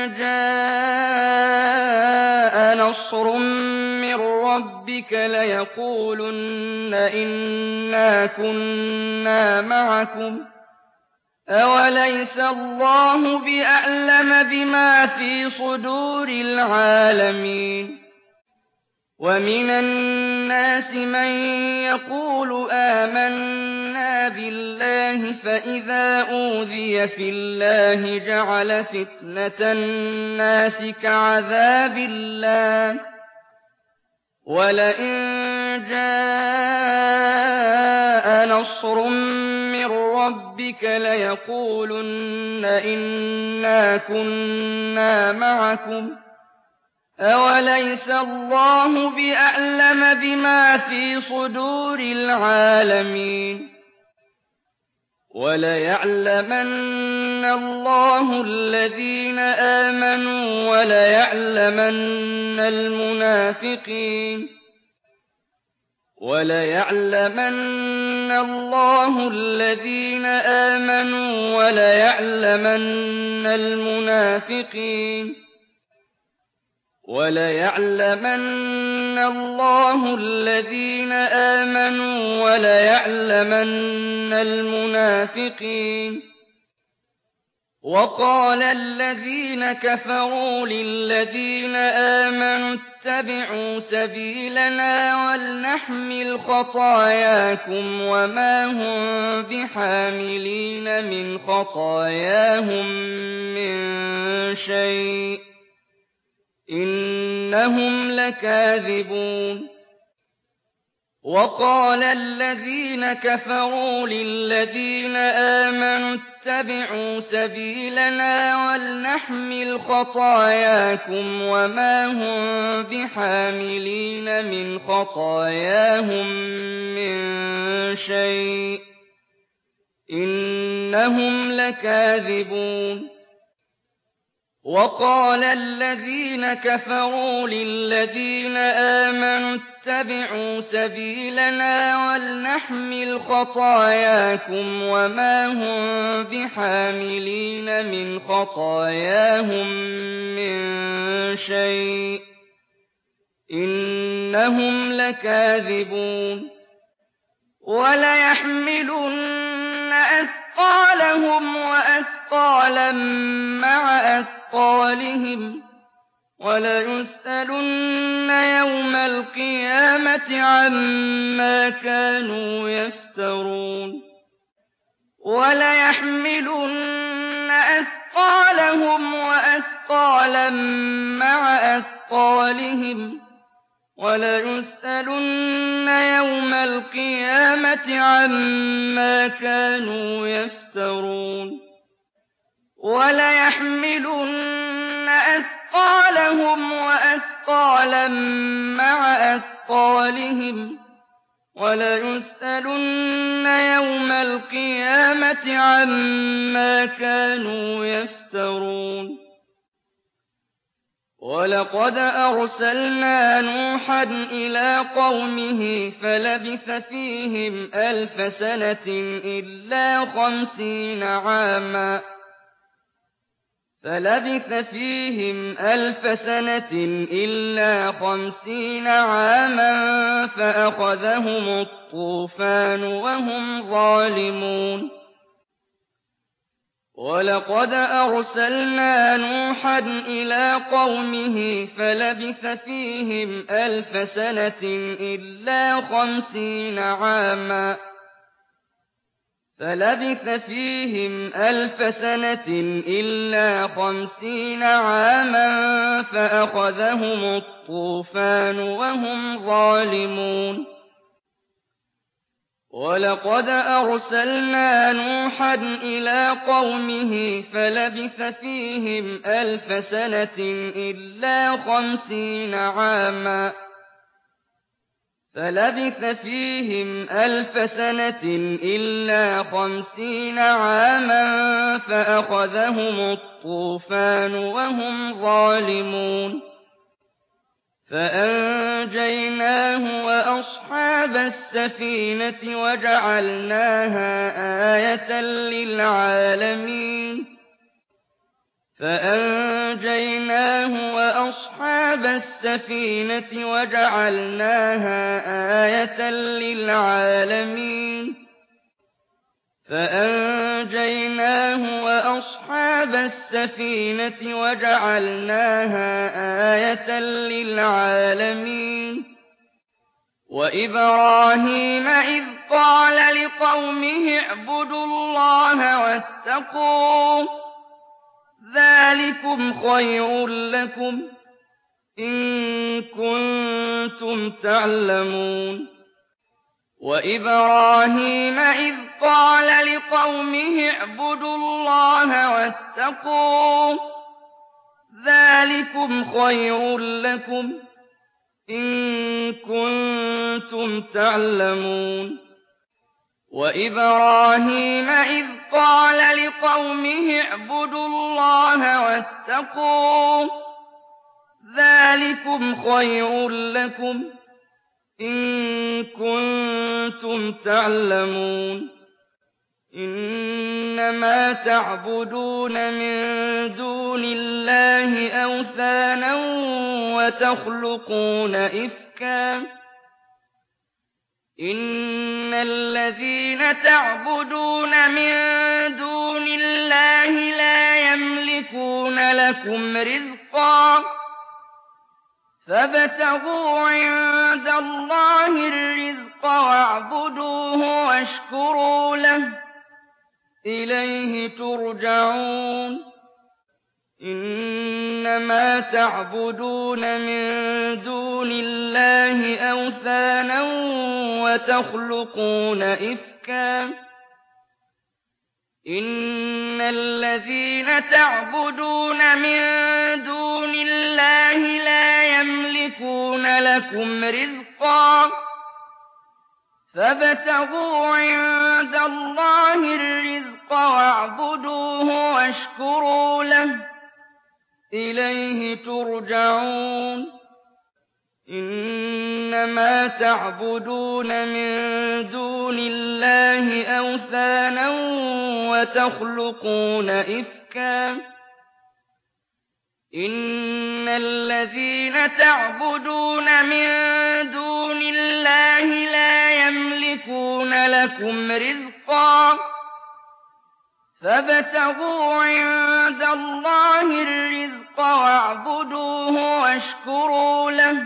جاء نصر من ربك ليقولن إنا كنا معكم أوليس الله بأعلم بما في صدور العالمين ومن الناس من يقول آمنا بالله فإذا أوذي في الله جعل فتنة الناس كعذاب الله ولئن جاء نصر من ربك ليقولن إنا كنا معكم أَوَلَيْسَ اللَّهُ بِأَعْلَمَ بِمَا فِي صُدُورِ الْعَالَمِينَ وَلَيَعْلَمَنَّ اللَّهُ الَّذِينَ آمَنُوا وَلَيَعْلَمَنَّ المنافقين وَلَيَعْلَمَنَّ اللَّهُ الَّذِينَ آمَنُوا وَلَيَعْلَمَنَّ المنافقين وَلَيَعْلَمَنَّ اللَّهُ الَّذِينَ آمَنُوا وَلَيَعْلَمَنَّ المنافقين وَقَالَ الَّذِينَ كَفَرُوا لِلَّذِينَ آمَنُوا اتَّبِعُوا سَبِيلَنَا وَلْنَحْمِلْ خَطَايَاكُمْ وَمَا هُم بِحَامِلِينَ مِنْ خَطَايَاهُم مِّن شَيْءٍ إِنَّهُمْ لَكَاذِبُونَ وَقَالَ الَّذِينَ كَفَرُوا لِلَّذِينَ آمَنُوا اتَّبِعُوا سَبِيلَنَا وَلْنَحْمِلْ خَطَايَاكُمْ وَمَا هُم بِحَامِلِينَ مِنْ خَطَايَاهُم مِّن شَيْءٍ إِنَّهُمْ لَكَاذِبُونَ وَقَالَ الَّذِينَ كَفَرُوا لِلَّذِينَ آمَنُوا اتَّبِعُوا سَبِيلَنَا وَلْنَحْمِلْ خَطَايَاكُمْ وَمَا هُم بِحَامِلِينَ مِنْ خَطَايَاهُم مِّن شَيْءٍ إِنَّهُمْ لَكَاذِبُونَ وَلَيَحْمِلُنَّ أَثْقَالَهُمْ وَأَثْقَالًا مَّعَ أَثْقَالِهِمْ وَلَيُسْأَلُنَّ يَوْمَ الْقِيَامَةِ عَمَّا كَانُوا يَفْتَرُونَ وَلَيَحْمِلُنَّ أَثْقَالَهُمْ وَأَثْقَالًا مَّعَ أَثْقَالِهِمْ وَلَيُسْأَلُنَّ يَوْمَ الْقِيَامَةِ عَمَّا كَانُوا يَفْتَرُونَ وَلَيَحْمِلُنَّ أَثْقَالَهُمْ وَأَثْقَالًا مَّعَ أَثْقَالِهِمْ وَلَيُسْأَلُنَّ يَوْمَ الْقِيَامَةِ عَمَّا كَانُوا يَفْتَرُونَ وَلَقَدْ أَرْسَلْنَا نُوحًا إِلَىٰ قَوْمِهِ فَلَبِثَ فِيهِمْ أَلْفَ سَنَةٍ إِلَّا 50 عَامًا فَأَخَذَهُمُ الطُّوفَانُ وَهُمْ ظَالِمُونَ وَلَقَدْ أَرْسَلْنَا نُوحًا إِلَىٰ قَوْمِهِ فَلَبِثَ فِيهِمْ أَلْفَ سَنَةٍ إِلَّا 50 عَامًا فَأَخَذَهُمُ الطُّوفَانُ وَهُمْ ظَالِمُونَ وَلَقَدْ أَرْسَلْنَا نُوحًا إِلَىٰ قَوْمِهِ فَلَبِثَ فِيهِمْ أَلْفَ سَنَةٍ إِلَّا 50 عَامًا فَأَخَذَهُمُ الطُّوفَانُ وَهُمْ ظَالِمُونَ فَأَنجَيْنَاهُ وَأَصْحَابَ السَّفِينَةِ وَجَعَلْنَاهَا آيَةً لِّلْعَالَمِينَ فَأَنجَيْنَاهُ وَأَصْحَابَ السَّفِينَةِ وَجَعَلْنَاهَا آيَةً لِّلْعَالَمِينَ فَأَنجَيْنَاهُ وَأَصْحَابَ السَّفِينَةِ وَجَعَلْنَاهَا آيَةً لِّلْعَالَمِينَ وَإِبْرَاهِيمَ إِذْ قَالَ لِقَوْمِهِ اعْبُدُوا اللَّهَ وَاتَّقُوهُ ذَٰلِكُمْ خَيْرٌ لَّكُمْ إِن كُنتُمْ تَعْلَمُونَ وَإِبْرَاهِيمَ إِذْ قَالَ لِقَوْمِهِ اعْبُدُوا اللَّهَ وَاتَّقُوهُ ذَٰلِكُمْ خَيْرٌ لَّكُمْ إِن كُنتُمْ تَعْلَمُونَ وَإِبْرَاهِيمَ إِذْ قَالَ لِقَوْمِهِ اعْبُدُوا اللَّهَ وَاتَّقُوهُ ذَٰلِكُمْ خَيْرٌ لَّكُمْ إِن كُنتُمْ تَعْلَمُونَ إِنَّمَا تَعْبُدُونَ مِن دُونِ اللَّهِ أَوْثَانًا وَتَخْلُقُونَ إِفْكًا إِنَّ الَّذِينَ تَعْبُدُونَ مِن دُونِ اللَّهِ لَا يَمْلِكُونَ لَكُمْ رِزْقًا فَابْتَغُوا عِندَ اللَّهِ الرِّزْقَ وَاعْبُدُوهُ وَاشْكُرُوا لَهُ إِلَيْهِ تُرْجَعُونَ إِنَّمَا تَعْبُدُونَ مِن دُونِ اللَّهِ أَوْثَانًا وَتَخْلُقُونَ إِفْكًا إِنَّ الَّذِينَ تَعْبُدُونَ مِن دُونِ اللَّهِ لَا يَمْلِكُونَ لَكُمْ رِزْقًا فَابْتَغُوا عِندَ اللَّهِ الرِّزْقَ وَاعْبُدُوهُ وَاشْكُرُوا لَهُ إِلَيْهِ تُرْجَعُونَ إِنَّمَا تَعْبُدُونَ مِن دُونِ اللَّهِ أَوْثَانًا وَتَخْلُقُونَ إِفْكًا إِنَّ الَّذِينَ تَعْبُدُونَ مِن دُونِ اللَّهِ لَا يَمْلِكُونَ لَكُمْ رِزْقًا فَابْتَغُوا عِندَ اللَّهِ الرِّزْقَ وَاعْبُدُوهُ وَاشْكُرُوا لَهُ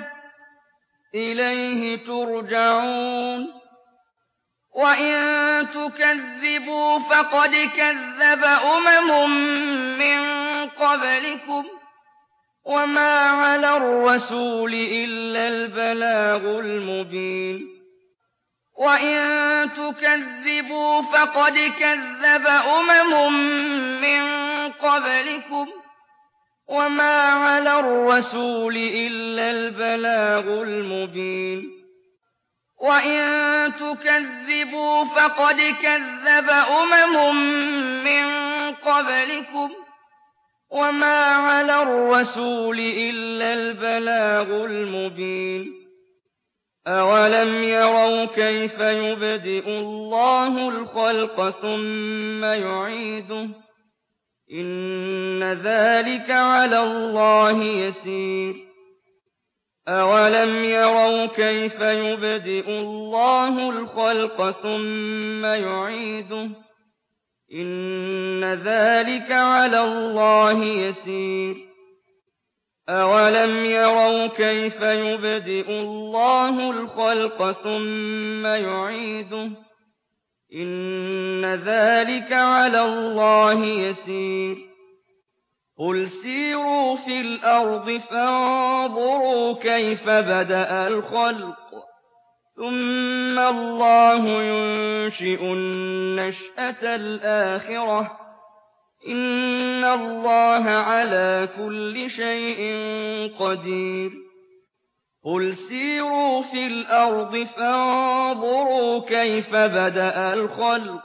إِلَيْهِ تُرْجَعُونَ وَإِن تُكَذِّبُوا فَقَدْ كَذَّبَ أُمَمٌ مِّن قَبْلِكُمْ وَمَا عَلَى الرَّسُولِ إِلَّا الْبَلَاغُ الْمُبِينُ وَإِن تُكَذِّبُوا فَقَدْ كَذَّبَ أُمَمٌ مِّن قَبْلِكُمْ وَمَا عَلَى الرَّسُولِ إِلَّا الْبَلَاغُ الْمُبِينُ وَإِن تُكَذِّبُوا فَقَدْ كَذَّبَ أُمَمٌ مِّن قَبْلِكُمْ وَمَا عَلَى الرَّسُولِ إِلَّا الْبَلَاغُ الْمُبِينُ أَوَلَمْ يَرَوْا كَيْفَ يُبْدِئُ اللَّهُ الْخَلْقَ ثُمَّ يُعِيدُهُ إِنَّ ذَلِكَ عَلَى اللَّهِ يَسِيرٌ أَوَلَمْ يَرَوْا كَيْفَ يُبْدِئُ اللَّهُ الْخَلْقَ ثُمَّ يُعِيدُهُ إِنَّ ذَلِكَ عَلَى اللَّهِ يَسِيرٌ أَوَلَمْ يَرَوْا كَيْفَ يُبْدِئُ اللَّهُ الْخَلْقَ ثُمَّ يُعِيدُهُ إِنَّ ذَلِكَ عَلَى اللَّهِ يَسِيرٌ قُلْ سِيرُوا فِي الْأَرْضِ فَانظُرُوا كَيْفَ بَدَأَ الْخَلْقَ ثُمَّ اللَّهُ يُنشِئُ النَّشْأَةَ الْآخِرَةَ ۚ إِنَّ اللَّهَ عَلَىٰ كُلِّ شَيْءٍ قَدِيرٌ قُلْ سِيرُوا فِي الْأَرْضِ فَانظُرُوا كَيْفَ بَدَأَ الْخَلْقَ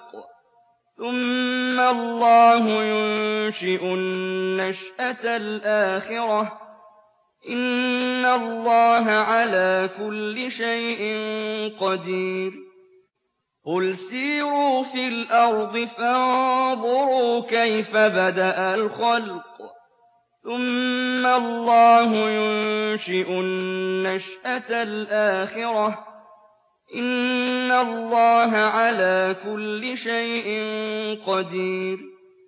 ثُمَّ اللَّهُ يُنشِئُ النَّشْأَةَ الْآخِرَةَ ۚ إِنَّ اللَّهَ عَلَىٰ كُلِّ شَيْءٍ قَدِيرٌ قُلْ سِيرُوا فِي الْأَرْضِ فَانظُرُوا كَيْفَ بَدَأَ الْخَلْقَ ثُمَّ اللَّهُ يُنشِئُ النَّشْأَةَ الْآخِرَةَ ۚ إِنَّ اللَّهَ عَلَىٰ كُلِّ شَيْءٍ قَدِيرٌ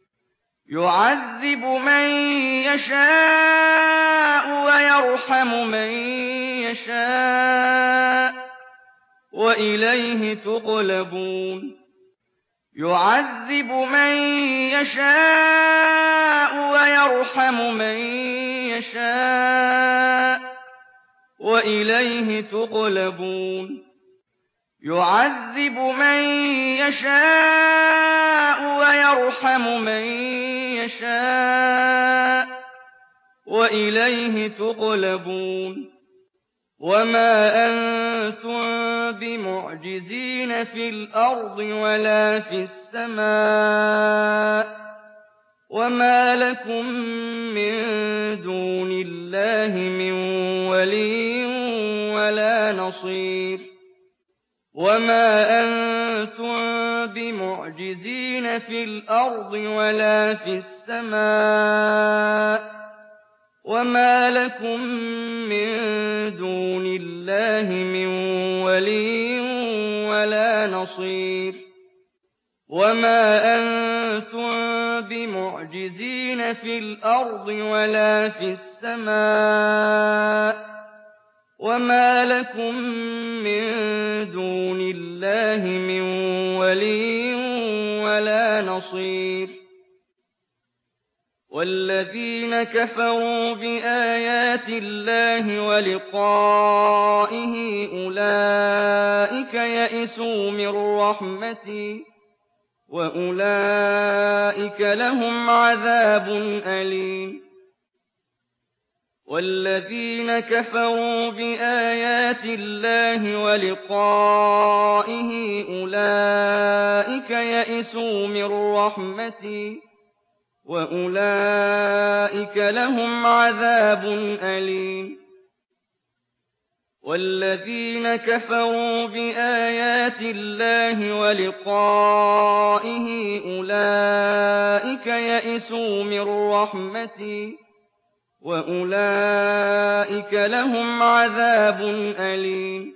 يُعَذِّبُ مَن يَشَاءُ وَيَرْحَمُ مَن يَشَاءُ ۖ وَإِلَيْهِ تُقْلَبُونَ يُعَذِّبُ مَن يَشَاءُ وَيَرْحَمُ مَن يَشَاءُ ۖ وَإِلَيْهِ تُقْلَبُونَ يُعَذِّبُ مَن يَشَاءُ وَيَرْحَمُ مَن يَشَاءُ ۖ وإليه تقلبون وما أنتم بمعجزين في الأرض ولا في السماء وما لكم من دون الله من ولي ولا نصير وما أنتم بمعجزين في الأرض ولا في السماء وما لكم من دون الله من ولي ولا نصير وما أنتم بمعجزين في الأرض ولا في السماء وما لكم من دون الله من ولي ولا نصير والذين كفروا بآيات الله ولقائه أولئك يئسوا من رحمتي وأولئك لهم عذاب أليم والذين كفروا بآيات الله ولقائه أولئك يئسوا من رحمتي وأولئك لهم عذاب أليم والذين كفروا بآيات الله ولقائه أولئك يئسوا من رحمتي وأولئك لهم عذاب أليم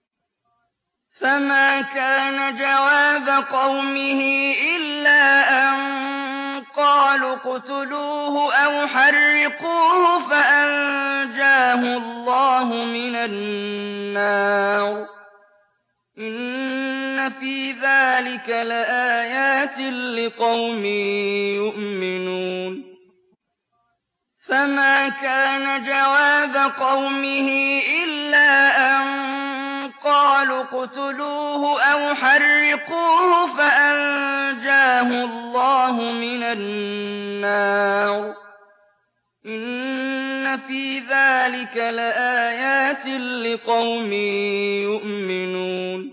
فما كان جواب قومه إلا أن قالوا اقتلوه أو حرقوه فأنجاه الله من النار إن في ذلك لآيات لقوم يؤمنون فما كان جواب قومه إلا أن قالوا اقتلوه أو حرقوه فأنجاه الله من النار إن في ذلك لآيات لقوم يؤمنون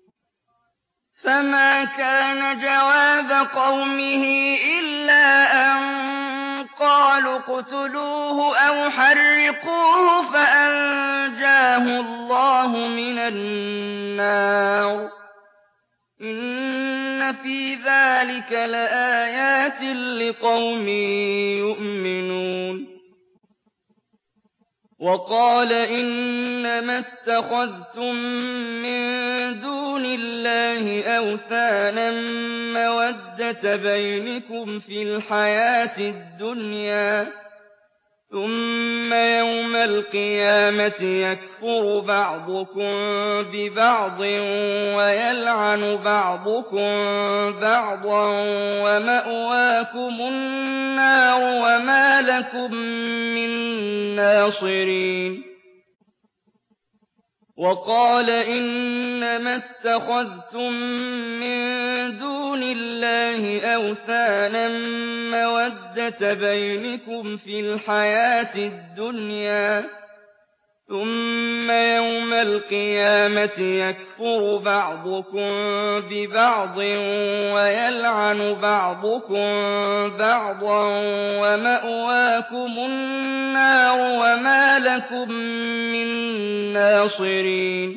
فما كان جواب قومه إلا أن قالوا اقتلوه أو حرقوه فأنجاه الله من النار إن في ذلك لآيات لقوم يؤمنون وقال إنما اتخذتم من دون الله أوثانا مودة بينكم في الحياة الدنيا ثم يوم القيامة يكفر بعضكم ببعض ويلعن بعضكم بعضا ومأواكم النار وما لكم من ناصرين وقال إنما اتخذتم من دون الله أوثانا مودة بينكم في الحياة الدنيا ثم يوم القيامة يكفر بعضكم ببعض ويلعن بعضكم بعضا ومأواكم النار وما لكم من ناصرين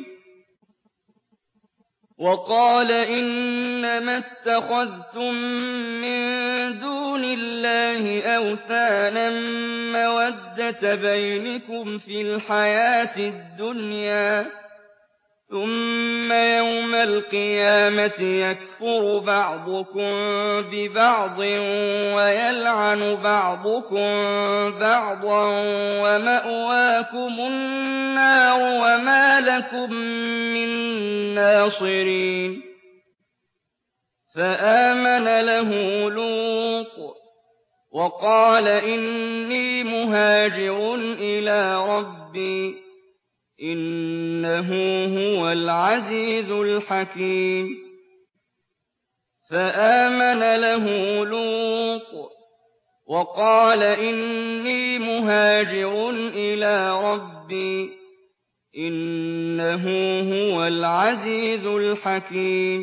وقال إنما اتخذتم من دون الله أوثانا مودة بينكم في الحياة الدنيا ثم يوم القيامة يكفر بعضكم ببعض ويلعن بعضكم بعضا ومأواكم النار وما لكم من ناصرين فآمن له لوط وقال إني مهاجر إلى ربي إنه هو العزيز الحكيم فآمن له لوط وقال إني مهاجر إلى ربي إنه هو العزيز الحكيم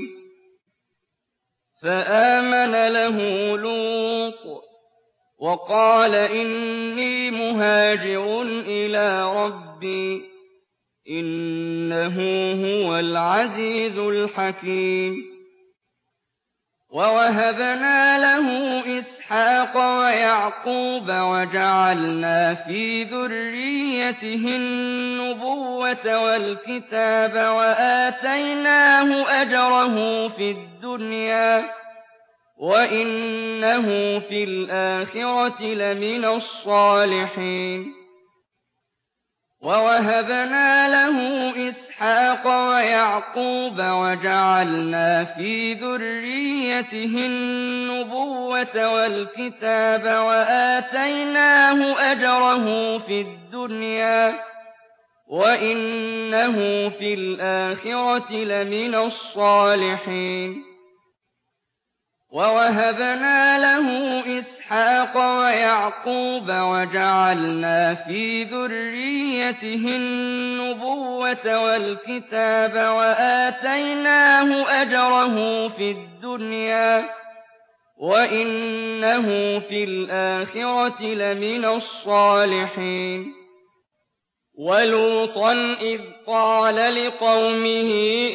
فآمن له لوط وقال إني مهاجر إلى ربي إنه هو العزيز الحكيم ووهبنا له إسحاق ويعقوب وجعلنا في ذريته النبوة والكتاب وآتيناه أجره في الدنيا وإنه في الآخرة لمن الصالحين ووهبنا له إسحاق ويعقوب وجعلنا في ذريته النبوة والكتاب وآتيناه أجره في الدنيا وإنه في الآخرة لمن الصالحين ووهبنا له إسحاق ويعقوب وجعلنا في ذريته النبوة والكتاب وآتيناه أجره في الدنيا وإنه في الآخرة لمن الصالحين ولوطا إذ قال لقومه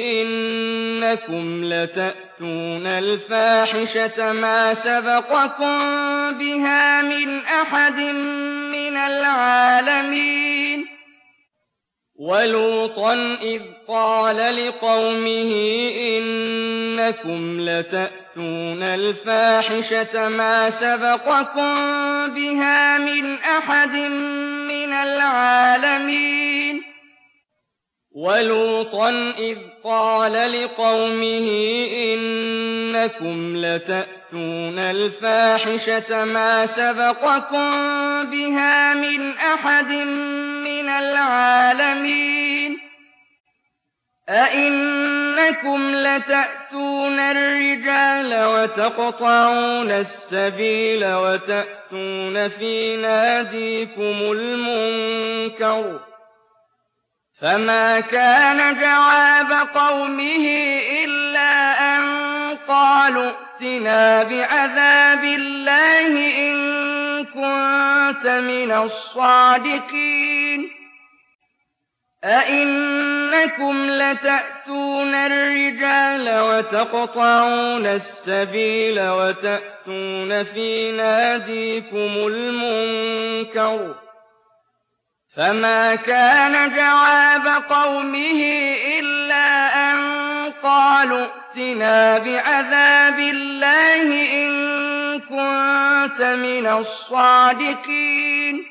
إنكم لتأتون الفاحشة ما سبقكم بها من أحد من العالمين ولوطا إذ قال لقومه إنكم لتأتون الفاحشة ما سبقكم بها من أحد من العالمين ولوطا إذ قال لقومه إنكم لتأتون الفاحشة ما سبقكم بها من أحد من العالمين أئنكم لتأتون الرجال وتقطعون السبيل وتأتون في ناديكم المنكر فما كان جواب قومه إلا أن قالوا ائتنا بعذاب الله إن كنت من الصادقين أئنكم لتأتون الرجال وتقطعون السبيل وتأتون في ناديكم المنكر فما كان جواب قومه إلا أن قالوا ائتنا بعذاب الله إن كنت من الصادقين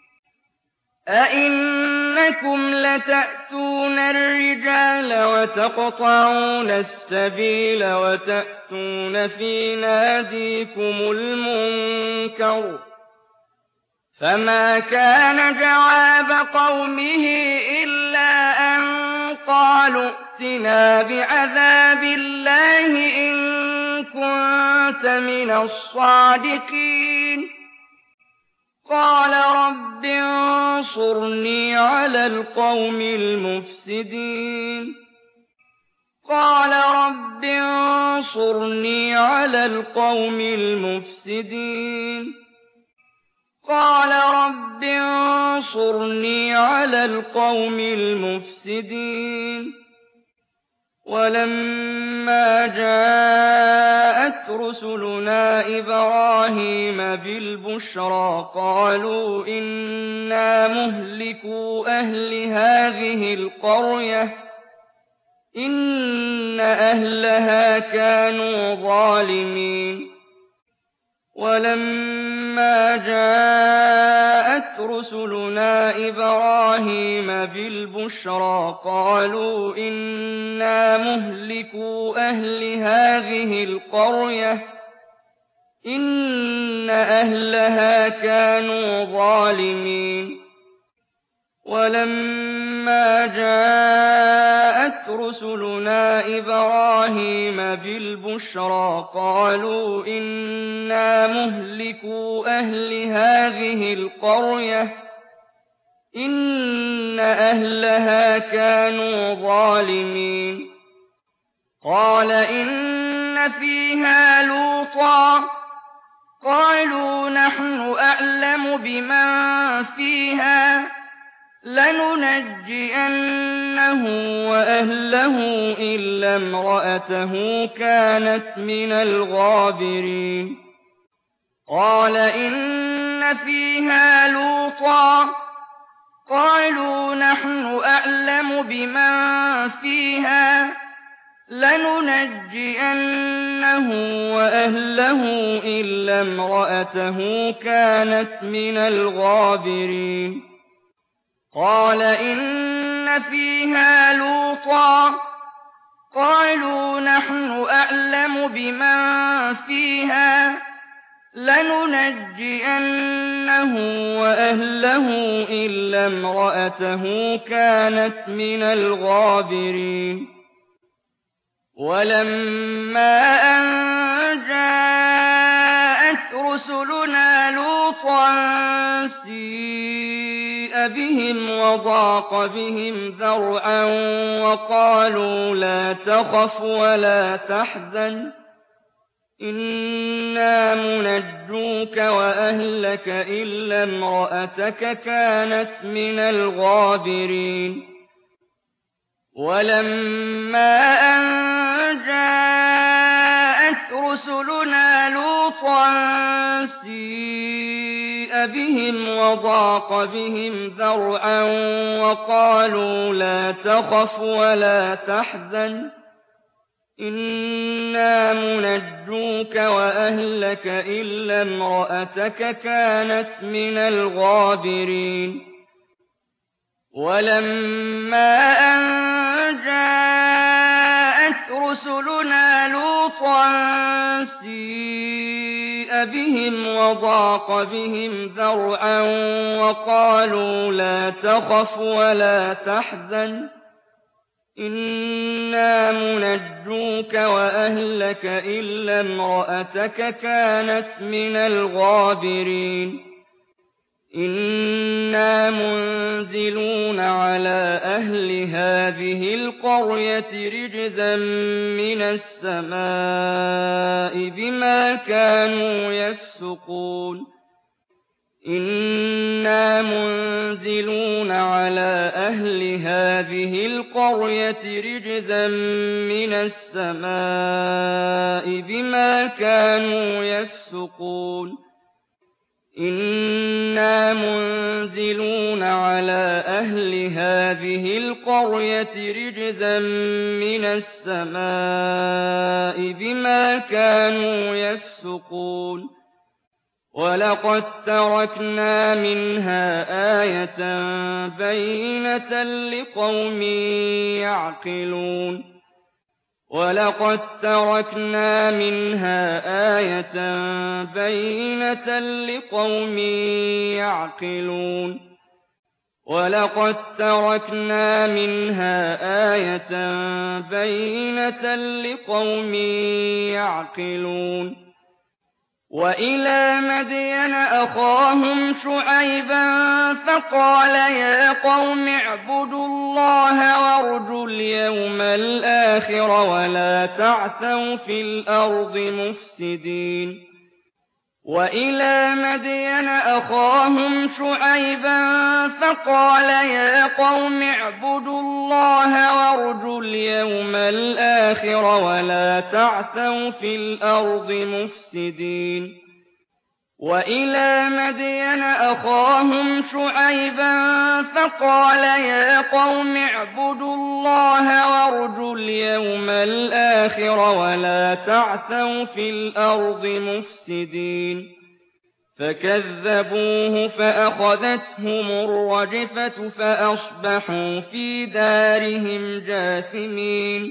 أئنكم لتأتون الرجال وتقطعون السبيل وتأتون في ناديكم المنكر فما كان جواب قومه إلا أن قالوا ائتنا بعذاب الله إن كنت من الصادقين قال رب انصرني على القوم المفسدين قال رب انصرني على القوم المفسدين قال رب انصرني على القوم المفسدين ولما جاءت رسلنا إبراهيم بالبشرى قالوا إنا مهلكو أهل هذه القرية إن أهلها كانوا ظالمين ولما جاءت رسلنا إبراهيم بالبشرى قالوا إنا مهلكو أهل هذه القرية إن أهلها كانوا ظالمين ولما جاءت رسلنا إبراهيم بالبشرى قالوا إنا مهلكو أهل هذه القرية إن أهلها كانوا ظالمين قال إن فيها لوطا قالوا نحن أعلم بمن فيها لننجينه وأهله إلا امرأته كانت من الغابرين قال إن فيها لوطا قالوا نحن أعلم بمن فيها لننجينه وأهله إلا امرأته كانت من الغابرين قال إن فيها لوطا قالوا نحن أعلم بمن فيها لننجينه وأهله إلا امرأته كانت من الغابرين ولما أن جاءت رسلنا لوطا سيء بهم وضاق بهم ذرعا وقالوا لا تخف ولا تحزن إنا منجوك وأهلك إلا امرأتك كانت من الغابرين ولما أن جاءت رسلنا لوطا سيء بهم وضاق بهم ذرعا وقالوا لا تخف ولا تحزن إنا منجوك وأهلك إلا امرأتك كانت من الغابرين ولما أن جاءت رسلنا لوطا سيء بهم وضاق بهم ذرعا وقالوا لا تخف ولا تحزن إنا منجوك وأهلك إلا امرأتك كانت من الغابرين إنا منزلون على أهل هذه القرية رجزا من السماء بما كانوا يفسقون إنا منزلون على أهل هذه القرية رجزا من السماء بما كانوا يفسقون إنا منزلون على أهل هذه القرية رجزا من السماء بما كانوا يفسقون ولقد تركنا منها آية بينة لقوم يعقلون ولقد تركنا منها آية بينة لقوم يعقلون ولقد تركنا منها آية بينة لقوم يعقلون وإلى مدين أخاهم شعيبا فقال يا قوم اعبدوا الله وارجوا اليوم الآخر ولا تعثوا في الأرض مفسدين وإلى مدين أخاهم شعيبا فقال يا قوم اعبدوا الله وارجوا اليوم الآخر ولا تعثوا في الأرض مفسدين وإلى مدين أخاهم شعيبا فقال يا قوم اعبدوا الله وارجوا اليوم الآخر ولا تعثوا في الأرض مفسدين فكذبوه فأخذتهم الرجفة فأصبحوا في دارهم جاثمين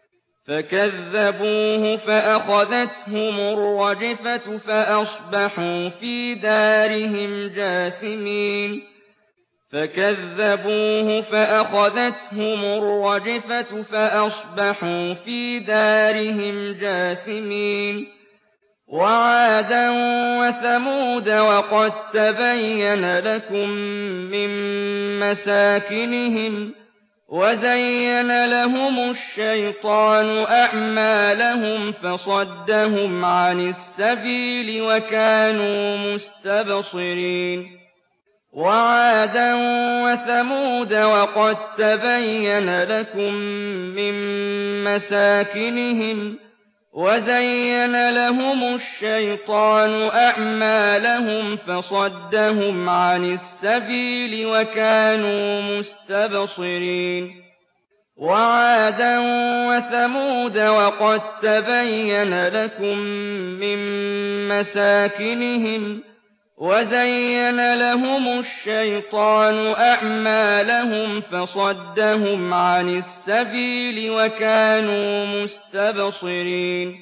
فكذبوه فأخذتهم الرجفة فأصبحوا في دارهم جاثمين فكذبوه فأخذتهم الرجفة فأصبحوا في دارهم جاثمين وعادا وثمود وقد تبين لكم من مساكنهم وزين لهم الشيطان أعمالهم فصدهم عن السبيل وكانوا مستبصرين وعادا وثمود وقد تبين لكم من مساكنهم وزين لهم الشيطان أعمالهم فصدهم عن السبيل وكانوا مستبصرين وعادا وثمود وقد تبين لكم من مساكنهم وزين لهم الشيطان أعمالهم فصدهم عن السبيل وكانوا مستبصرين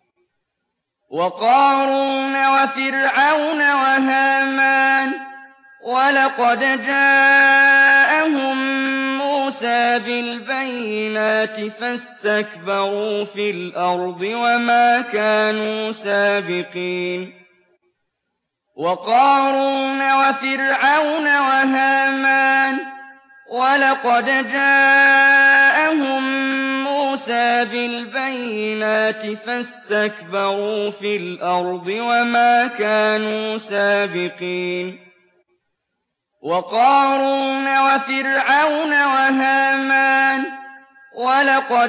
وقارون وفرعون وهامان ولقد جاءهم موسى بالبينات فاستكبروا في الأرض وما كانوا سابقين وقارون وفرعون وهامان ولقد جاءهم موسى بالبينات فاستكبروا في الأرض وما كانوا سابقين وقارون وفرعون وهامان ولقد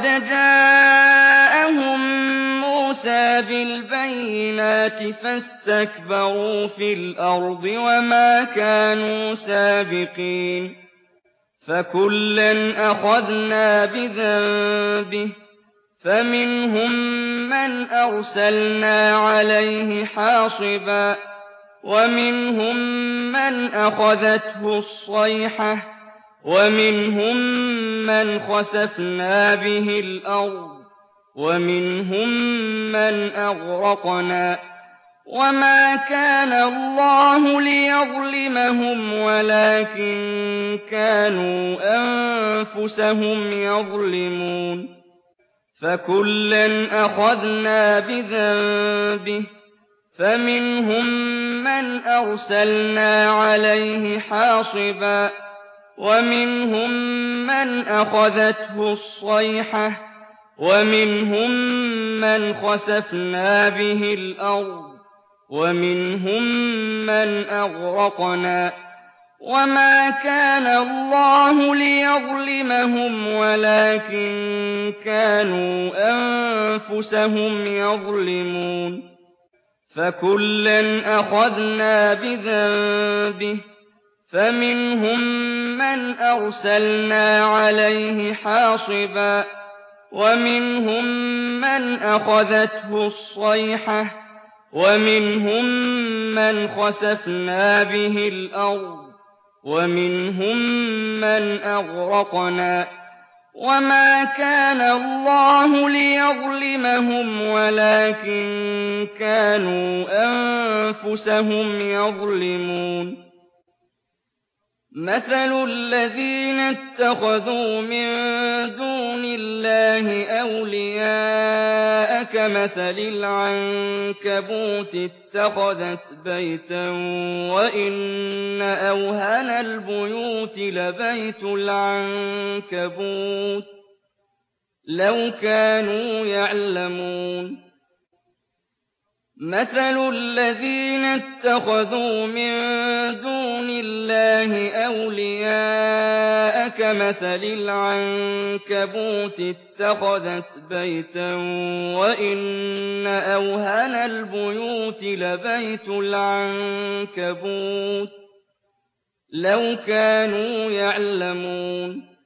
جاءهم موسى بالبينات فاستكبروا في الأرض وما كانوا سابقين فكلا أخذنا بذنبه فمنهم من أرسلنا عليه حاصبا ومنهم من أخذته الصيحة ومنهم من خسفنا به الأرض ومنهم من أغرقنا وما كان الله ليظلمهم ولكن كانوا أنفسهم يظلمون فكلا أخذنا بذنبه فمنهم من أرسلنا عليه حاصبا ومنهم من أخذته الصيحة ومنهم من خسفنا به الأرض ومنهم من أغرقنا وما كان الله ليظلمهم ولكن كانوا أنفسهم يظلمون فكلا أخذنا بذنبه فمنهم من أرسلنا عليه حاصبا ومنهم من أخذته الصيحة ومنهم من خسفنا به الأرض ومنهم من أغرقنا وما كان الله ليظلمهم ولكن كانوا أنفسهم يظلمون مثل الذين اتخذوا من دون الله أولياء كمثل العنكبوت اتخذت بيتا وإن أوهن البيوت لبيت العنكبوت لو كانوا يعلمون مثل الذين اتخذوا من دون الله أولياء كمثل العنكبوت اتخذت بيتا وإن أوهن البيوت لبيت العنكبوت لو كانوا يعلمون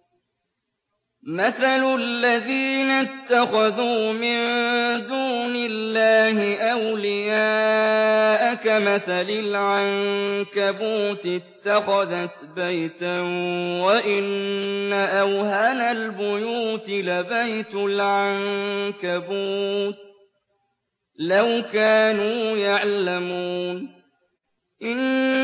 مثل الذين اتخذوا من دون الله أولياء كمثل العنكبوت اتخذت بيتا وإن أوهن البيوت لبيت العنكبوت لو كانوا يعلمون إن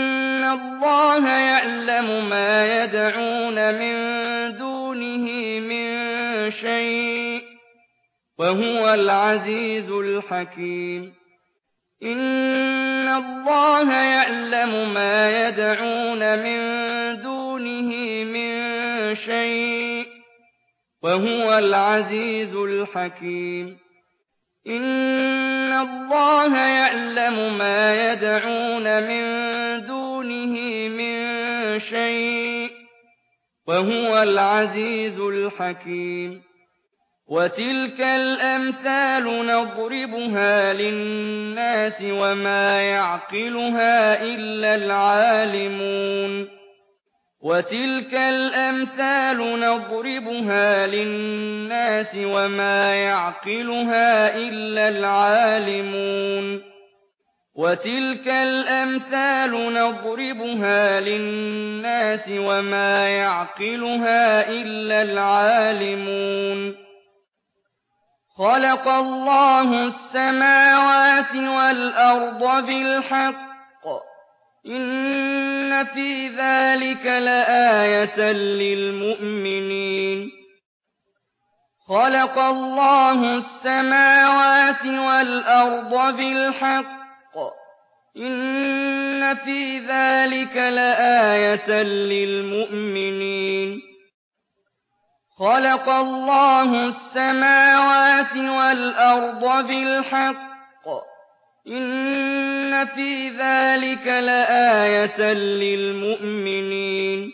اللَّهَ يَعْلَمُ مَا يَدْعُونَ مِن دُونِهِ مِن شَيْءٍ ۚ وَهُوَ الْعَزِيزُ الْحَكِيمُ إِنَّ اللَّهَ يَعْلَمُ مَا يَدْعُونَ مِن دُونِهِ مِن شَيْءٍ ۚ وَهُوَ الْعَزِيزُ الْحَكِيمُ إِنَّ اللَّهَ يَعْلَمُ مَا يَدْعُونَ مِن دُونِهِ مِن شَيْءٍ ۚ وَهُوَ الْعَزِيزُ الْحَكِيمُ وَتِلْكَ الْأَمْثَالُ نَضْرِبُهَا لِلنَّاسِ وَمَا يَعْقِلُهَا إِلَّا الْعَالِمُونَ وَتِلْكَ الْأَمْثَالُ نَضْرِبُهَا لِلنَّاسِ وَمَا يَعْقِلُهَا إِلَّا الْعَالِمُونَ وَتِلْكَ الْأَمْثَالُ نَضْرِبُهَا لِلنَّاسِ وَمَا يَعْقِلُهَا إِلَّا الْعَالِمُونَ خَلَقَ اللَّهُ السَّمَاوَاتِ وَالْأَرْضَ بِالْحَقِّ ۚ إِنَّ فِي ذَٰلِكَ لَآيَةً لِّلْمُؤْمِنِينَ خَلَقَ اللَّهُ السَّمَاوَاتِ وَالْأَرْضَ بِالْحَقِّ ۚ إِنَّ فِي ذَٰلِكَ لَآيَةً لِّلْمُؤْمِنِينَ خَلَقَ اللَّهُ السَّمَاوَاتِ وَالْأَرْضَ بِالْحَقِّ ۚ إِنَّ فِي ذَٰلِكَ لَآيَةً لِّلْمُؤْمِنِينَ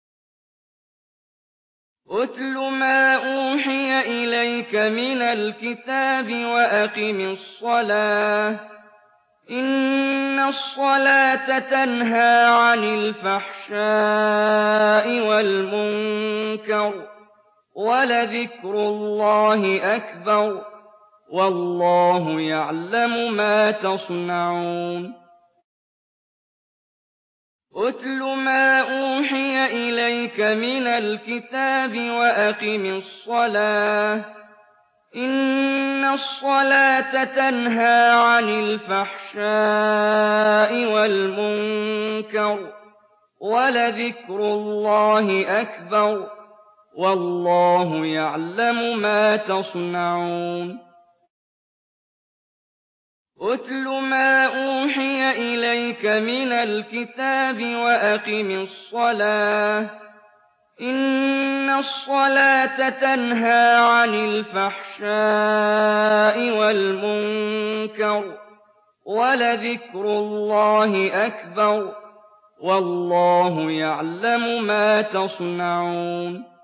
اتْلُ مَا أُوحِيَ إِلَيْكَ مِنَ الْكِتَابِ وَأَقِمِ الصَّلَاةَ ۖ إِنَّ الصَّلَاةَ تَنْهَىٰ عَنِ الْفَحْشَاءِ وَالْمُنكَرِ ۗ وَلَذِكْرُ اللَّهِ أَكْبَرُ ۗ وَاللَّهُ يَعْلَمُ مَا تَصْنَعُونَ اتْلُ مَا أُوحِيَ إِلَيْكَ مِنَ الْكِتَابِ وَأَقِمِ الصَّلَاةَ ۖ إِنَّ الصَّلَاةَ تَنْهَىٰ عَنِ الْفَحْشَاءِ وَالْمُنكَرِ ۗ وَلَذِكْرُ اللَّهِ أَكْبَرُ ۗ وَاللَّهُ يَعْلَمُ مَا تَصْنَعُونَ اتْلُ مَا أُوحِيَ إِلَيْكَ مِنَ الْكِتَابِ وَأَقِمِ الصَّلَاةَ ۖ إِنَّ الصَّلَاةَ تَنْهَىٰ عَنِ الْفَحْشَاءِ وَالْمُنكَرِ ۗ وَلَذِكْرُ اللَّهِ أَكْبَرُ ۗ وَاللَّهُ يَعْلَمُ مَا تَصْنَعُونَ